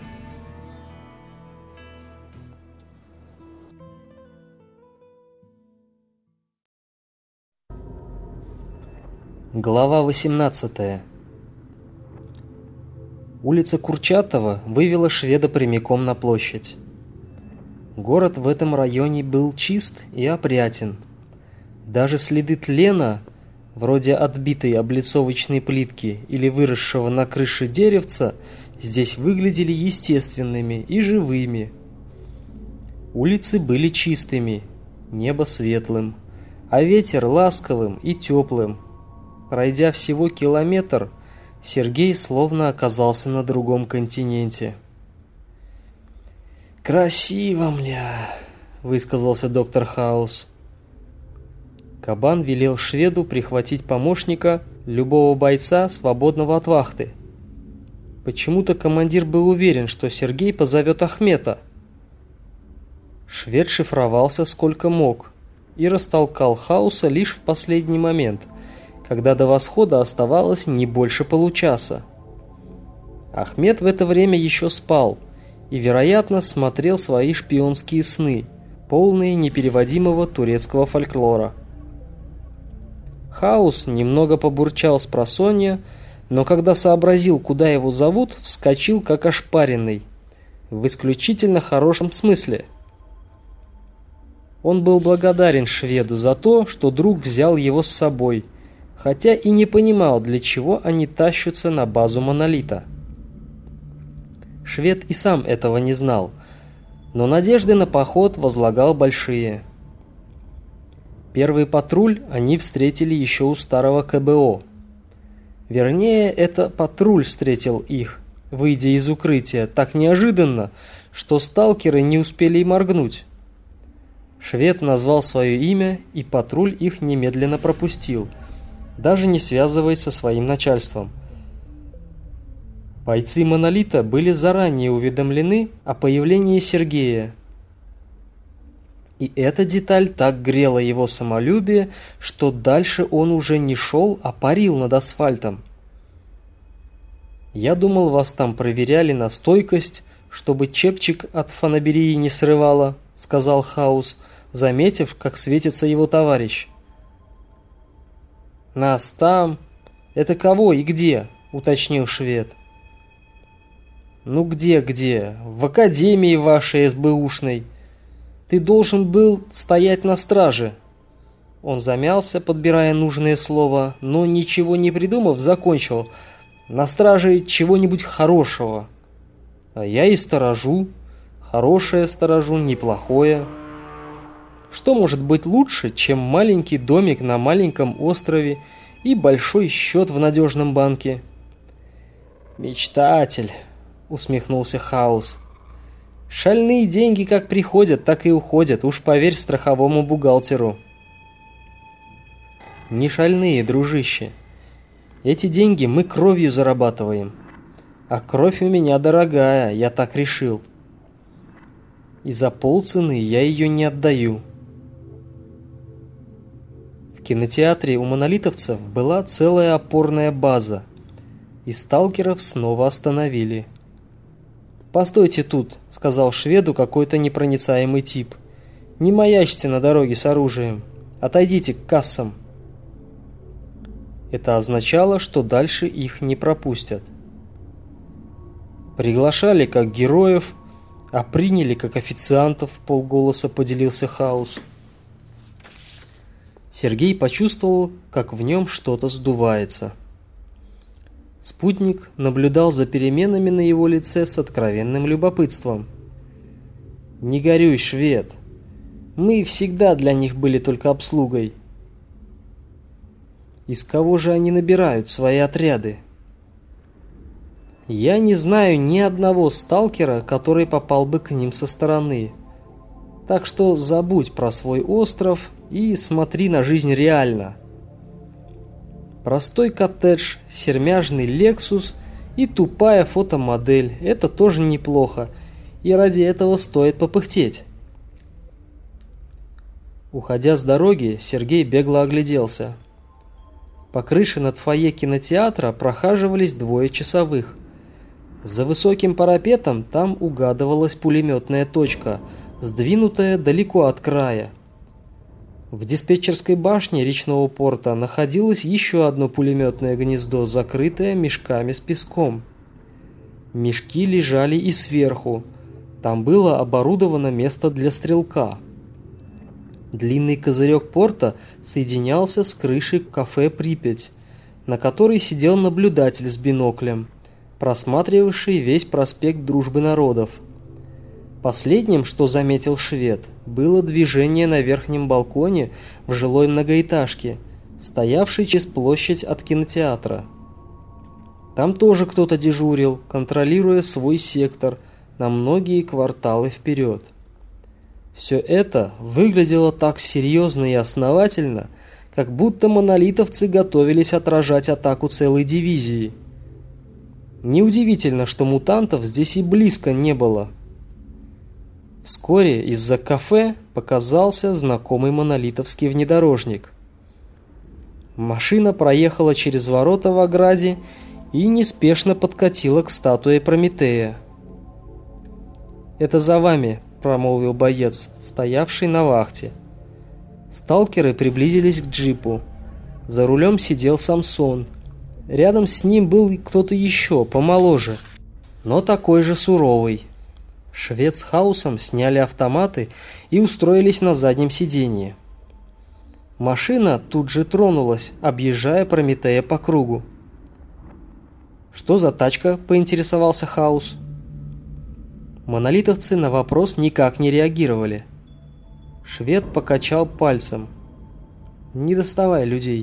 Глава восемнадцатая. Улица Курчатова вывела шведа прямиком на площадь. Город в этом районе был чист и опрятен. Даже следы тлена, вроде отбитой облицовочной плитки или выросшего на крыше деревца, здесь выглядели естественными и живыми. Улицы были чистыми, небо светлым, а ветер ласковым и теплым. Пройдя всего километр, Сергей словно оказался на другом континенте. «Красиво, мля!» — высказался доктор Хаус. Кабан велел шведу прихватить помощника, любого бойца, свободного от вахты. Почему-то командир был уверен, что Сергей позовет Ахмета. Швед шифровался сколько мог и растолкал Хауса лишь в последний момент, когда до восхода оставалось не больше получаса. Ахмед в это время еще спал и, вероятно, смотрел свои шпионские сны, полные непереводимого турецкого фольклора. Хаус немного побурчал спросонья, но когда сообразил, куда его зовут, вскочил как ошпаренный, в исключительно хорошем смысле. Он был благодарен шведу за то, что друг взял его с собой, хотя и не понимал, для чего они тащутся на базу Монолита. Швед и сам этого не знал, но надежды на поход возлагал большие. Первый патруль они встретили еще у старого ка бэ о. Вернее, это патруль встретил их, выйдя из укрытия, так неожиданно, что сталкеры не успели и моргнуть. Швед назвал свое имя, и патруль их немедленно пропустил, даже не связываясь со своим начальством. Бойцы Монолита были заранее уведомлены о появлении Сергея. И эта деталь так грела его самолюбие, что дальше он уже не шел, а парил над асфальтом. «Я думал, вас там проверяли на стойкость, чтобы чепчик от фанаберии не срывало», — сказал Хаус, заметив, как светится его товарищ. «Нас там? Это кого и где?» — уточнил швед. «Ну где-где? В академии вашей эс бэ ушной. Ты должен был стоять на страже». Он замялся, подбирая нужное слово, но, ничего не придумав, закончил: «На страже чего-нибудь хорошего». «А я и сторожу. Хорошее сторожу, неплохое». Что может быть лучше, чем маленький домик на маленьком острове и большой счет в надежном банке? «Мечтатель», — усмехнулся Хаус. «Шальные деньги как приходят, так и уходят, уж поверь страховому бухгалтеру». «Не шальные, дружище. Эти деньги мы кровью зарабатываем. А кровь у меня дорогая, я так решил. И за полцены я ее не отдаю». В кинотеатре у монолитовцев была целая опорная база, и сталкеров снова остановили. «Постойте тут», — сказал шведу какой-то непроницаемый тип. «Не маячьте на дороге с оружием. Отойдите к кассам». Это означало, что дальше их не пропустят. Приглашали как героев, а приняли как официантов, — вполголоса поделился Хаус. Сергей почувствовал, как в нем что-то сдувается. Спутник наблюдал за переменами на его лице с откровенным любопытством. «Не горюй, швед. Мы всегда для них были только обслугой». «Из кого же они набирают свои отряды?» «Я не знаю ни одного сталкера, который попал бы к ним со стороны. Так что забудь про свой остров и смотри на жизнь реально. Простой коттедж, сермяжный Lexus и тупая фотомодель – это тоже неплохо, и ради этого стоит попыхтеть». Уходя с дороги, Сергей бегло огляделся. По крыше над фойе кинотеатра прохаживались двое часовых. За высоким парапетом там угадывалась пулеметная точка, сдвинутая далеко от края. В диспетчерской башне речного порта находилось еще одно пулеметное гнездо, закрытое мешками с песком. Мешки лежали и сверху. Там было оборудовано место для стрелка. Длинный козырек порта соединялся с крышей кафе «Припять», на которой сидел наблюдатель с биноклем, просматривавший весь проспект Дружбы народов. Последним, что заметил швед, было движение на верхнем балконе в жилой многоэтажке, стоявшей через площадь от кинотеатра. Там тоже кто-то дежурил, контролируя свой сектор на многие кварталы вперед. Все это выглядело так серьезно и основательно, как будто монолитовцы готовились отражать атаку целой дивизии. Неудивительно, что мутантов здесь и близко не было. Вскоре из-за кафе показался знакомый монолитовский внедорожник. Машина проехала через ворота в ограде и неспешно подкатила к статуе Прометея. «Это за вами», — промолвил боец, стоявший на вахте. Сталкеры приблизились к джипу. За рулем сидел Самсон. Рядом с ним был кто-то еще, помоложе, но такой же суровый. Швед с Хаусом сняли автоматы и устроились на заднем сиденье. Машина тут же тронулась, объезжая Прометея по кругу. «Что за тачка?» — поинтересовался Хаус. Монолитовцы на вопрос никак не реагировали. Швед покачал пальцем. «Не доставай людей».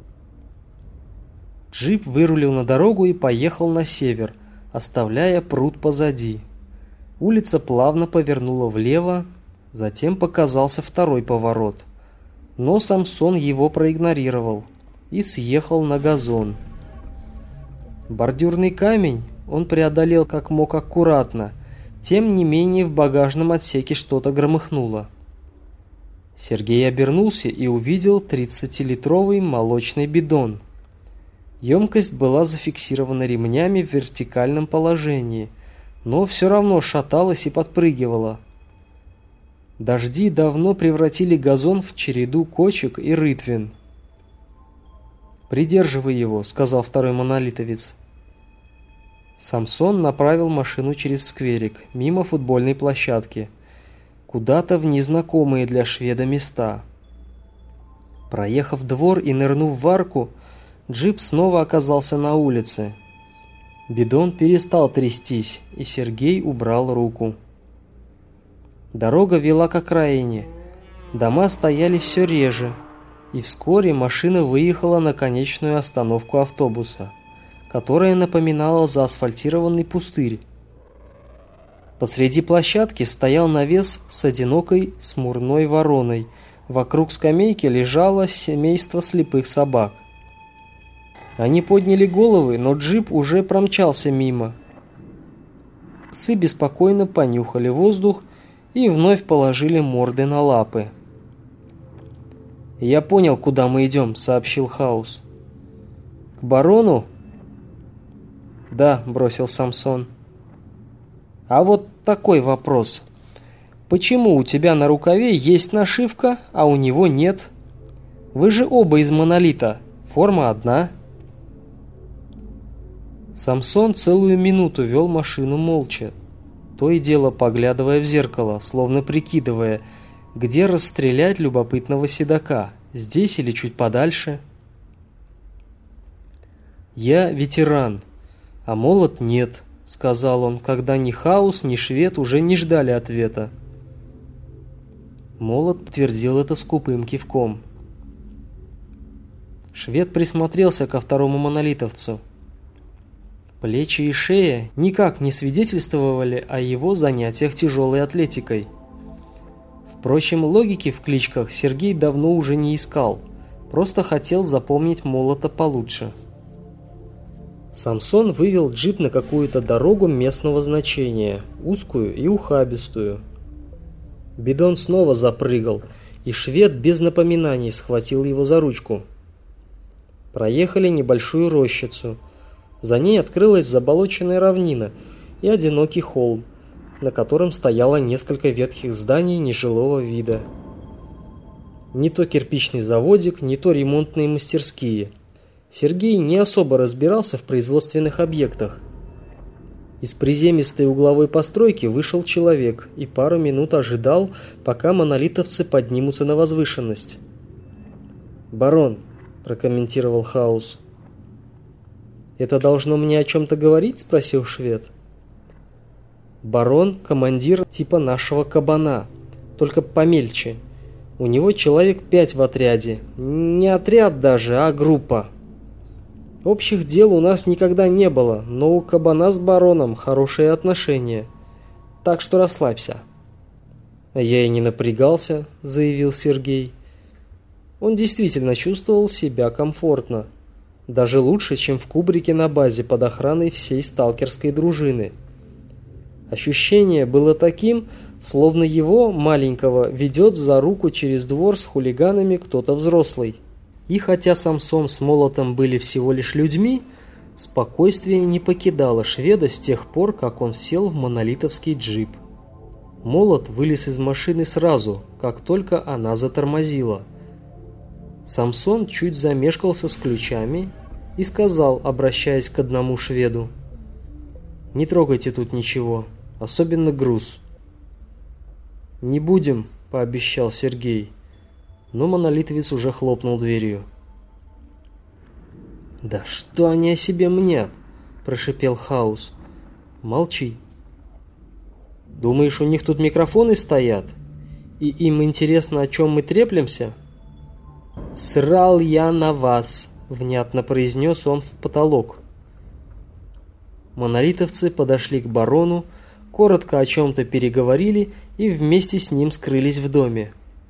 Джип вырулил на дорогу и поехал на север, оставляя пруд позади. Улица плавно повернула влево, затем показался второй поворот. Но Самсон его проигнорировал и съехал на газон. Бордюрный камень он преодолел как мог аккуратно, тем не менее в багажном отсеке что-то громыхнуло. Сергей обернулся и увидел тридцатилитровый молочный бидон. Емкость была зафиксирована ремнями в вертикальном положении, но все равно шаталась и подпрыгивала. Дожди давно превратили газон в череду кочек и рытвин. «Придерживай его», — сказал второй монолитовец. Самсон направил машину через скверик, мимо футбольной площадки, куда-то в незнакомые для шведа места. Проехав двор и нырнув в арку, джип снова оказался на улице. Бидон перестал трястись, и Сергей убрал руку. Дорога вела к окраине. Дома стояли все реже, и вскоре машина выехала на конечную остановку автобуса, которая напоминала заасфальтированный пустырь. Посреди площадки стоял навес с одинокой смурной вороной. Вокруг скамейки лежало семейство слепых собак. Они подняли головы, но джип уже промчался мимо. Псы беспокойно понюхали воздух и вновь положили морды на лапы. «Я понял, куда мы идем», — сообщил Хаус. «К барону?» «Да», — бросил Самсон. «А вот такой вопрос. Почему у тебя на рукаве есть нашивка, а у него нет? Вы же оба из монолита, форма одна». Самсон целую минуту вел машину молча, то и дело поглядывая в зеркало, словно прикидывая, где расстрелять любопытного седока, здесь или чуть подальше. «Я ветеран, а молот нет», — сказал он, когда ни Хаус, ни швед уже не ждали ответа. Молот подтвердил это скупым кивком. Швед присмотрелся ко второму монолитовцу. Плечи и шея никак не свидетельствовали о его занятиях тяжелой атлетикой. Впрочем, логики в кличках Сергей давно уже не искал, просто хотел запомнить молота получше. Самсон вывел джип на какую-то дорогу местного значения, узкую и ухабистую. Бидон снова запрыгал, и швед без напоминаний схватил его за ручку. Проехали небольшую рощицу. За ней открылась заболоченная равнина и одинокий холм, на котором стояло несколько ветхих зданий нежилого вида. Не то кирпичный заводик, не то ремонтные мастерские. Сергей не особо разбирался в производственных объектах. Из приземистой угловой постройки вышел человек и пару минут ожидал, пока монолитовцы поднимутся на возвышенность. «Барон», — прокомментировал Хаус. «Это должно мне о чем-то говорить?» — спросил швед. «Барон — командир типа нашего кабана, только помельче. У него человек пять в отряде. Не отряд даже, а группа. Общих дел у нас никогда не было, но у кабана с бароном хорошие отношения. Так что расслабься». «Я и не напрягался», — заявил Сергей. Он действительно чувствовал себя комфортно. Даже лучше, чем в кубрике на базе под охраной всей сталкерской дружины. Ощущение было таким, словно его, маленького, ведет за руку через двор с хулиганами кто-то взрослый. И хотя Самсон с молотом были всего лишь людьми, спокойствие не покидало шведа с тех пор, как он сел в монолитовский джип. Молот вылез из машины сразу, как только она затормозила. Самсон чуть замешкался с ключами и сказал, обращаясь к одному шведу: «Не трогайте тут ничего, особенно груз». «Не будем», — пообещал Сергей, но монолитовец уже хлопнул дверью. «Да что они о себе мнят?» — прошипел Хаус. «Молчи». «Думаешь, у них тут микрофоны стоят? И им интересно, о чем мы треплемся?» «Срал я на вас», — внятно произнес он в потолок. Монолитовцы подошли к барону, коротко о чем-то переговорили и вместе с ним скрылись в доме.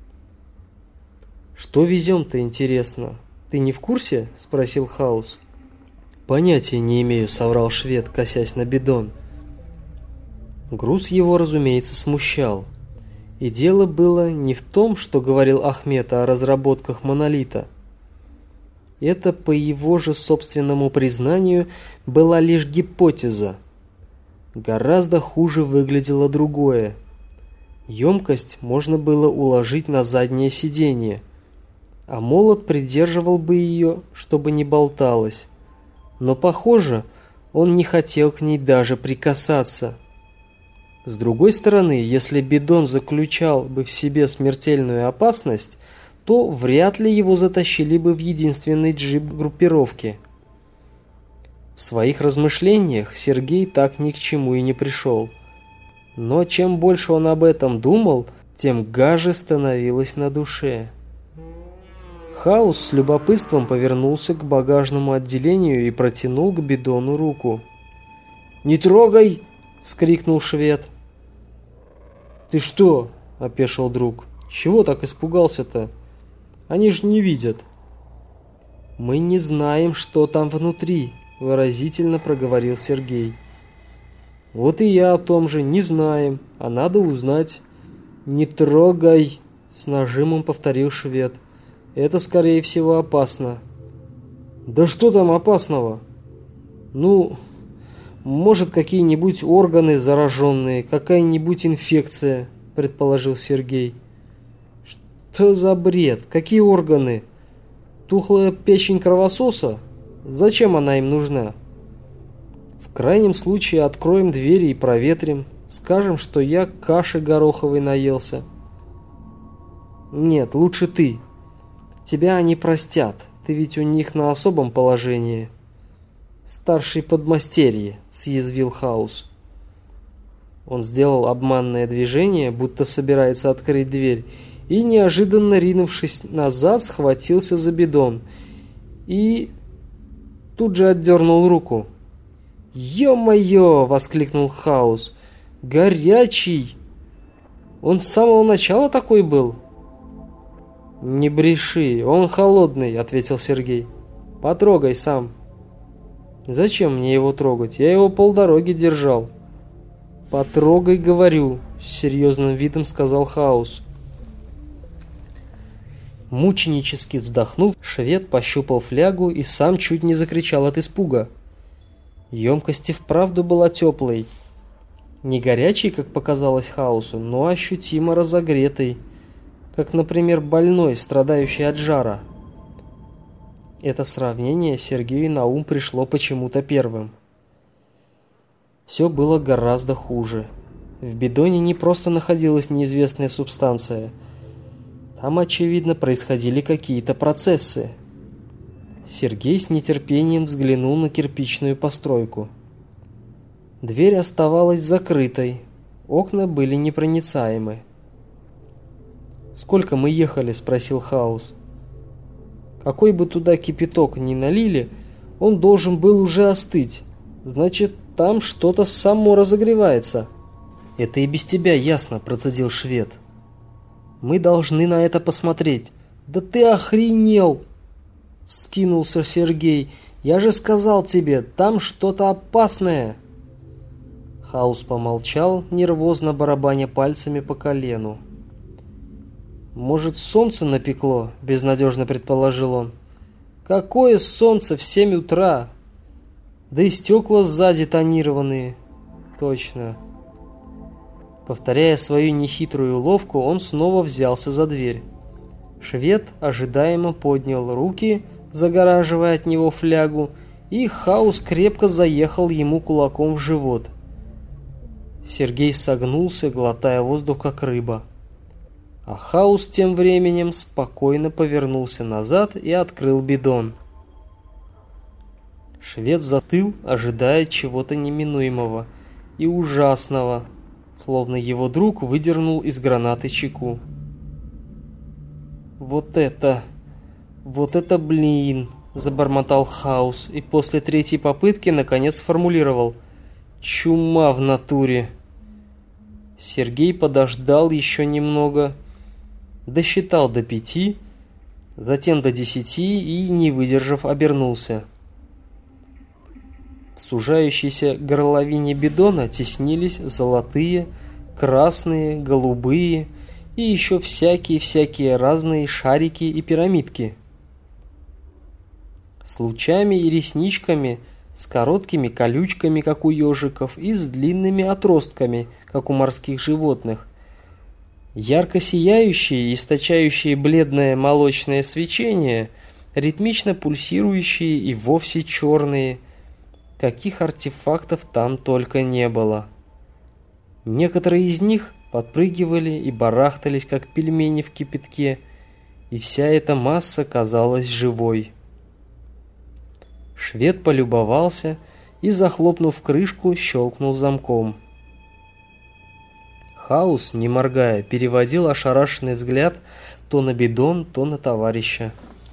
«Что везем-то, интересно? Ты не в курсе?» — спросил Хаус. «Понятия не имею», — соврал швед, косясь на бидон. Груз его, разумеется, смущал. И дело было не в том, что говорил Ахмед о разработках монолита. Это, по его же собственному признанию, была лишь гипотеза. Гораздо хуже выглядело другое. Емкость можно было уложить на заднее сиденье, а молот придерживал бы ее, чтобы не болталось. Но, похоже, он не хотел к ней даже прикасаться. С другой стороны, если бидон заключал бы в себе смертельную опасность, то вряд ли его затащили бы в единственный джип группировки. В своих размышлениях Сергей так ни к чему и не пришел. Но чем больше он об этом думал, тем гаже становилось на душе. Хаус с любопытством повернулся к багажному отделению и протянул к бидону руку. «Не трогай!» — вскрикнул швед. «Ты что?» — опешил друг. «Чего так испугался-то? Они же не видят». «Мы не знаем, что там внутри», — выразительно проговорил Сергей. «Вот и я о том же, не знаем, а надо узнать». «Не трогай!» — с нажимом повторил швед. «Это, скорее всего, опасно». «Да что там опасного?» «Ну, может, какие-нибудь органы зараженные, какая-нибудь инфекция», — предположил Сергей. «Что за бред? Какие органы? Тухлая печень кровососа? Зачем она им нужна? В крайнем случае откроем двери и проветрим. Скажем, что я каши гороховой наелся». «Нет, лучше ты. Тебя они простят. Ты ведь у них на особом положении». «Старший подмастерье», — съязвил Хаус. Он сделал обманное движение, будто собирается открыть дверь, и, неожиданно ринувшись назад, схватился за бидон и тут же отдернул руку. «Ё-моё!» — воскликнул Хаус. «Горячий! Он с самого начала такой был?» «Не бреши, он холодный», — ответил Сергей. «Потрогай сам». «Зачем мне его трогать? Я его полдороги держал». «Потрогай, говорю», — с серьезным видом сказал Хаус. Мученически вздохнув, швед пощупал флягу и сам чуть не закричал от испуга. Емкость и вправду была теплой. Не горячей, как показалось Хаусу, но ощутимо разогретой, как, например, больной, страдающий от жара. Это сравнение Сергею на ум пришло почему-то первым. Все было гораздо хуже. В бидоне не просто находилась неизвестная субстанция. Там, очевидно, происходили какие-то процессы. Сергей с нетерпением взглянул на кирпичную постройку. Дверь оставалась закрытой, окна были непроницаемы. «Сколько мы ехали?» — спросил Хаус. «Какой бы туда кипяток ни налили, он должен был уже остыть. Значит, там что-то само разогревается». «Это и без тебя ясно», — процедил швед. «Мы должны на это посмотреть». «Да ты охренел!» — скинулся Сергей. «Я же сказал тебе, там что-то опасное». Хаус помолчал, нервозно барабаня пальцами по колену. «Может, солнце напекло?» — безнадежно предположил он. «Какое солнце в семь утра? Да и стекла сзади тонированные». «Точно». Повторяя свою нехитрую уловку, он снова взялся за дверь. Швед ожидаемо поднял руки, загораживая от него флягу, и Хаус крепко заехал ему кулаком в живот. Сергей согнулся, глотая воздух, как рыба. А Хаус тем временем спокойно повернулся назад и открыл бидон. Швед застыл, ожидая чего-то неминуемого и ужасного, словно его друг выдернул из гранаты чеку. «Вот это... вот это блин!» — забормотал Хаус и после третьей попытки наконец сформулировал: «Чума в натуре!» Сергей подождал еще немного, досчитал до пяти, затем до десяти и, не выдержав, обернулся. В сужающейся горловине бидона теснились золотые, красные, голубые и еще всякие-всякие разные шарики и пирамидки. С лучами и ресничками, с короткими колючками, как у ежиков, и с длинными отростками, как у морских животных. Ярко сияющие, источающие бледное молочное свечение, ритмично пульсирующие и вовсе черные. Каких артефактов там только не было. Некоторые из них подпрыгивали и барахтались, как пельмени в кипятке, и вся эта масса казалась живой. Швед полюбовался и, захлопнув крышку, щелкнул замком. Хаус, не моргая, переводил ошарашенный взгляд то на бидон, то на товарища.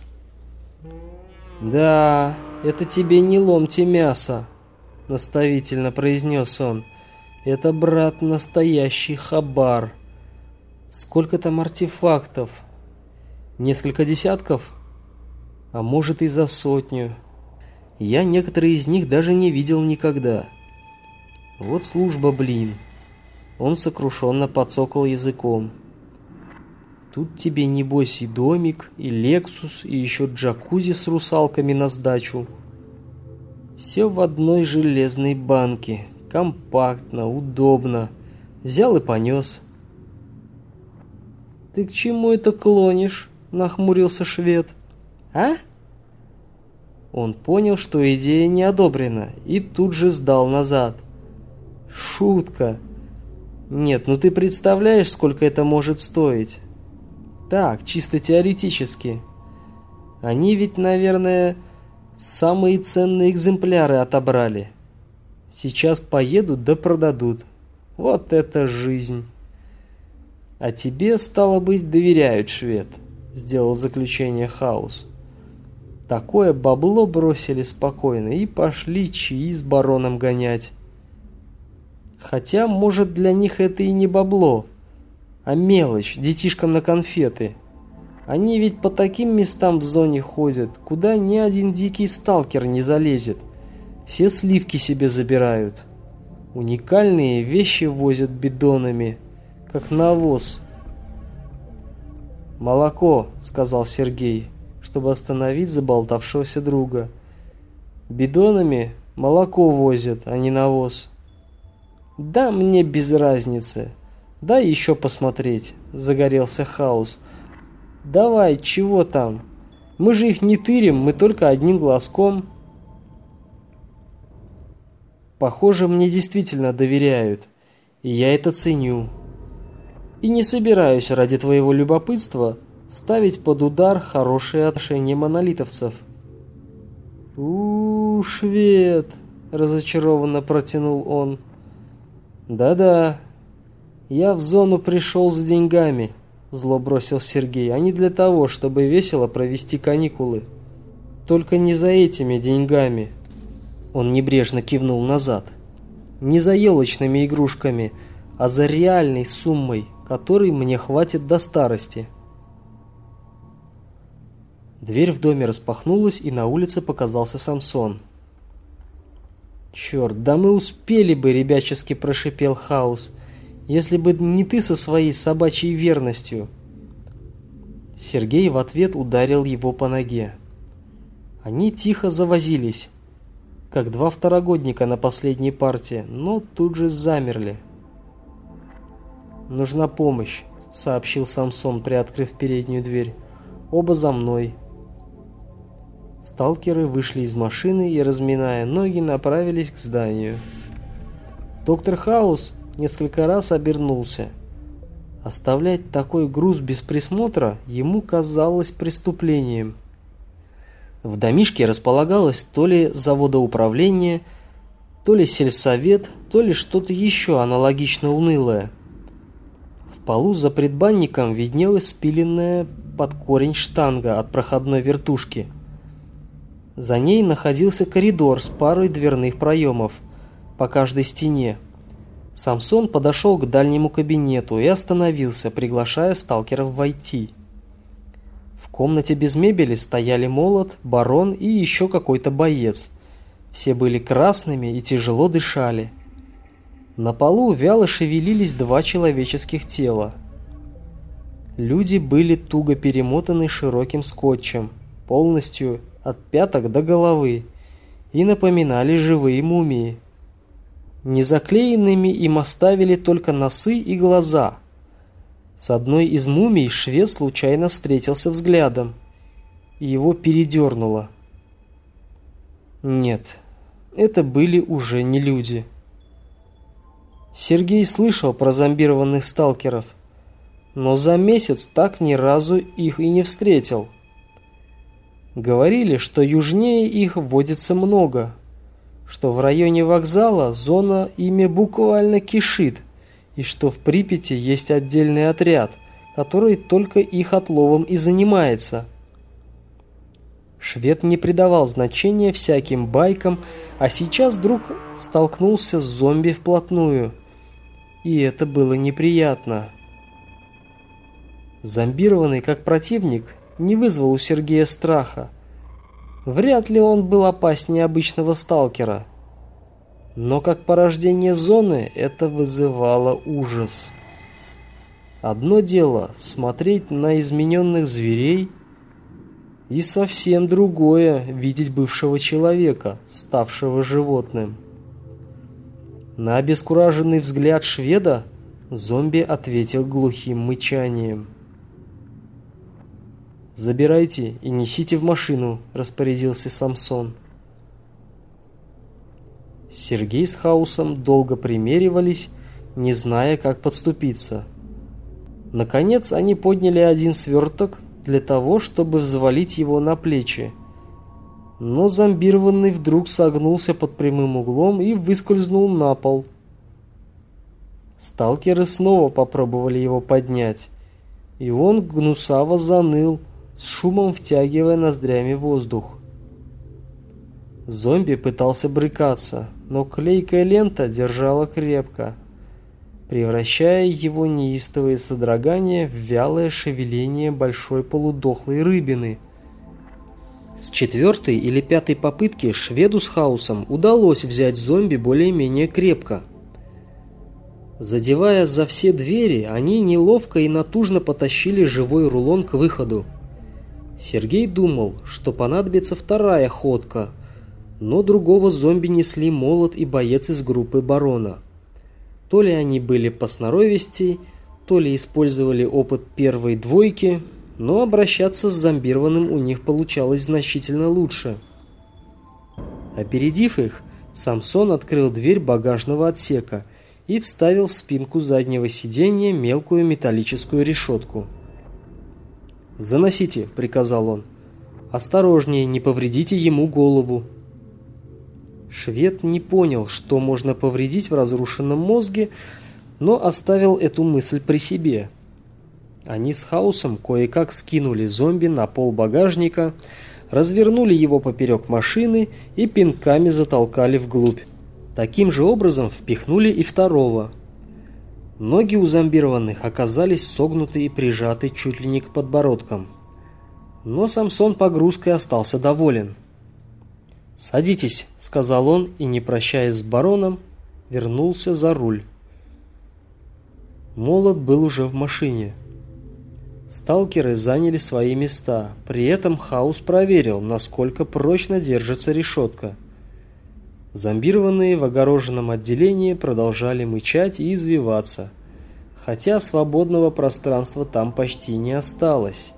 «Да, это тебе не ломти мяса», — наставительно произнес он. «Это, брат, настоящий хабар. Сколько там артефактов? Несколько десятков? А может и за сотню. Я некоторые из них даже не видел никогда. Вот служба, блин». Он сокрушенно подцокал языком. «Тут тебе, небось, и домик, и Лексус, и еще джакузи с русалками на сдачу. Все в одной железной банке. Компактно, удобно. Взял и понес». «Ты к чему это клонишь?» — нахмурился швед. «А?» Он понял, что идея не одобрена, и тут же сдал назад. «Шутка. Нет, ну ты представляешь, сколько это может стоить? Так, чисто теоретически. Они ведь, наверное, самые ценные экземпляры отобрали. Сейчас поедут да продадут. Вот это жизнь!» «А тебе, стало быть, доверяют, швед», — сделал заключение Хаус. «Такое бабло бросили спокойно и пошли чаи с бароном гонять. Хотя, может, для них это и не бабло, а мелочь детишкам на конфеты. Они ведь по таким местам в зоне ходят, куда ни один дикий сталкер не залезет. Все сливки себе забирают. Уникальные вещи возят бидонами, как навоз». «Молоко», — сказал Сергей, чтобы остановить заболтавшегося друга. «Бидонами молоко возят, а не навоз». «Да мне без разницы. Дай еще посмотреть», — загорелся Хаус. «Давай, чего там? Мы же их не тырим, мы только одним глазком». «Похоже, мне действительно доверяют, и я это ценю. И не собираюсь ради твоего любопытства ставить под удар хорошие отношения монолитовцев». «У-у-у, швед», — разочарованно протянул он. «Да-да, я в зону пришел за деньгами», — зло бросил Сергей, — «а не для того, чтобы весело провести каникулы. Только не за этими деньгами». Он небрежно кивнул назад. «Не за елочными игрушками, а за реальной суммой, которой мне хватит до старости». Дверь в доме распахнулась, и на улице показался Самсон. «Черт, да мы успели бы», — ребячески прошипел Хаус, — «если бы не ты со своей собачьей верностью». Сергей в ответ ударил его по ноге. Они тихо завозились, как два второгодника на последней партии, но тут же замерли. «Нужна помощь», — сообщил Самсон, приоткрыв переднюю дверь. «Оба за мной». Сталкеры вышли из машины и, разминая ноги, направились к зданию. Доктор Хаус несколько раз обернулся. Оставлять такой груз без присмотра ему казалось преступлением. В домишке располагалось то ли заводоуправление, то ли сельсовет, то ли что-то еще аналогично унылое. В полу за предбанником виднелась спиленная под корень штанга от проходной вертушки. За ней находился коридор с парой дверных проемов по каждой стене. Самсон подошел к дальнему кабинету и остановился, приглашая сталкеров войти. В комнате без мебели стояли молот, барон и еще какой-то боец. Все были красными и тяжело дышали. На полу вяло шевелились два человеческих тела. Люди были туго перемотаны широким скотчем, полностью от пяток до головы, и напоминали живые мумии. Незаклеенными им оставили только носы и глаза. С одной из мумий швед случайно встретился взглядом, и его передернуло. Нет, это были уже не люди. Сергей слышал про зомбированных сталкеров, но за месяц так ни разу их и не встретил. Говорили, что южнее их водится много, что в районе вокзала зона ими буквально кишит, и что в Припяти есть отдельный отряд, который только их отловом и занимается. Швед не придавал значения всяким байкам, а сейчас вдруг столкнулся с зомби вплотную, и это было неприятно. Зомбированный как противник не вызвал у Сергея страха. Вряд ли он был опаснее обычного сталкера. Но как порождение зоны это вызывало ужас. Одно дело смотреть на измененных зверей, и совсем другое видеть бывшего человека, ставшего животным. На обескураженный взгляд шведа зомби ответил глухим мычанием. «Забирайте и несите в машину», — распорядился Самсон. Сергей с Хаусом долго примеривались, не зная, как подступиться. Наконец они подняли один сверток для того, чтобы взвалить его на плечи. Но зомбированный вдруг согнулся под прямым углом и выскользнул на пол. Сталкеры снова попробовали его поднять, и он гнусаво заныл, с шумом втягивая ноздрями воздух. Зомби пытался брыкаться, но клейкая лента держала крепко, превращая его неистовые содрогания в вялое шевеление большой полудохлой рыбины. С четвертой или пятой попытки шведу с Хаусом удалось взять зомби более-менее крепко. Задевая за все двери, они неловко и натужно потащили живой рулон к выходу. Сергей думал, что понадобится вторая ходка, но другого зомби несли молот и боец из группы барона. То ли они были посноровистей, то ли использовали опыт первой двойки, но обращаться с зомбированным у них получалось значительно лучше. Опередив их, Самсон открыл дверь багажного отсека и вставил в спинку заднего сиденья мелкую металлическую решетку. «Заносите», — приказал он. «Осторожнее, не повредите ему голову». Швед не понял, что можно повредить в разрушенном мозге, но оставил эту мысль при себе. Они с Хаусом кое-как скинули зомби на пол багажника, развернули его поперек машины и пинками затолкали вглубь. Таким же образом впихнули и второго. Ноги у зомбированных оказались согнуты и прижаты чуть ли не к подбородкам. Но Самсон погрузкой остался доволен. «Садитесь», — сказал он, и, не прощаясь с бароном, вернулся за руль. Молот был уже в машине. Сталкеры заняли свои места, при этом Хаус проверил, насколько прочно держится решетка. Зомбированные в огороженном отделении продолжали мычать и извиваться, хотя свободного пространства там почти не осталось.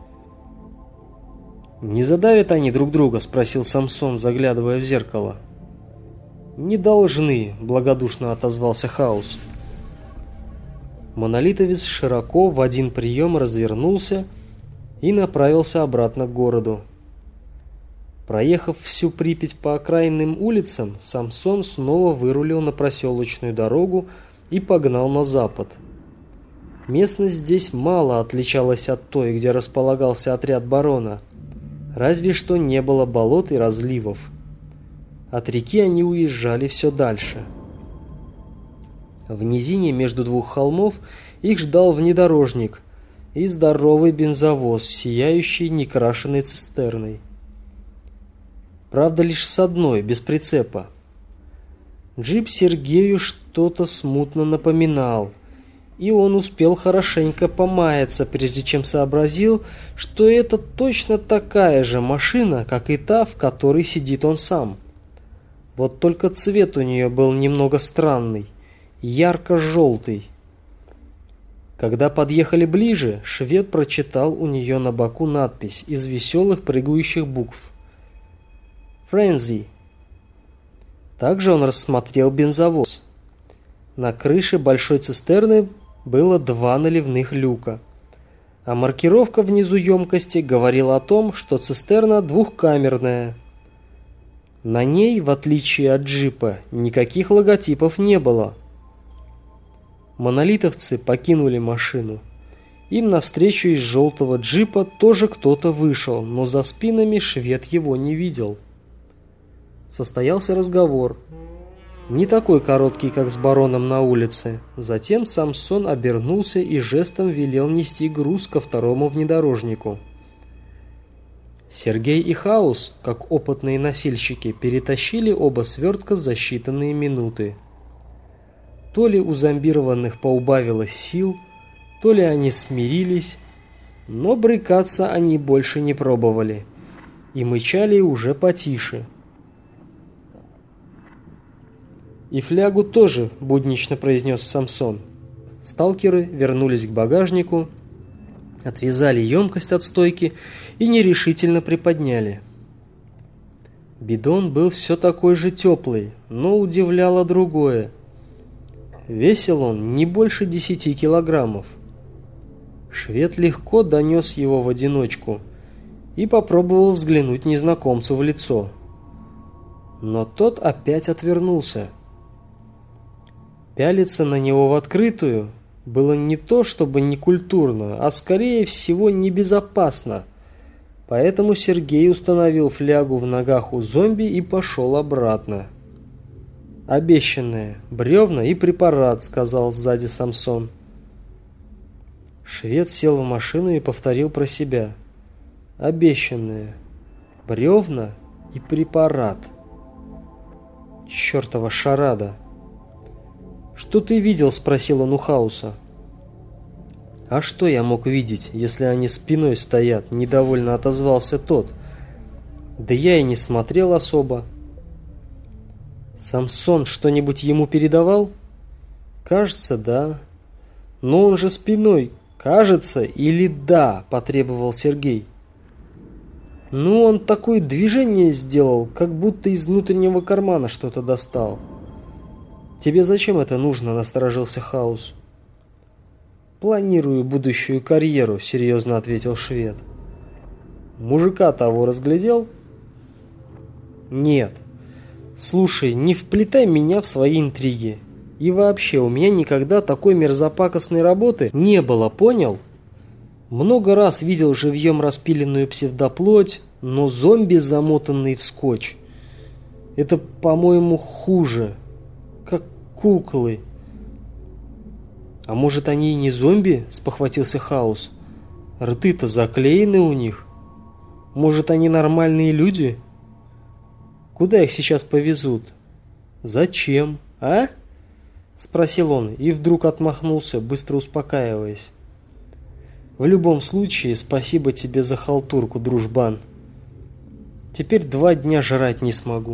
«Не задавят они друг друга?» — спросил Самсон, заглядывая в зеркало. «Не должны», — благодушно отозвался Хаус. Монолитовец широко в один прием развернулся и направился обратно к городу. Проехав всю Припять по окраинным улицам, Самсон снова вырулил на проселочную дорогу и погнал на запад. Местность здесь мало отличалась от той, где располагался отряд барона, разве что не было болот и разливов. От реки они уезжали все дальше. В низине между двух холмов их ждал внедорожник и здоровый бензовоз, сияющий некрашенной цистерной. Правда, лишь с одной, без прицепа. Джип Сергею что-то смутно напоминал, и он успел хорошенько помаяться, прежде чем сообразил, что это точно такая же машина, как и та, в которой сидит он сам. Вот только цвет у нее был немного странный, ярко-желтый. Когда подъехали ближе, швед прочитал у нее на боку надпись из веселых прыгающих букв. «Френзи». Также он рассмотрел бензовоз. На крыше большой цистерны было два наливных люка, а маркировка внизу емкости говорила о том, что цистерна двухкамерная. На ней, в отличие от джипа, никаких логотипов не было. Монолитовцы покинули машину. Им навстречу из желтого джипа тоже кто-то вышел, но за спинами швед его не видел. Состоялся разговор. Не такой короткий, как с бароном на улице. Затем Самсон обернулся и жестом велел нести груз ко второму внедорожнику. Сергей и Хаус, как опытные носильщики, перетащили оба свертка за считанные минуты. То ли у зомбированных поубавилось сил, то ли они смирились, но брыкаться они больше не пробовали и мычали уже потише. «И флягу тоже», — буднично произнес Самсон. Сталкеры вернулись к багажнику, отвязали емкость от стойки и нерешительно приподняли. Бидон был все такой же теплый, но удивляло другое. Весил он не больше десяти килограммов. Швед легко донес его в одиночку и попробовал взглянуть незнакомцу в лицо. Но тот опять отвернулся. Пялиться на него в открытую было не то чтобы некультурно, а скорее всего небезопасно. Поэтому Сергей установил флягу в ногах у зомби и пошел обратно. «Обещанное, бревна и препарат», — сказал сзади Самсон. Швед сел в машину и повторил про себя. «Обещанное, бревна и препарат». Чёртова шарада. «Что ты видел?» — спросил он у Хауса. «А что я мог видеть, если они спиной стоят?» — недовольно отозвался тот. «Да я и не смотрел особо». «Самсон что-нибудь ему передавал?» «Кажется, да». «Но он же спиной. Кажется или да?» — потребовал Сергей. «Ну, он такое движение сделал, как будто из внутреннего кармана что-то достал». «Тебе зачем это нужно?» — насторожился Хаус. «Планирую будущую карьеру», — серьезно ответил швед. «Мужика того разглядел?» «Нет. Слушай, не вплетай меня в свои интриги. И вообще, у меня никогда такой мерзопакостной работы не было, понял? Много раз видел живьем распиленную псевдоплоть, но зомби, замотанный в скотч, это, по-моему, хуже. Как куклы». «А может, они и не зомби?» — спохватился Хаус. «Рты-то заклеены у них. Может, они нормальные люди? Куда их сейчас повезут?» «Зачем, а?» — спросил он и вдруг отмахнулся, быстро успокаиваясь. «В любом случае, спасибо тебе за халтурку, дружбан. Теперь два дня жрать не смогу».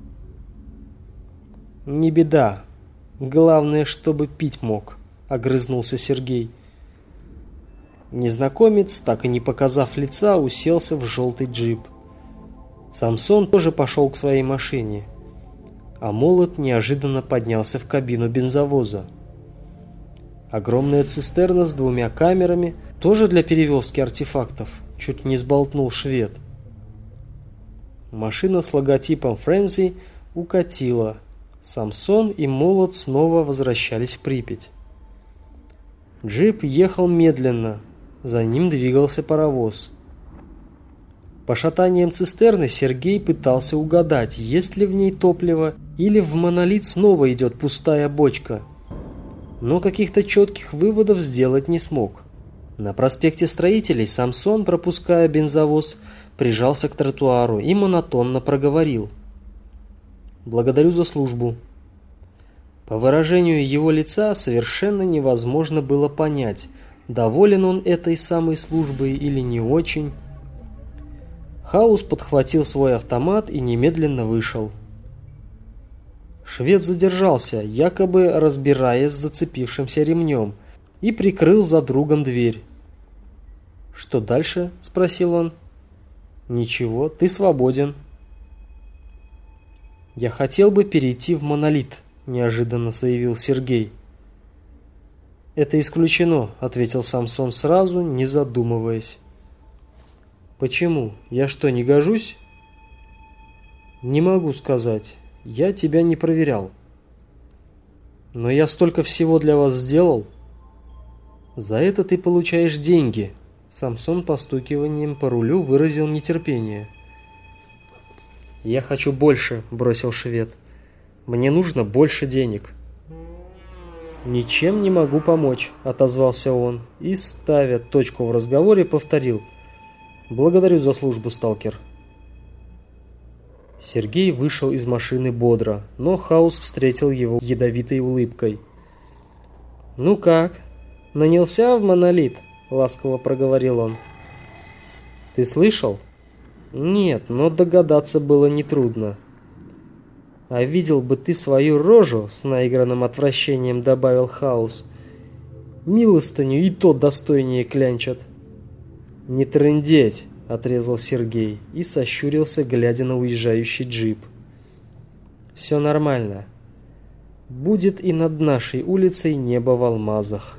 «Не беда. Главное, чтобы пить мог», — огрызнулся Сергей. Незнакомец, так и не показав лица, уселся в желтый джип. Самсон тоже пошел к своей машине, а Молот неожиданно поднялся в кабину бензовоза. Огромная цистерна с двумя камерами, тоже для перевозки артефактов, чуть не сболтнул швед. Машина с логотипом Френзи укатила. Самсон и Молот снова возвращались в Припять. Джип ехал медленно, за ним двигался паровоз. По шатаниям цистерны Сергей пытался угадать, есть ли в ней топливо, или в монолит снова идет пустая бочка. Но каких-то четких выводов сделать не смог. На проспекте Строителей Самсон, пропуская бензовоз, прижался к тротуару и монотонно проговорил: «Благодарю за службу». По выражению его лица совершенно невозможно было понять, доволен он этой самой службой или не очень. Хаус подхватил свой автомат и немедленно вышел. Швед задержался, якобы разбираясь с зацепившимся ремнем, и прикрыл за другом дверь. «Что дальше?» — спросил он. «Ничего, ты свободен». «Я хотел бы перейти в монолит», — неожиданно заявил Сергей. «Это исключено», — ответил Самсон сразу, не задумываясь. «Почему? Я что, не гожусь?» «Не могу сказать. Я тебя не проверял. Но я столько всего для вас сделал. За это ты получаешь деньги». Самсон постукиванием по рулю выразил нетерпение. «Я хочу больше», — бросил швед. «Мне нужно больше денег». «Ничем не могу помочь», — отозвался он и, ставя точку в разговоре, повторил: «Благодарю за службу, сталкер». Сергей вышел из машины бодро, но Хаус встретил его ядовитой улыбкой. «Ну как, нанялся в монолит?» — ласково проговорил он. «Ты слышал?» «Нет, но догадаться было нетрудно». «А видел бы ты свою рожу», — с наигранным отвращением добавил Хаус. «Милостыню и то достойнее клянчат». «Не трындеть», — отрезал Сергей и сощурился, глядя на уезжающий джип. «Все нормально. Будет и над нашей улицей небо в алмазах».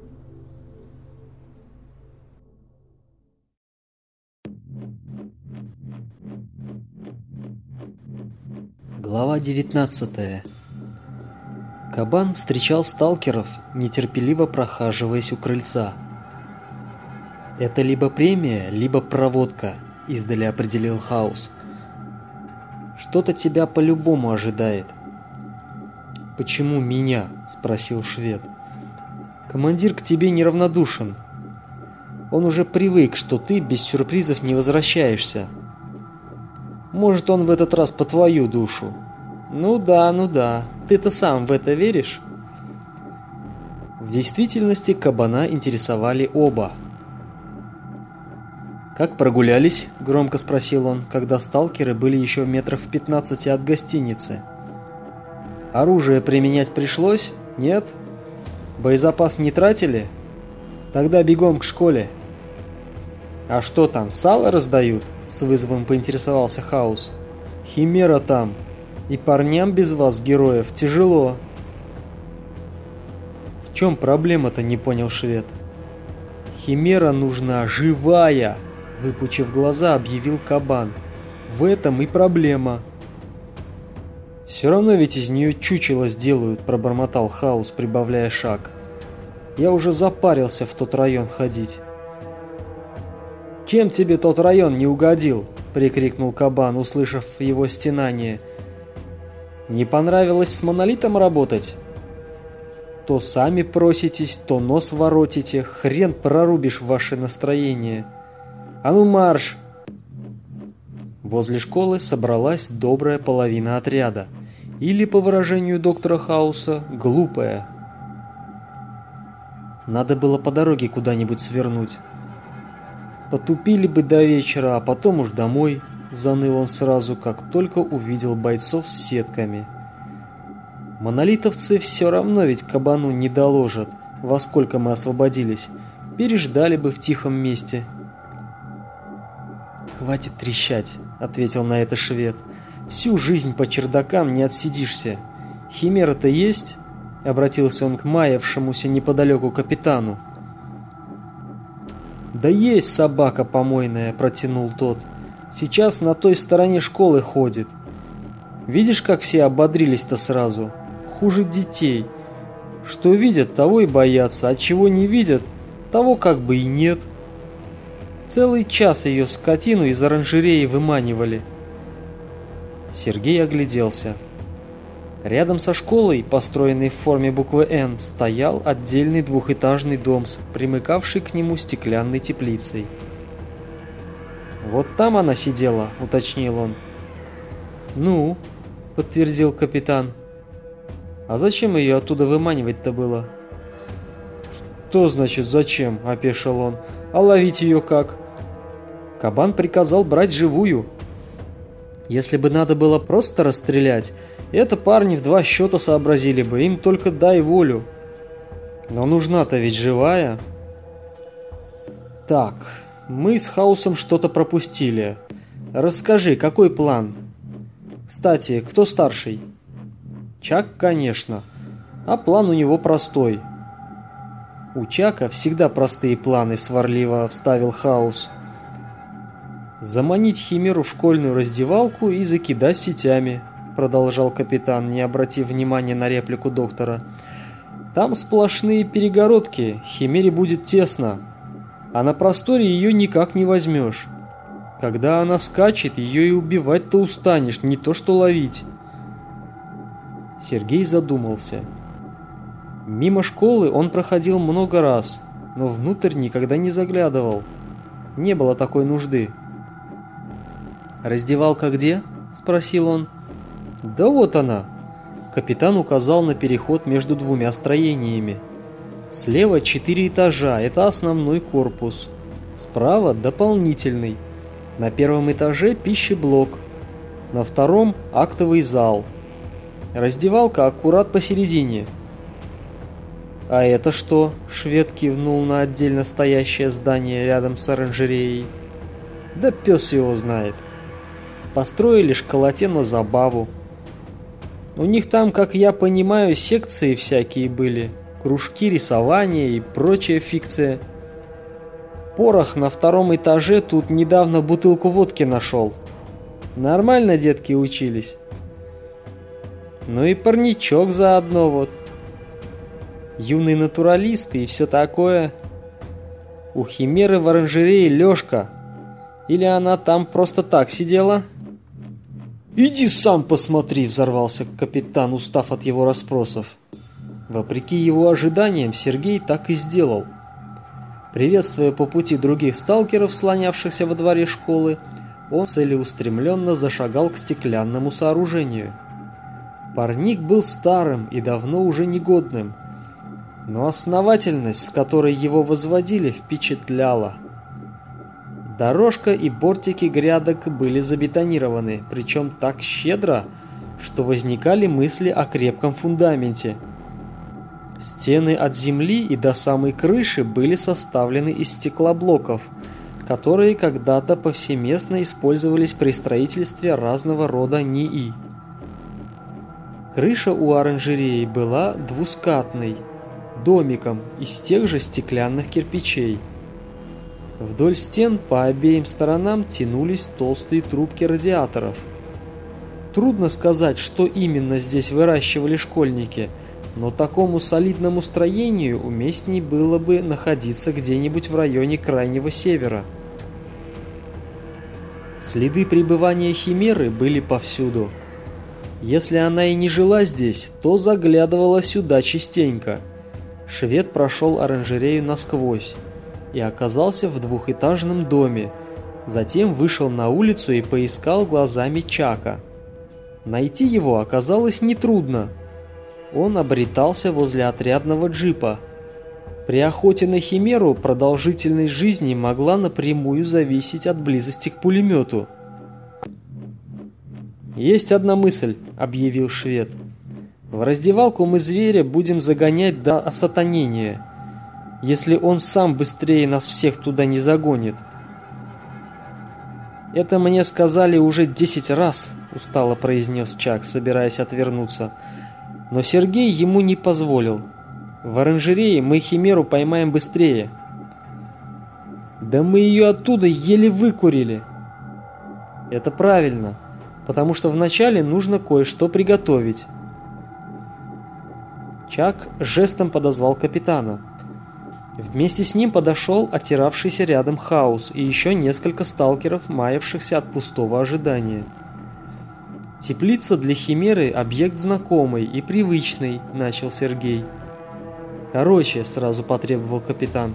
Глава девятнадцатая. Кабан встречал сталкеров, нетерпеливо прохаживаясь у крыльца. «Это либо премия, либо проводка», — издали определил Хаус. «Что-то тебя по-любому ожидает». «Почему меня?» — спросил швед. «Командир к тебе неравнодушен. Он уже привык, что ты без сюрпризов не возвращаешься. Может, он в этот раз по твою душу». «Ну да, ну да. Ты-то сам в это веришь?» В действительности кабана интересовали оба. «Как прогулялись?» — громко спросил он, когда сталкеры были еще метров в пятнадцати от гостиницы. «Оружие применять пришлось? Нет? Боезапас не тратили? Тогда бегом к школе». «А что там, сало раздают?» — с вызовом поинтересовался Хаус. «Химера там. И парням без вас, героев, тяжело». «В чем проблема-то?» — не понял швед. «Химера нужна живая!» — выпучив глаза, объявил кабан. «В этом и проблема». «Все равно ведь из нее чучело сделают», — пробормотал Хаус, прибавляя шаг. «Я уже запарился в тот район ходить». «Чем тебе тот район не угодил?» — прикрикнул кабан, услышав его стенание. «Не понравилось с монолитом работать? То сами проситесь, то нос воротите, хрен прорубишь ваше настроение. А ну марш!» Возле школы собралась добрая половина отряда, или, по выражению доктора Хауса, глупая. Надо было по дороге куда-нибудь свернуть. «Потупили бы до вечера, а потом уж домой», — заныл он сразу, как только увидел бойцов с сетками. «Монолитовцы все равно ведь кабану не доложат, во сколько мы освободились. Переждали бы в тихом месте». «Хватит трещать», — ответил на это швед. «Всю жизнь по чердакам не отсидишься. Химера-то есть?» — обратился он к маявшемуся неподалеку капитану. «Да есть собака помойная», — протянул тот. «Сейчас на той стороне школы ходит. Видишь, как все ободрились-то сразу? Хуже детей. Что видят, того и боятся, а чего не видят, того как бы и нет. Целый час ее скотину из оранжереи выманивали». Сергей огляделся. Рядом со школой, построенной в форме буквы «Н», стоял отдельный двухэтажный дом, примыкавший к нему стеклянной теплицей. «Вот там она сидела», — уточнил он. «Ну», — подтвердил капитан. «А зачем ее оттуда выманивать-то было?» «Что значит зачем?» — опешил он. «А ловить ее как?» «Кабан приказал брать живую. Если бы надо было просто расстрелять, это парни в два счета сообразили бы, им только дай волю. Но нужна-то ведь живая». «Так, мы с Хаусом что-то пропустили. Расскажи, какой план? Кстати, кто старший?» Чак, конечно, а план у него простой. У Чака всегда простые планы, сварливо вставил Хаус. Заманить Химеру в школьную раздевалку и закидать сетями, продолжал капитан, не обратив внимания на реплику доктора. Там сплошные перегородки, Химере будет тесно, а на просторе ее никак не возьмешь. Когда она скачет, ее и убивать-то устанешь, не то что ловить. Сергей задумался. Мимо школы он проходил много раз, но внутрь никогда не заглядывал. Не было такой нужды. «Раздевалка где?» – спросил он. «Да вот она». Капитан указал на переход между двумя строениями. Слева четыре этажа, это основной корпус. Справа дополнительный. На первом этаже пищеблок. На втором актовый зал. Раздевалка аккурат посередине. «А это что?» – швед кивнул на отдельно стоящее здание рядом с оранжереей. «Да пес его знает. Построили школоте на забаву. У них там, как я понимаю, секции всякие были, кружки рисования и прочая фикция. Порох на втором этаже тут недавно бутылку водки нашел. Нормально детки учились. Ну и парничок заодно вот. Юный натуралист и все такое. У Химеры в оранжерее Лёшка. Или она там просто так сидела?» «Иди сам посмотри», — взорвался капитан, устав от его расспросов. Вопреки его ожиданиям, Сергей так и сделал. Приветствуя по пути других сталкеров, слонявшихся во дворе школы, он целеустремленно зашагал к стеклянному сооружению. Парник был старым и давно уже негодным, но основательность, с которой его возводили, впечатляла. Дорожка и бортики грядок были забетонированы, причем так щедро, что возникали мысли о крепком фундаменте. Стены от земли и до самой крыши были составлены из стеклоблоков, которые когда-то повсеместно использовались при строительстве разного рода НИИ. Крыша у оранжереи была двускатной, домиком из тех же стеклянных кирпичей. Вдоль стен по обеим сторонам тянулись толстые трубки радиаторов. Трудно сказать, что именно здесь выращивали школьники, но такому солидному строению уместней было бы находиться где-нибудь в районе Крайнего Севера. Следы пребывания Химеры были повсюду. Если она и не жила здесь, то заглядывала сюда частенько. Швед прошел оранжерею насквозь и оказался в двухэтажном доме, затем вышел на улицу и поискал глазами Чака. Найти его оказалось нетрудно. Он обретался возле отрядного джипа. При охоте на Химеру продолжительность жизни могла напрямую зависеть от близости к пулемету. «Есть одна мысль», — объявил швед. «В раздевалку мы зверя будем загонять до осатанения, если он сам быстрее нас всех туда не загонит». «Это мне сказали уже десять раз», — устало произнес Чак, собираясь отвернуться. Но Сергей ему не позволил. «В оранжерее мы Химеру поймаем быстрее». «Да мы ее оттуда еле выкурили». «Это правильно, потому что вначале нужно кое-что приготовить». Чак жестом подозвал капитана. Вместе с ним подошел отиравшийся рядом Хаус и еще несколько сталкеров, маявшихся от пустого ожидания. «Теплица для Химеры — объект знакомый и привычный», — начал Сергей. «Короче», — сразу потребовал капитан.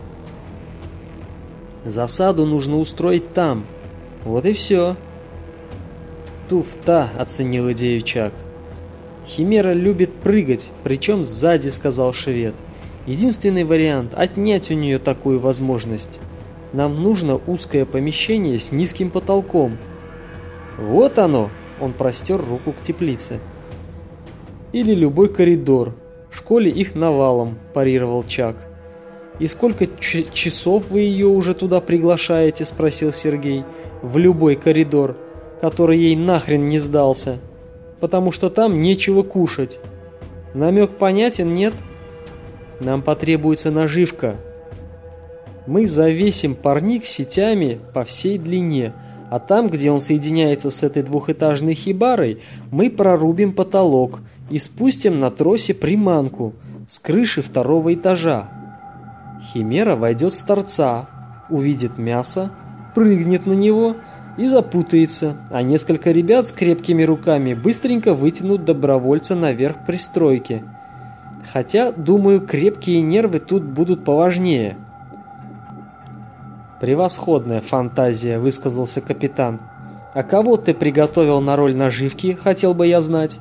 «Засаду нужно устроить там. Вот и все». «Туфта», — оценил идею Чак. «Химера любит прыгать, причем сзади», — сказал швед. «Единственный вариант — отнять у нее такую возможность. Нам нужно узкое помещение с низким потолком». «Вот оно!» — он простер руку к теплице. «Или любой коридор. В школе их навалом», — парировал Чак. «И сколько ч- часов вы ее уже туда приглашаете?» — спросил Сергей. «В любой коридор, который ей нахрен не сдался. Потому что там нечего кушать. Намек понятен, нет? Нам потребуется наживка. Мы завесим парник сетями по всей длине, а там, где он соединяется с этой двухэтажной хибарой, мы прорубим потолок и спустим на тросе приманку с крыши второго этажа. Химера войдет с торца, увидит мясо, прыгнет на него и запутается, а несколько ребят с крепкими руками быстренько вытянут добровольца наверх пристройки. Хотя, думаю, крепкие нервы тут будут поважнее. «Превосходная фантазия», — высказался капитан. «А кого ты приготовил на роль наживки, хотел бы я знать?»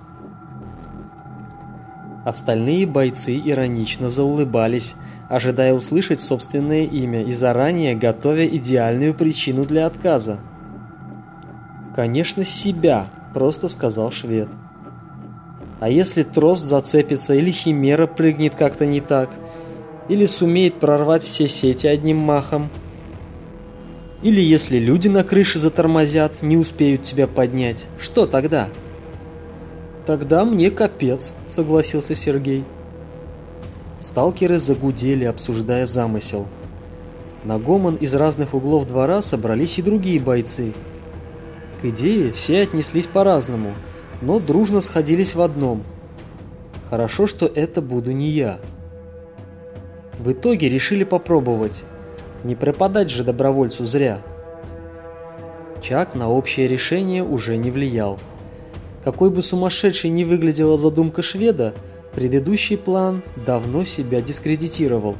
Остальные бойцы иронично заулыбались, ожидая услышать собственное имя и заранее готовя идеальную причину для отказа. «Конечно, себя», — просто сказал швед. «А если трос зацепится или химера прыгнет как-то не так, или сумеет прорвать все сети одним махом? Или если люди на крыше затормозят, не успеют тебя поднять, что тогда?» «Тогда мне капец», — согласился Сергей. Сталкеры загудели, обсуждая замысел. На гомон из разных углов двора собрались и другие бойцы. К идее все отнеслись по-разному, но дружно сходились в одном. Хорошо, что это буду не я. В итоге решили попробовать. Не пропадать же добровольцу зря. Чак на общее решение уже не влиял. Какой бы сумасшедшей ни выглядела задумка шведа, предыдущий план давно себя дискредитировал.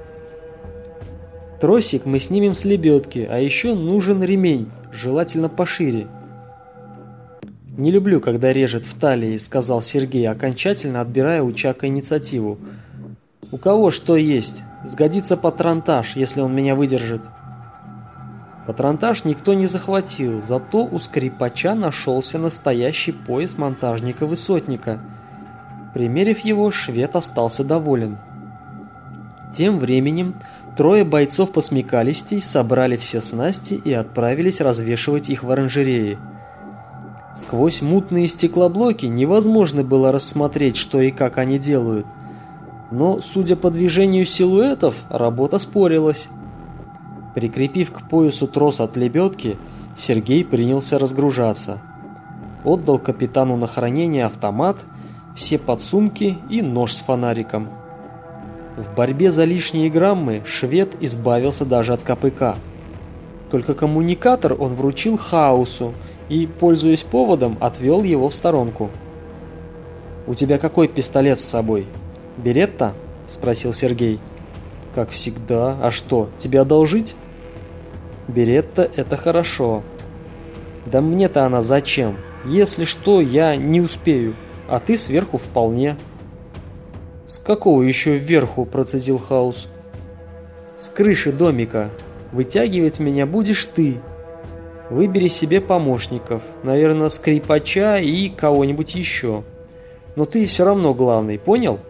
Тросик мы снимем с лебедки, а еще нужен ремень, желательно пошире. «Не люблю, когда режет в талии», — сказал Сергей, окончательно отбирая у Чака инициативу. «У кого что есть? Сгодится патронтаж, если он меня выдержит». Патронтаж никто не захватил, зато у скрипача нашелся настоящий пояс монтажника-высотника. Примерив его, швед остался доволен. Тем временем трое бойцов посмекалистей собрали все снасти и отправились развешивать их в оранжерее. Сквозь мутные стеклоблоки невозможно было рассмотреть, что и как они делают. Но, судя по движению силуэтов, работа спорилась. Прикрепив к поясу трос от лебедки, Сергей принялся разгружаться. Отдал капитану на хранение автомат, все подсумки и нож с фонариком. В борьбе за лишние граммы швед избавился даже от ка пэ ка. Только коммуникатор он вручил Хаусу и, пользуясь поводом, отвел его в сторонку. «У тебя какой пистолет с собой? Беретта?» — спросил Сергей. «Как всегда. А что, тебе одолжить?» «Беретта — это хорошо». «Да мне-то она зачем? Если что, я не успею, а ты сверху вполне». «С какого еще вверху?» — процедил Хаус. «С крыши домика. Вытягивать меня будешь ты. Выбери себе помощников, наверное, скрипача и кого-нибудь еще. Но ты все равно главный, понял?»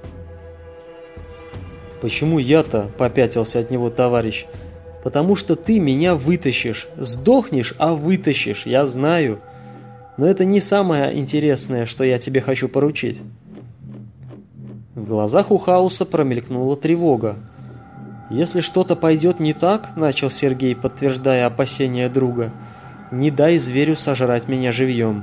«Почему я-то?» — попятился от него товарищ. «Потому что ты меня вытащишь. Сдохнешь, а вытащишь, я знаю. Но это не самое интересное, что я тебе хочу поручить». В глазах у Хауса промелькнула тревога. «Если что-то пойдет не так, — начал Сергей, подтверждая опасения друга, — не дай зверю сожрать меня живьем».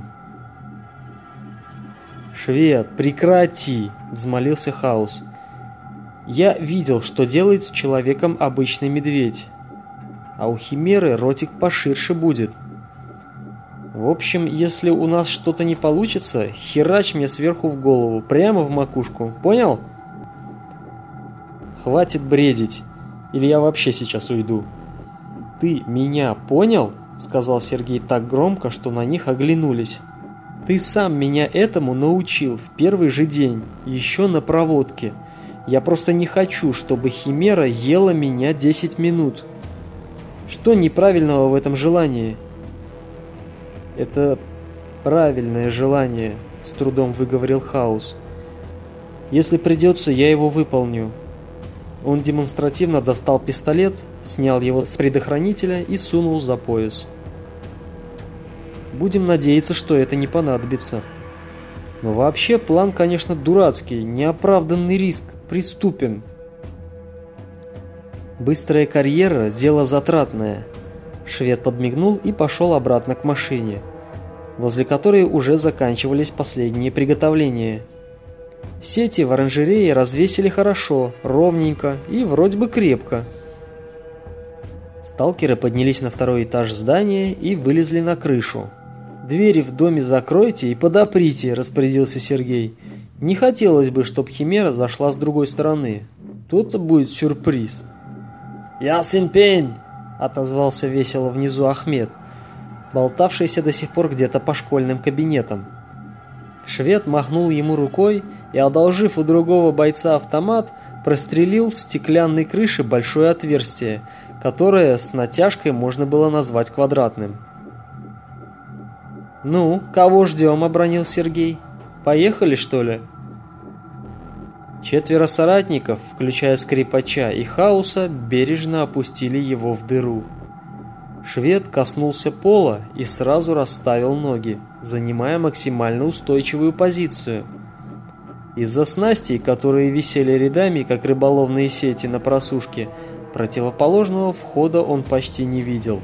«Швед, прекрати!» — взмолился Хаус. «Я видел, что делает с человеком обычный медведь, а у химеры ротик поширше будет. В общем, если у нас что-то не получится, херач мне сверху в голову, прямо в макушку, понял?» «Хватит бредить, или я вообще сейчас уйду». «Ты меня понял?» — сказал Сергей так громко, что на них оглянулись. «Ты сам меня этому научил в первый же день, еще на проводке. Я просто не хочу, чтобы химера ела меня десять минут. Что неправильного в этом желании?» «Это правильное желание», — с трудом выговорил Хаус. «Если придется, я его выполню». Он демонстративно достал пистолет, снял его с предохранителя и сунул за пояс. «Будем надеяться, что это не понадобится». Но вообще план, конечно, дурацкий, неоправданный риск, преступен. Быстрая карьера – дело затратное. Швед подмигнул и пошел обратно к машине, возле которой уже заканчивались последние приготовления. Сети в оранжерее развесили хорошо, ровненько и вроде бы крепко. Сталкеры поднялись на второй этаж здания и вылезли на крышу. «Двери в доме закройте и подоприте», – распорядился Сергей. «Не хотелось бы, чтобы Химера зашла с другой стороны. Тут-то будет сюрприз». «Ясен пень!» – отозвался весело внизу Ахмед, болтавшийся до сих пор где-то по школьным кабинетам. Швед махнул ему рукой и, одолжив у другого бойца автомат, прострелил в стеклянной крыше большое отверстие, которое с натяжкой можно было назвать квадратным. «Ну, кого ждем?» – обронил Сергей. «Поехали, что ли?» Четверо соратников, включая скрипача и Хауса, бережно опустили его в дыру. Швед коснулся пола и сразу расставил ноги, занимая максимально устойчивую позицию. Из-за снастей, которые висели рядами, как рыболовные сети на просушке, противоположного входа он почти не видел.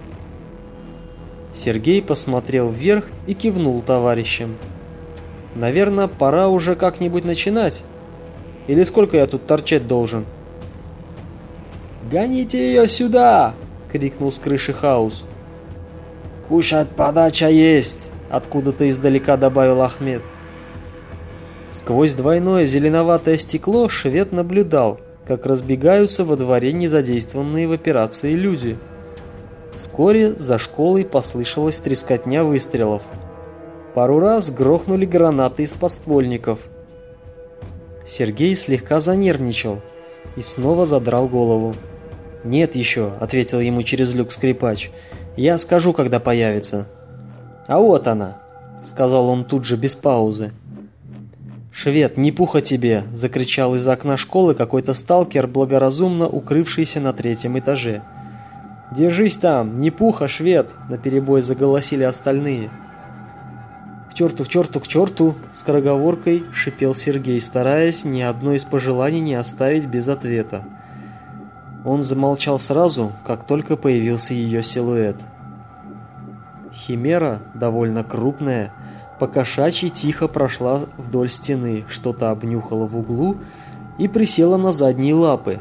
Сергей посмотрел вверх и кивнул товарищам. «Наверное, пора уже как-нибудь начинать. Или сколько я тут торчать должен?» «Гоните ее сюда!» — крикнул с крыши Хаус. «Кушать подача есть!» — откуда-то издалека добавил Ахмед. Сквозь двойное зеленоватое стекло швед наблюдал, как разбегаются во дворе незадействованные в операции люди. Вскоре за школой послышалась трескотня выстрелов. Пару раз грохнули гранаты из подствольников. Сергей слегка занервничал и снова задрал голову. «Нет еще», — ответил ему через люк скрипач. «Я скажу, когда появится». «А вот она», — сказал он тут же без паузы. «Швед, не пуха тебе!» — закричал из окна школы какой-то сталкер, благоразумно укрывшийся на третьем этаже. «Держись там, не пуха, швед!» — наперебой заголосили остальные. «К черту, к черту, к черту!» — скороговоркой шипел Сергей, стараясь ни одно из пожеланий не оставить без ответа. Он замолчал сразу, как только появился ее силуэт. Химера, довольно крупная, покошачьи тихо прошла вдоль стены, что-то обнюхала в углу и присела на задние лапы.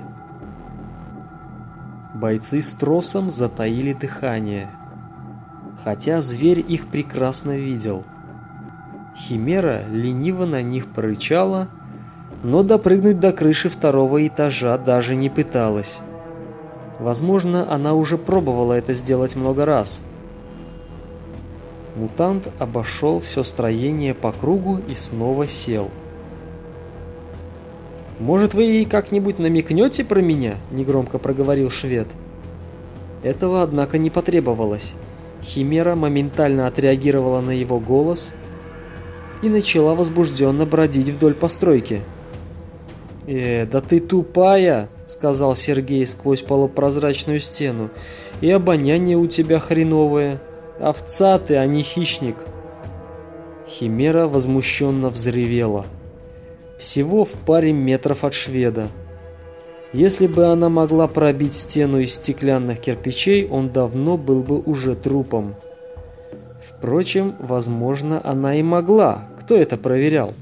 Бойцы с тросом затаили дыхание, хотя зверь их прекрасно видел. Химера лениво на них порычала, но допрыгнуть до крыши второго этажа даже не пыталась. Возможно, она уже пробовала это сделать много раз. Мутант обошел все строение по кругу и снова сел. «Может, вы ей как-нибудь намекнете про меня?» — негромко проговорил швед. Этого, однако, не потребовалось. Химера моментально отреагировала на его голос и начала возбужденно бродить вдоль постройки. «Э, да ты тупая!» — сказал Сергей сквозь полупрозрачную стену. «И обоняние у тебя хреновое. Овца ты, а не хищник!» Химера возмущенно взревела. Всего в паре метров от шведа. Если бы она могла пробить стену из стеклянных кирпичей, он давно был бы уже трупом. Впрочем, возможно, она и могла. Кто это проверял?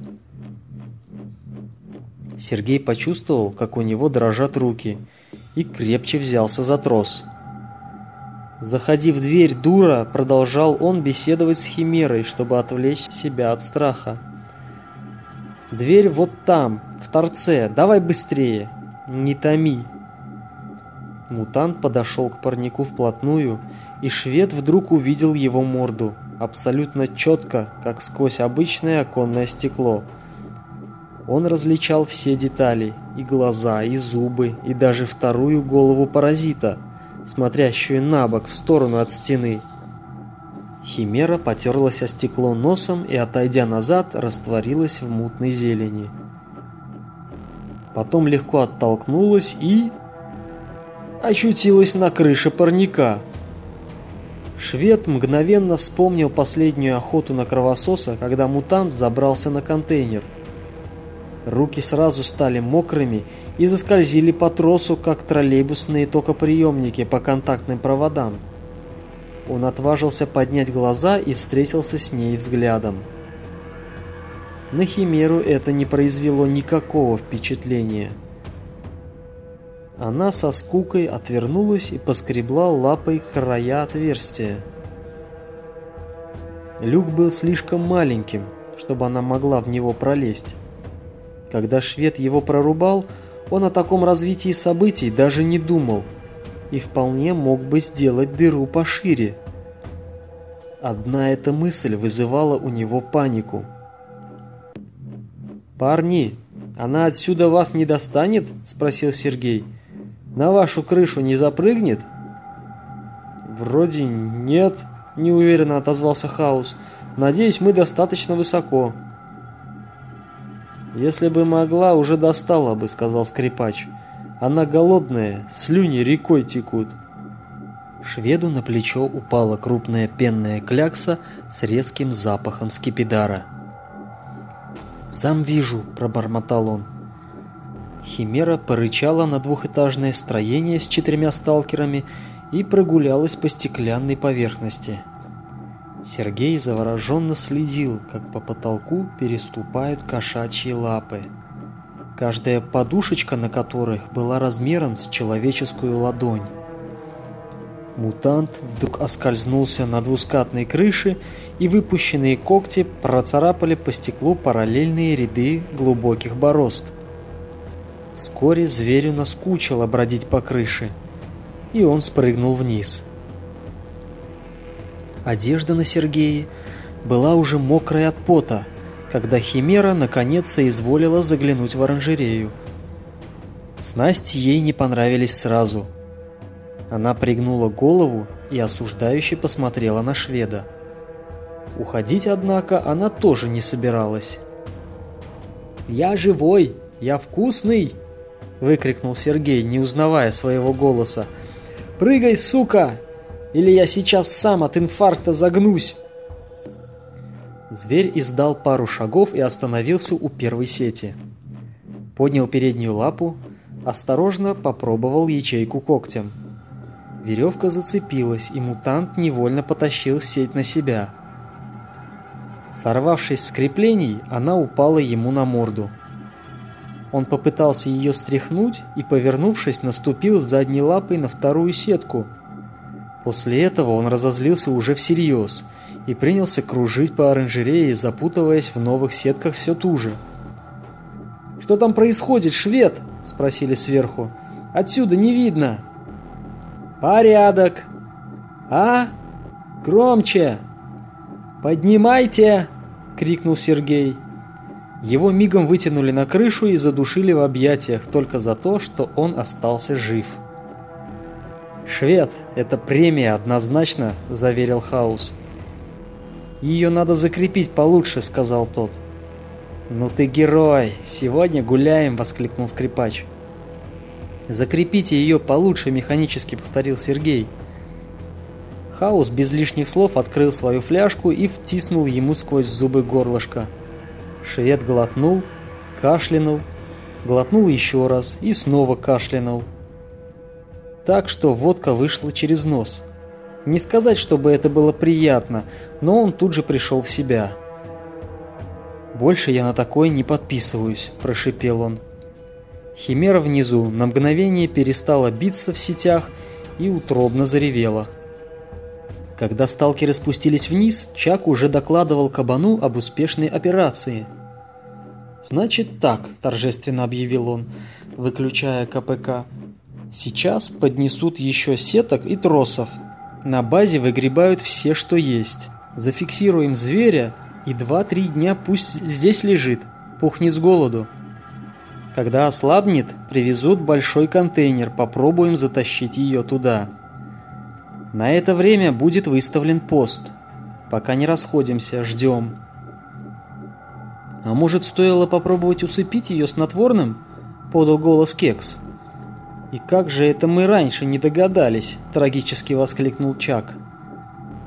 Сергей почувствовал, как у него дрожат руки, и крепче взялся за трос. «Заходи в дверь, дура!» — продолжал он беседовать с Химерой, чтобы отвлечь себя от страха. «Дверь вот там, в торце. Давай быстрее. Не томи». Мутант подошел к парнику вплотную, и швед вдруг увидел его морду, абсолютно четко, как сквозь обычное оконное стекло. Он различал все детали: и глаза, и зубы, и даже вторую голову паразита, смотрящую на бок в сторону от стены. Химера потерлась о стекло носом и, отойдя назад, растворилась в мутной зелени. Потом легко оттолкнулась и... очутилась на крыше парника. Швед мгновенно вспомнил последнюю охоту на кровососа, когда мутант забрался на контейнер. Руки сразу стали мокрыми и заскользили по тросу, как троллейбусные токоприемники по контактным проводам. Он отважился поднять глаза и встретился с ней взглядом. На Химеру это не произвело никакого впечатления. Она со скукой отвернулась и поскребла лапой края отверстия. Люк был слишком маленьким, чтобы она могла в него пролезть. Когда швед его прорубал, он о таком развитии событий даже не думал и вполне мог бы сделать дыру пошире. Одна эта мысль вызывала у него панику. «Парни, она отсюда вас не достанет?» – спросил Сергей. «На вашу крышу не запрыгнет?» «Вроде нет», – неуверенно отозвался Хаус. «Надеюсь, мы достаточно высоко». «Если бы могла, уже достала бы», — сказал скрипач. «Она голодная, слюни рекой текут». Шведу на плечо упала крупная пенная клякса с резким запахом скипидара. «Сам вижу», — пробормотал он. Химера порычала на двухэтажное строение с четырьмя сталкерами и прогулялась по стеклянной поверхности. Сергей завороженно следил, как по потолку переступают кошачьи лапы, каждая подушечка на которых была размером с человеческую ладонь. Мутант вдруг оскользнулся на двускатной крыше, и выпущенные когти процарапали по стеклу параллельные ряды глубоких борозд. Вскоре зверю наскучило бродить по крыше, и он спрыгнул вниз. Одежда на Сергее была уже мокрая от пота, когда Химера наконец соизволила заглянуть в оранжерею. Снасти ей не понравились сразу. Она пригнула голову и осуждающе посмотрела на шведа. Уходить, однако, она тоже не собиралась. «Я живой! Я вкусный!» — выкрикнул Сергей, не узнавая своего голоса. «Прыгай, сука! Или я сейчас сам от инфаркта загнусь!» Зверь издал пару шагов и остановился у первой сети. Поднял переднюю лапу, осторожно попробовал ячейку когтем. Веревка зацепилась, и мутант невольно потащил сеть на себя. Сорвавшись с креплений, она упала ему на морду. Он попытался ее стряхнуть и, повернувшись, наступил задней лапой на вторую сетку. После этого он разозлился уже всерьез и принялся кружить по оранжерее, запутываясь в новых сетках все туже. «Что там происходит, швед?» — спросили сверху. «Отсюда не видно». «Порядок!» «А? Громче!» «Поднимайте!» — крикнул Сергей. Его мигом вытянули на крышу и задушили в объятиях только за то, что он остался жив. «Швед, это премия однозначно», — заверил Хаус. «Ее надо закрепить получше», — сказал тот. «Ну ты герой! Сегодня гуляем!» — воскликнул скрипач. «Закрепите ее получше», — механически повторил Сергей. Хаус без лишних слов открыл свою фляжку и втиснул ему сквозь зубы горлышко. Швед глотнул, кашлянул, глотнул еще раз и снова кашлянул. Так что водка вышла через нос. Не сказать, чтобы это было приятно, но он тут же пришел в себя. «Больше я на такое не подписываюсь», – прошипел он. Химера внизу на мгновение перестала биться в сетях и утробно заревела. Когда сталкеры спустились вниз, Чак уже докладывал кабану об успешной операции. «Значит так», – торжественно объявил он, выключая ка пэ ка. «Сейчас поднесут еще сеток и тросов. На базе выгребают все, что есть. Зафиксируем зверя, и два-три дня пусть здесь лежит, пухнет с голоду. Когда ослабнет, привезут большой контейнер, попробуем затащить ее туда. На это время будет выставлен пост. Пока не расходимся, ждем». «А может, стоило попробовать усыпить ее снотворным?» — подал голос Кекс. «И как же это мы раньше не догадались?» — трагически воскликнул Чак.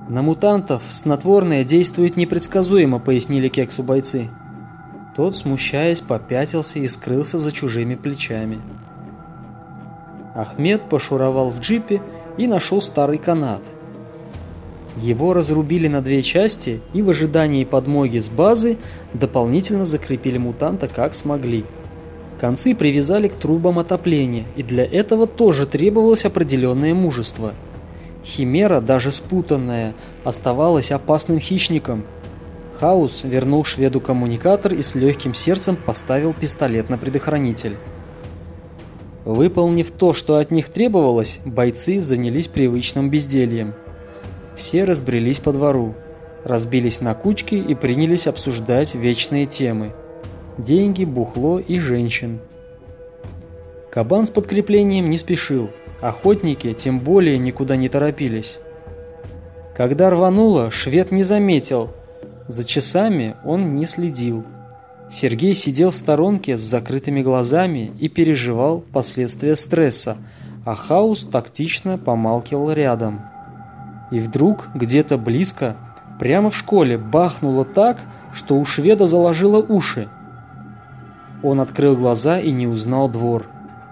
«На мутантов снотворное действует непредсказуемо», — пояснили Кексу бойцы. Тот, смущаясь, попятился и скрылся за чужими плечами. Ахмед пошуровал в джипе и нашел старый канат. Его разрубили на две части и в ожидании подмоги с базы дополнительно закрепили мутанта как смогли. Концы привязали к трубам отопления, и для этого тоже требовалось определенное мужество. Химера, даже спутанная, оставалась опасным хищником. Хаус вернул шведу коммуникатор и с легким сердцем поставил пистолет на предохранитель. Выполнив то, что от них требовалось, бойцы занялись привычным бездельем. Все разбрелись по двору, разбились на кучки и принялись обсуждать вечные темы: деньги, бухло и женщин. Кабан с подкреплением не спешил, охотники тем более никуда не торопились. Когда рвануло, швед не заметил, за часами он не следил. Сергей сидел в сторонке с закрытыми глазами и переживал последствия стресса, а Хаус тактично помалкивал рядом. И вдруг, где-то близко, прямо в школе, бахнуло так, что у шведа заложило уши. Он открыл глаза и не узнал двор.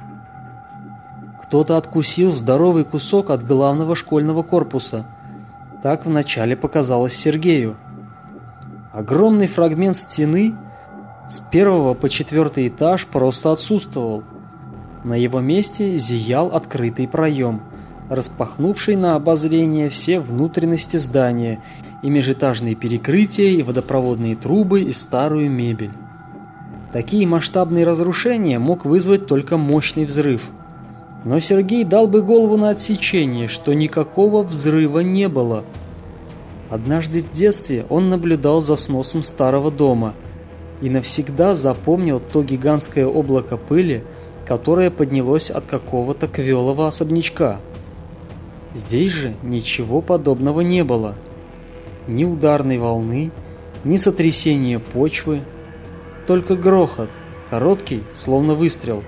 Кто-то откусил здоровый кусок от главного школьного корпуса. Так вначале показалось Сергею. Огромный фрагмент стены с первого по четвертый этаж просто отсутствовал. На его месте зиял открытый проем, распахнувший на обозрение все внутренности здания, и межэтажные перекрытия, и водопроводные трубы, и старую мебель. Такие масштабные разрушения мог вызвать только мощный взрыв. Но Сергей дал бы голову на отсечение, что никакого взрыва не было. Однажды в детстве он наблюдал за сносом старого дома и навсегда запомнил то гигантское облако пыли, которое поднялось от какого-то квелого особнячка. Здесь же ничего подобного не было. Ни ударной волны, ни сотрясения почвы, только грохот, короткий, словно выстрел.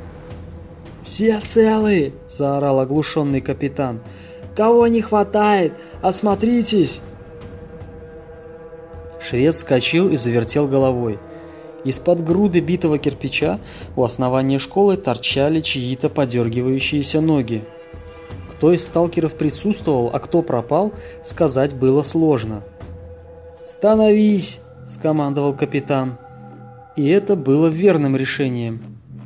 «Все целы!» – заорал оглушенный капитан. «Кого не хватает? Осмотритесь!» Швед вскочил и завертел головой. Из-под груды битого кирпича у основания школы торчали чьи-то подергивающиеся ноги. Кто из сталкеров присутствовал, а кто пропал, сказать было сложно. «Становись!» – скомандовал капитан. И это было верным решением.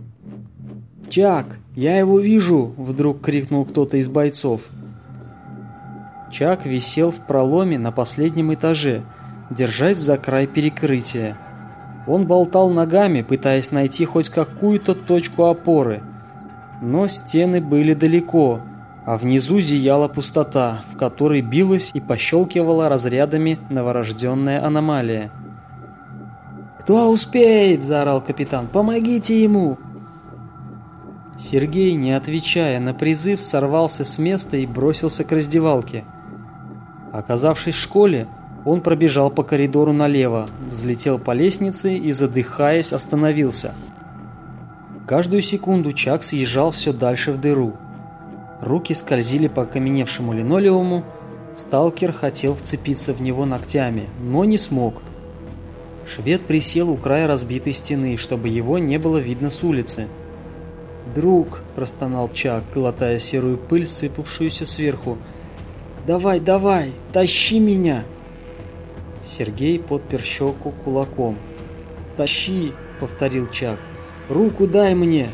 «Чак, я его вижу!» – вдруг крикнул кто-то из бойцов. Чак висел в проломе на последнем этаже, держась за край перекрытия. Он болтал ногами, пытаясь найти хоть какую-то точку опоры. Но стены были далеко, а внизу зияла пустота, в которой билась и пощелкивала разрядами новорожденная аномалия. «Кто успеет?» – заорал капитан. «Помогите ему!» Сергей, не отвечая на призыв, сорвался с места и бросился к раздевалке. Оказавшись в школе, он пробежал по коридору налево, взлетел по лестнице и, задыхаясь, остановился. Каждую секунду Чак съезжал все дальше в дыру. Руки скользили по окаменевшему линолеуму. Сталкер хотел вцепиться в него ногтями, но не смог. Швед присел у края разбитой стены, чтобы его не было видно с улицы. «Друг», – простонал Чак, глотая серую пыль, сыпавшуюся сверху, – «давай, давай, тащи меня!» Сергей подпер щеку кулаком. «Тащи!» – повторил Чак. «Руку дай мне!»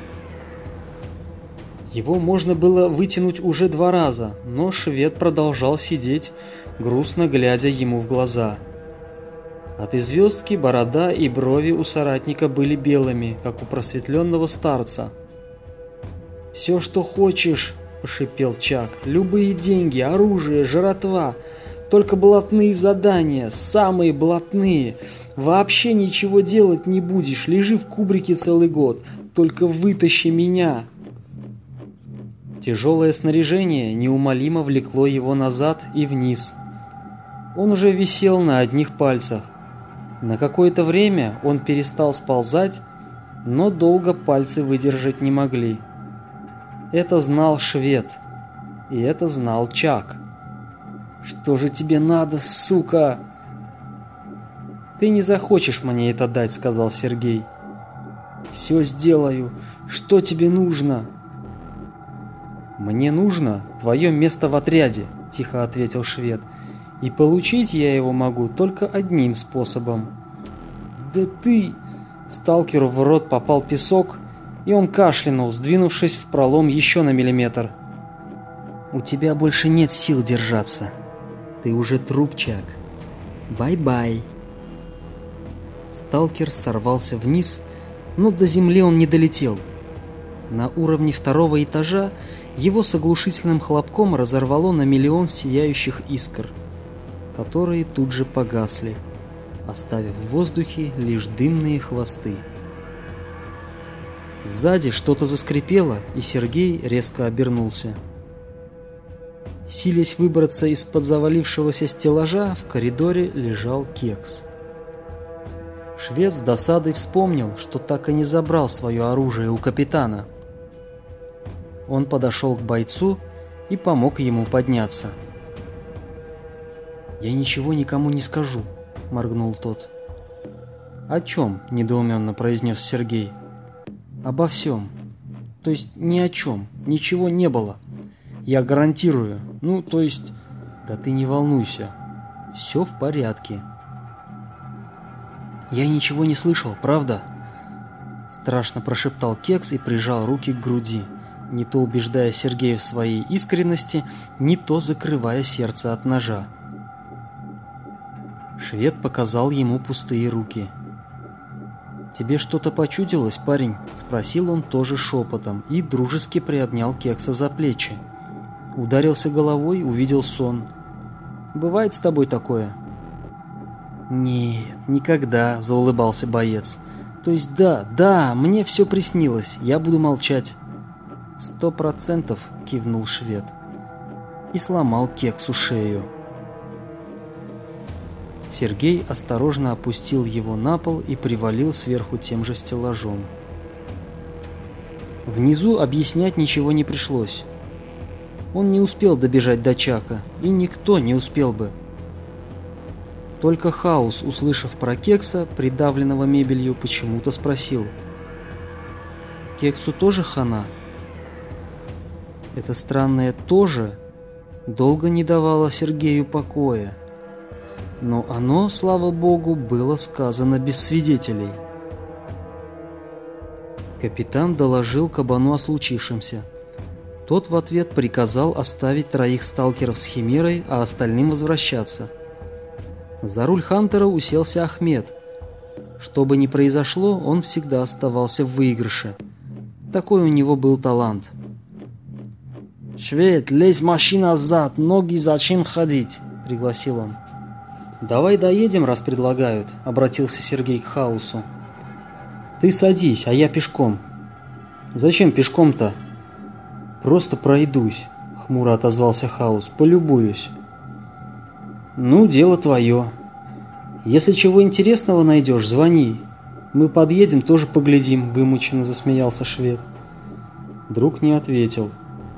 Его можно было вытянуть уже два раза, но швед продолжал сидеть, грустно глядя ему в глаза. От известки борода и брови у соратника были белыми, как у просветленного старца. «Все, что хочешь!» – пошипел Чак. «Любые деньги, оружие, жратва. Только блатные задания, самые блатные. Вообще ничего делать не будешь, лежи в кубрике целый год. Только вытащи меня!» Тяжелое снаряжение неумолимо влекло его назад и вниз. Он уже висел на одних пальцах. На какое-то время он перестал сползать, но долго пальцы выдержать не могли. Это знал швед, и это знал Чак. Что же тебе надо, сука?» «Ты не захочешь мне это дать», — сказал Сергей. «Все сделаю. Что тебе нужно?» «Мне нужно твое место в отряде», — тихо ответил швед. «И получить я его могу только одним способом». «Да ты...» Сталкеру в рот попал песок, и он кашлянул, сдвинувшись в пролом еще на миллиметр. «У тебя больше нет сил держаться. Ты уже трупчак. Бай-бай». Сталкер сорвался вниз, но до земли он не долетел. На уровне второго этажа его с оглушительным хлопком разорвало на миллион сияющих искр, которые тут же погасли, оставив в воздухе лишь дымные хвосты. Сзади что-то заскрипело, и Сергей резко обернулся. Силясь выбраться из-под завалившегося стеллажа, в коридоре лежал Кекс. Швед с досадой вспомнил, что так и не забрал свое оружие у капитана. Он подошел к бойцу и помог ему подняться. «Я ничего никому не скажу», — моргнул тот. «О чем?» — недоуменно произнес Сергей. «Обо всем. То есть ни о чем. Ничего не было. Я гарантирую. Ну, то есть...» «Да ты не волнуйся. Все в порядке». «Я ничего не слышал, правда?» Страшно прошептал Кекс и прижал руки к груди, не то убеждая Сергея в своей искренности, не то закрывая сердце от ножа. Швед показал ему пустые руки. «Тебе что-то почудилось, парень?» — спросил он тоже шепотом и дружески приобнял Кекса за плечи. Ударился головой, увидел сон. «Бывает с тобой такое?» «Нет, никогда», — заулыбался боец. «То есть да, да, мне все приснилось, я буду молчать». «Сто процентов», — кивнул швед и сломал Кексу шею. Сергей осторожно опустил его на пол и привалил сверху тем же стеллажом. Внизу объяснять ничего не пришлось. Он не успел добежать до Чака, и никто не успел бы. Только Хаус, услышав про Кекса, придавленного мебелью, почему-то спросил: «Кексу тоже хана?» Это странное «тоже» долго не давало Сергею покоя. Но оно, слава богу, было сказано без свидетелей. Капитан доложил кабану о случившемся. Тот в ответ приказал оставить троих сталкеров с Химерой, а остальным возвращаться. За руль Хантера уселся Ахмед. Что бы ни произошло, он всегда оставался в выигрыше. Такой у него был талант. «Швед, лезь в машину назад, ноги зачем ходить?» — пригласил он. «Давай доедем, раз предлагают», — обратился Сергей к Хаусу. «Ты садись, а я пешком». «Зачем пешком-то?» «Просто пройдусь», — хмуро отозвался Хаус, — «полюбуюсь». «Ну, дело твое. Если чего интересного найдешь, звони. Мы подъедем, тоже поглядим», — вымученно засмеялся швед. Друг не ответил.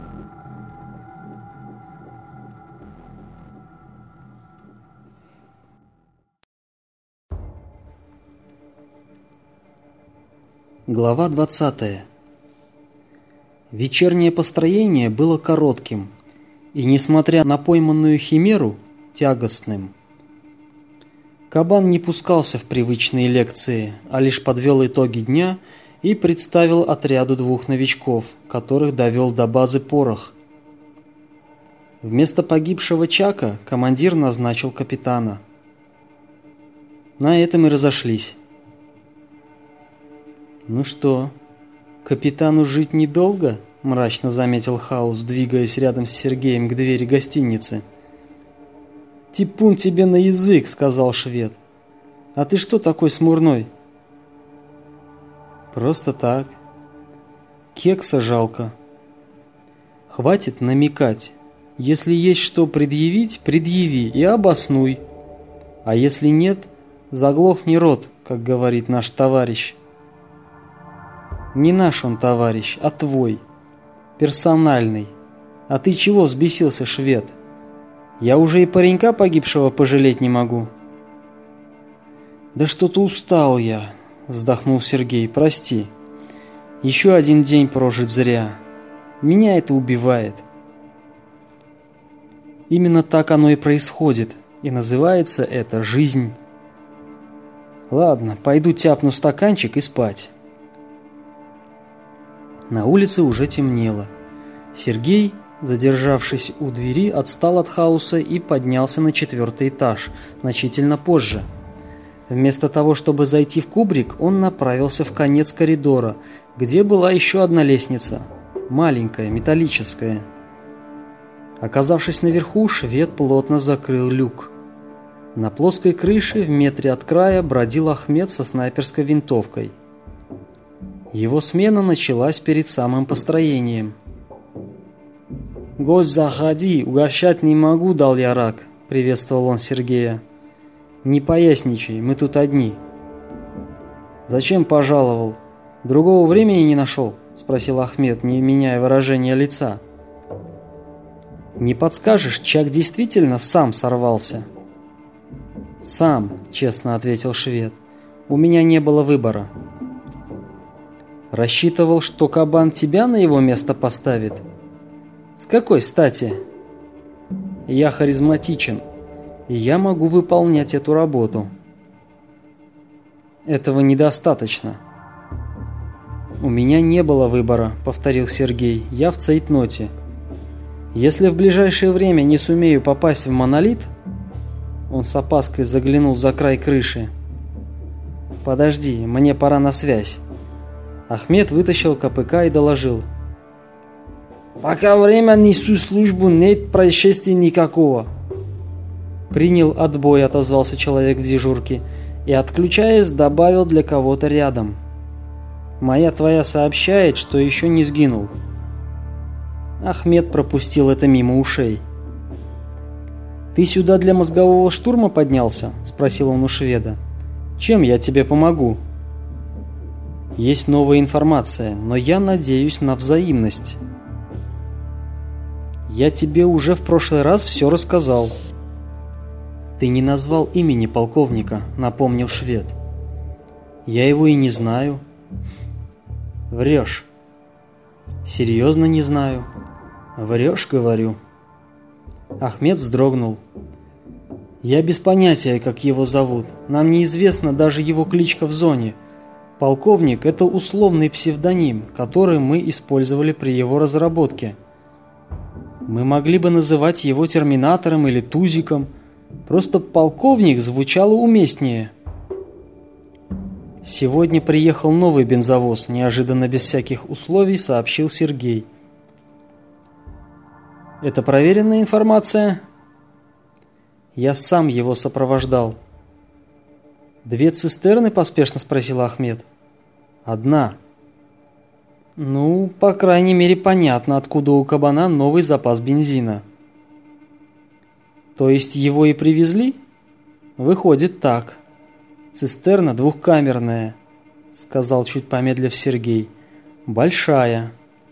Глава двадцатая. Вечернее построение было коротким и, несмотря на пойманную химеру, тягостным. Кабан не пускался в привычные лекции, а лишь подвел итоги дня и представил отряду двух новичков, которых довел до базы порох. Вместо погибшего Чака командир назначил капитана. На этом и разошлись. «Ну что, капитану жить недолго?» — мрачно заметил Хаус, двигаясь рядом с Сергеем к двери гостиницы. «Типун тебе на язык», — сказал швед. «А ты что такой смурной?» «Просто так. Кекса жалко». «Хватит намекать. Если есть что предъявить, предъяви и обоснуй. А если нет, заглохни рот, как говорит наш товарищ». «Не наш он товарищ, а твой. Персональный. А ты чего взбесился, швед? Я уже и паренька погибшего пожалеть не могу». «Да что-то устал я», — вздохнул Сергей, — «прости. Еще один день прожит зря. Меня это убивает». Именно так оно и происходит, и называется это жизнь. Ладно, пойду тяпну стаканчик и спать. На улице уже темнело. Сергей, задержавшись у двери, отстал от хаоса и поднялся на четвертый этаж, значительно позже. Вместо того, чтобы зайти в кубрик, он направился в конец коридора, где была еще одна лестница, маленькая, металлическая. Оказавшись наверху, швед плотно закрыл люк. На плоской крыше в метре от края бродил Ахмед со снайперской винтовкой. Его смена началась перед самым построением. «Гость, заходи, угощать не могу, дал я рак», — приветствовал он Сергея. «Не поясничай, мы тут одни». «Зачем пожаловал? Другого времени не нашел?» — спросил Ахмед, не меняя выражения лица. «Не подскажешь, Чак действительно сам сорвался?» «Сам», — честно ответил швед. «У меня не было выбора». «Рассчитывал, что кабан тебя на его место поставит?» «С какой стати?» «Я харизматичен, и я могу выполнять эту работу». «Этого недостаточно». «У меня не было выбора», — повторил Сергей. «Я в цейтноте. Если в ближайшее время не сумею попасть в монолит...» Он с опаской заглянул за край крыши. «Подожди, мне пора на связь». Ахмед вытащил КПК и доложил. «Пока время несу службу, нет происшествий никакого». «Принял отбой», — отозвался человек в дежурке, и, отключаясь, добавил для кого-то рядом. «Моя твоя сообщает, что еще не сгинул». Ахмед пропустил это мимо ушей. «Ты сюда для мозгового штурма поднялся?» — спросил он у шведа. «Чем я тебе помогу?» «Есть новая информация, но я надеюсь на взаимность». «Я тебе уже в прошлый раз все рассказал». «Ты не назвал имени полковника», — напомнил швед. «Я его и не знаю». «Врешь». «Серьезно не знаю». «Врешь, говорю». Ахмед вздрогнул. «Я без понятия, как его зовут. Нам неизвестна даже его кличка в зоне. Полковник — это условный псевдоним, который мы использовали при его разработке. Мы могли бы называть его Терминатором или Тузиком. Просто полковник звучало уместнее». «Сегодня приехал новый бензовоз», — неожиданно без всяких условий сообщил Сергей. «Это проверенная информация?» «Я сам его сопровождал». «Две цистерны?» — поспешно спросил Ахмед. «Одна». «Ну, по крайней мере, понятно, откуда у кабана новый запас бензина». «То есть его и привезли?» «Выходит так. Цистерна двухкамерная», — сказал чуть помедлив Сергей. «Большая».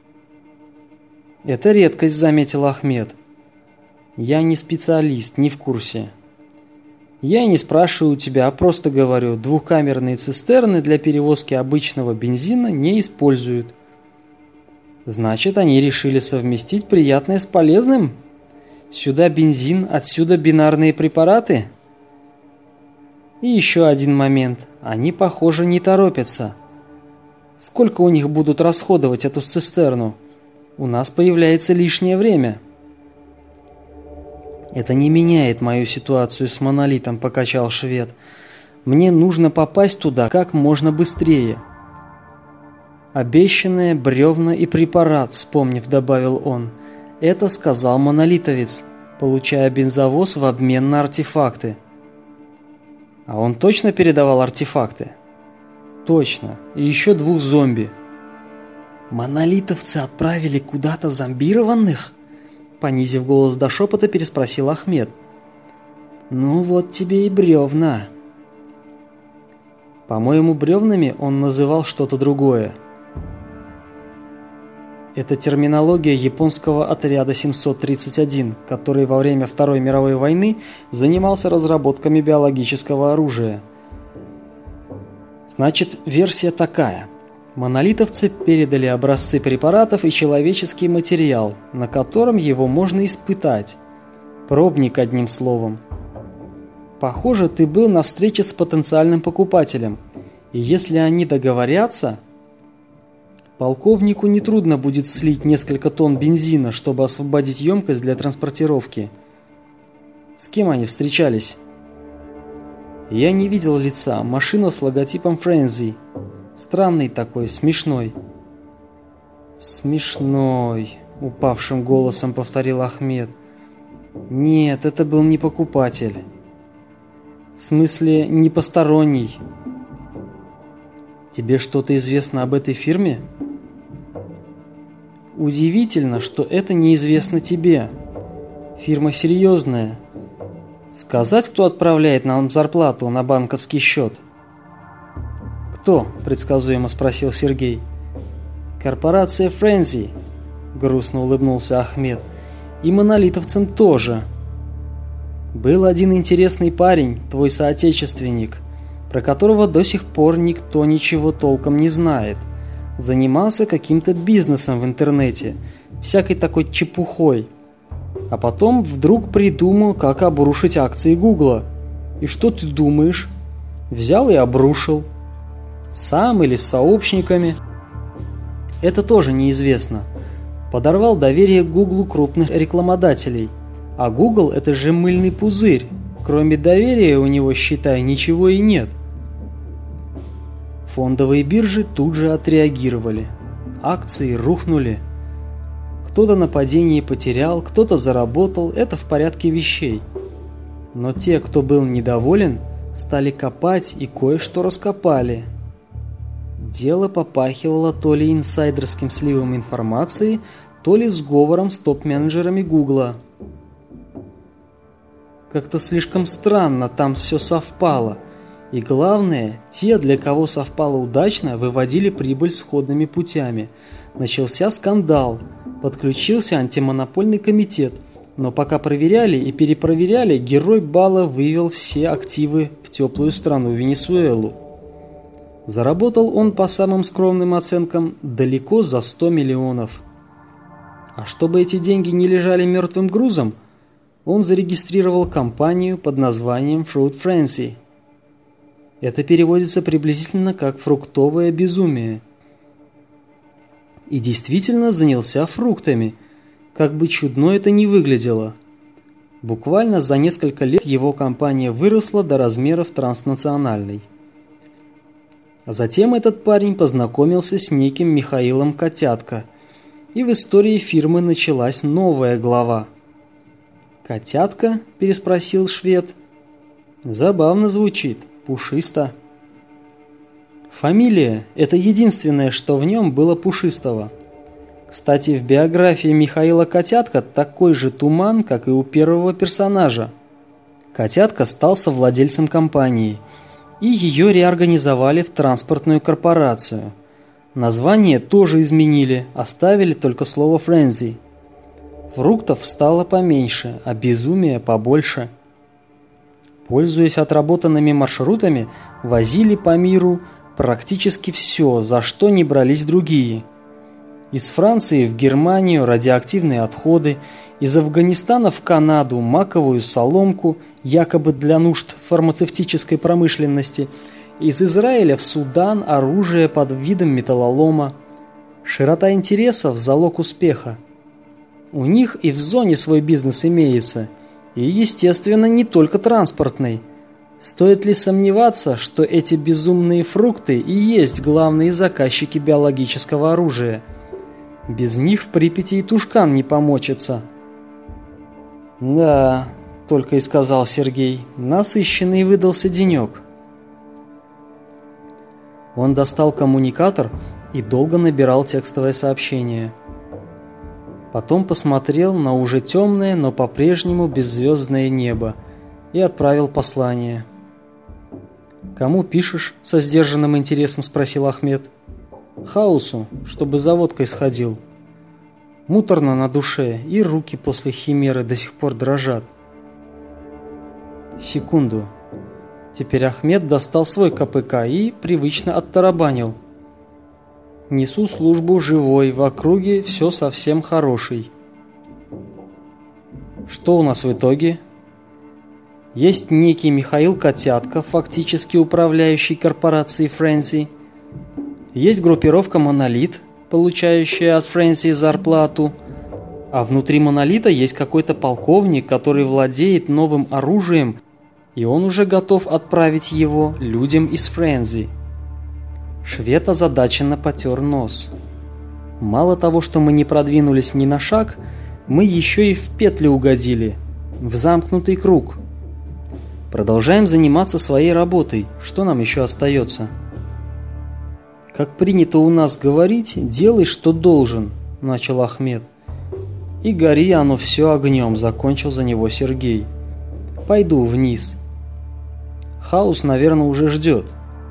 «Это редкость», — заметил Ахмед. «Я не специалист, не в курсе». «Я и не спрашиваю у тебя, а просто говорю, двухкамерные цистерны для перевозки обычного бензина не используют». «Значит, они решили совместить приятное с полезным? Сюда бензин, отсюда бинарные препараты?» «И еще один момент. Они, похоже, не торопятся. Сколько у них будут расходовать эту цистерну? У нас появляется лишнее время». «Это не меняет мою ситуацию с монолитом», — покачал швед. «Мне нужно попасть туда как можно быстрее». «Обещанные бревна и препарат», — вспомнив, добавил он. «Это сказал монолитовец, получая бензовоз в обмен на артефакты». «А он точно передавал артефакты?» «Точно. И еще двух зомби». «Монолитовцы отправили куда-то зомбированных?» Понизив голос до шепота, переспросил Ахмед. «Ну вот тебе и бревна». «По-моему, бревнами он называл что-то другое». Это терминология японского отряда семьсот тридцать один, который во время Второй мировой войны занимался разработками биологического оружия. Значит, версия такая. Монолитовцы передали образцы препаратов и человеческий материал, на котором его можно испытать. Пробник, одним словом. Похоже, ты был на встрече с потенциальным покупателем, и если они договорятся, полковнику нетрудно будет слить несколько тонн бензина, чтобы освободить емкость для транспортировки. С кем они встречались? Я не видел лица. Машина с логотипом Frenzy. Странный такой, смешной. Смешной, упавшим голосом повторил Ахмед. Нет, это был не покупатель. В смысле, не посторонний. Тебе что-то известно об этой фирме? Удивительно, что это неизвестно тебе. Фирма серьезная. Сказать, кто отправляет нам зарплату на банковский счет? Кто? Предсказуемо спросил Сергей. Корпорация Frenzy, грустно улыбнулся Ахмед. И монолитовцам тоже. Был один интересный парень, твой соотечественник, про которого до сих пор никто ничего толком не знает. Занимался каким-то бизнесом в интернете, всякой такой чепухой. А потом вдруг придумал, как обрушить акции Гугла. И что ты думаешь? Взял и обрушил. Сам или с сообщниками? Это тоже неизвестно. Подорвал доверие к Гуглу крупных рекламодателей. А Google — это же мыльный пузырь. Кроме доверия у него, считай, ничего и нет. Фондовые биржи тут же отреагировали. Акции рухнули. Кто-то на падении потерял, кто-то заработал, это в порядке вещей. Но те, кто был недоволен, стали копать и кое-что раскопали. Дело попахивало то ли инсайдерским сливом информации, то ли сговором с топ-менеджерами Гугла. Как-то слишком странно там все совпало. И главное, те, для кого совпало удачно, выводили прибыль сходными путями. Начался скандал, подключился антимонопольный комитет, но пока проверяли и перепроверяли, герой бала вывел все активы в теплую страну Венесуэлу. Заработал он, по самым скромным оценкам, далеко за сто миллионов. А чтобы эти деньги не лежали мертвым грузом, он зарегистрировал компанию под названием Fruit Frenzy. Это переводится приблизительно как «фруктовое безумие». И действительно занялся фруктами, как бы чудно это ни выглядело. Буквально за несколько лет его компания выросла до размеров транснациональной. А затем этот парень познакомился с неким Михаилом Котятко, и в истории фирмы началась новая глава. «Котятко?» – переспросил швед. «Забавно звучит, пушисто». Фамилия – это единственное, что в нем было пушистого. Кстати, в биографии Михаила Котятко такой же туман, как и у первого персонажа. Котятко стал совладельцем компании, и ее реорганизовали в транспортную корпорацию. Название тоже изменили, оставили только слово «Frenzy». Фруктов стало поменьше, а безумия побольше. Пользуясь отработанными маршрутами, возили по миру практически все, за что не брались другие. Из Франции в Германию радиоактивные отходы, из Афганистана в Канаду маковую соломку, якобы для нужд фармацевтической промышленности, из Израиля в Судан оружие под видом металлолома. Широта интересов – залог успеха. У них и в зоне свой бизнес имеется, и, естественно, не только транспортный. Стоит ли сомневаться, что эти безумные фрукты и есть главные заказчики биологического оружия? Без них в Припяти и Тушкан не помочится. «Да», — только и сказал Сергей, — «насыщенный выдался денек». Он достал коммуникатор и долго набирал текстовое сообщение. Потом посмотрел на уже темное, но по-прежнему беззвездное небо и отправил послание. «Кому пишешь?» — со сдержанным интересом спросил Ахмед. «Хаусу, чтобы за водкой сходил». Муторно на душе, и руки после химеры до сих пор дрожат. Секунду. Теперь Ахмед достал свой ка пэ ка и привычно оттарабанил. Несу службу живой, в округе все совсем хороший. Что у нас в итоге? Есть некий Михаил Котятко, фактически управляющий корпорацией Фрэнси. Есть группировка «Монолит», получающая от Фрэнси зарплату. А внутри «Монолита» есть какой-то полковник, который владеет новым оружием, и он уже готов отправить его людям из Фрэнси. Швед озадаченно потер нос. Мало того, что мы не продвинулись ни на шаг, мы еще и в петлю угодили, в замкнутый круг. Продолжаем заниматься своей работой. Что нам еще остается? Как принято у нас говорить, делай, что должен, начал Ахмед. И гори оно все огнем, закончил за него Сергей. Пойду вниз. Хаус, наверное, уже ждет.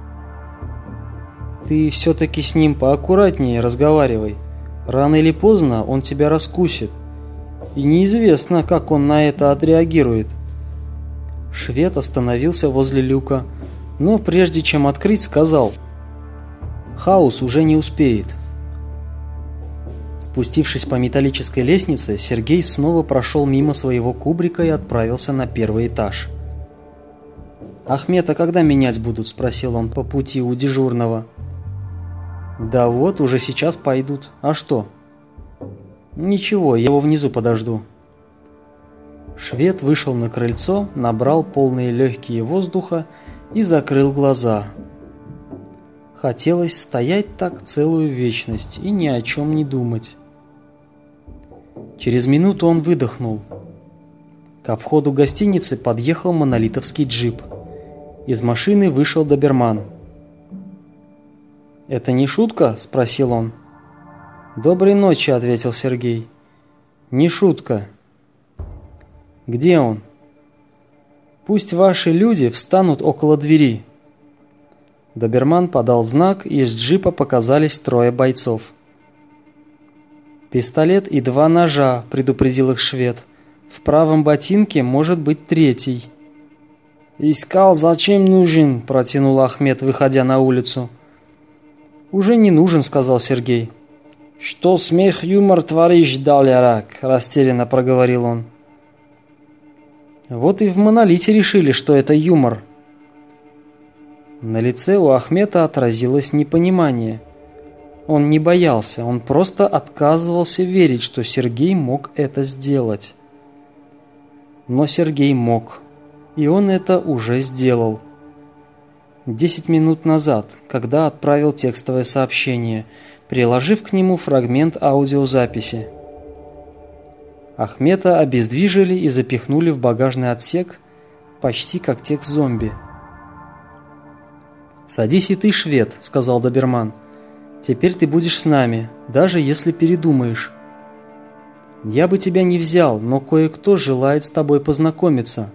Ты все-таки с ним поаккуратнее разговаривай. Рано или поздно он тебя раскусит. И неизвестно, как он на это отреагирует. Швед остановился возле люка, но прежде чем открыть, сказал: «Хаус уже не успеет». Спустившись по металлической лестнице, Сергей снова прошел мимо своего кубрика и отправился на первый этаж. «Ахмета когда менять будут?» – спросил он по пути у дежурного. «Да вот, уже сейчас пойдут. А что?» «Ничего, я его внизу подожду». Швед вышел на крыльцо, набрал полные легкие воздуха и закрыл глаза. Хотелось стоять так целую вечность и ни о чем не думать. Через минуту он выдохнул. Ко входу гостиницы подъехал монолитовский джип. Из машины вышел доберман. «Это не шутка?» – спросил он. «Доброй ночи», – ответил Сергей. «Не шутка». «Где он?» «Пусть ваши люди встанут около двери». Доберман подал знак, и из джипа показались трое бойцов. «Пистолет и два ножа», – предупредил их швед. «В правом ботинке может быть третий». «Искал, зачем нужен?» – протянул Ахмед, выходя на улицу. «Уже не нужен», – сказал Сергей. «Что смех, юмор творишь, далярак?» – растерянно проговорил он. Вот и в «Монолите» решили, что это юмор. На лице у Ахмета отразилось непонимание. Он не боялся, он просто отказывался верить, что Сергей мог это сделать. Но Сергей мог, и он это уже сделал. Десять минут назад, когда отправил текстовое сообщение, приложив к нему фрагмент аудиозаписи. Ахмета обездвижили и запихнули в багажный отсек, почти как текст зомби. «Садись и ты, швед», — сказал доберман. «Теперь ты будешь с нами, даже если передумаешь. Я бы тебя не взял, но кое-кто желает с тобой познакомиться.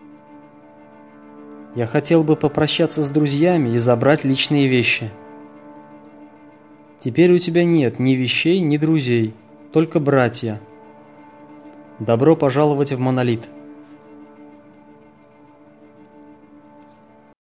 Я хотел бы попрощаться с друзьями и забрать личные вещи. Теперь у тебя нет ни вещей, ни друзей, только братья. Добро пожаловать в «Монолит».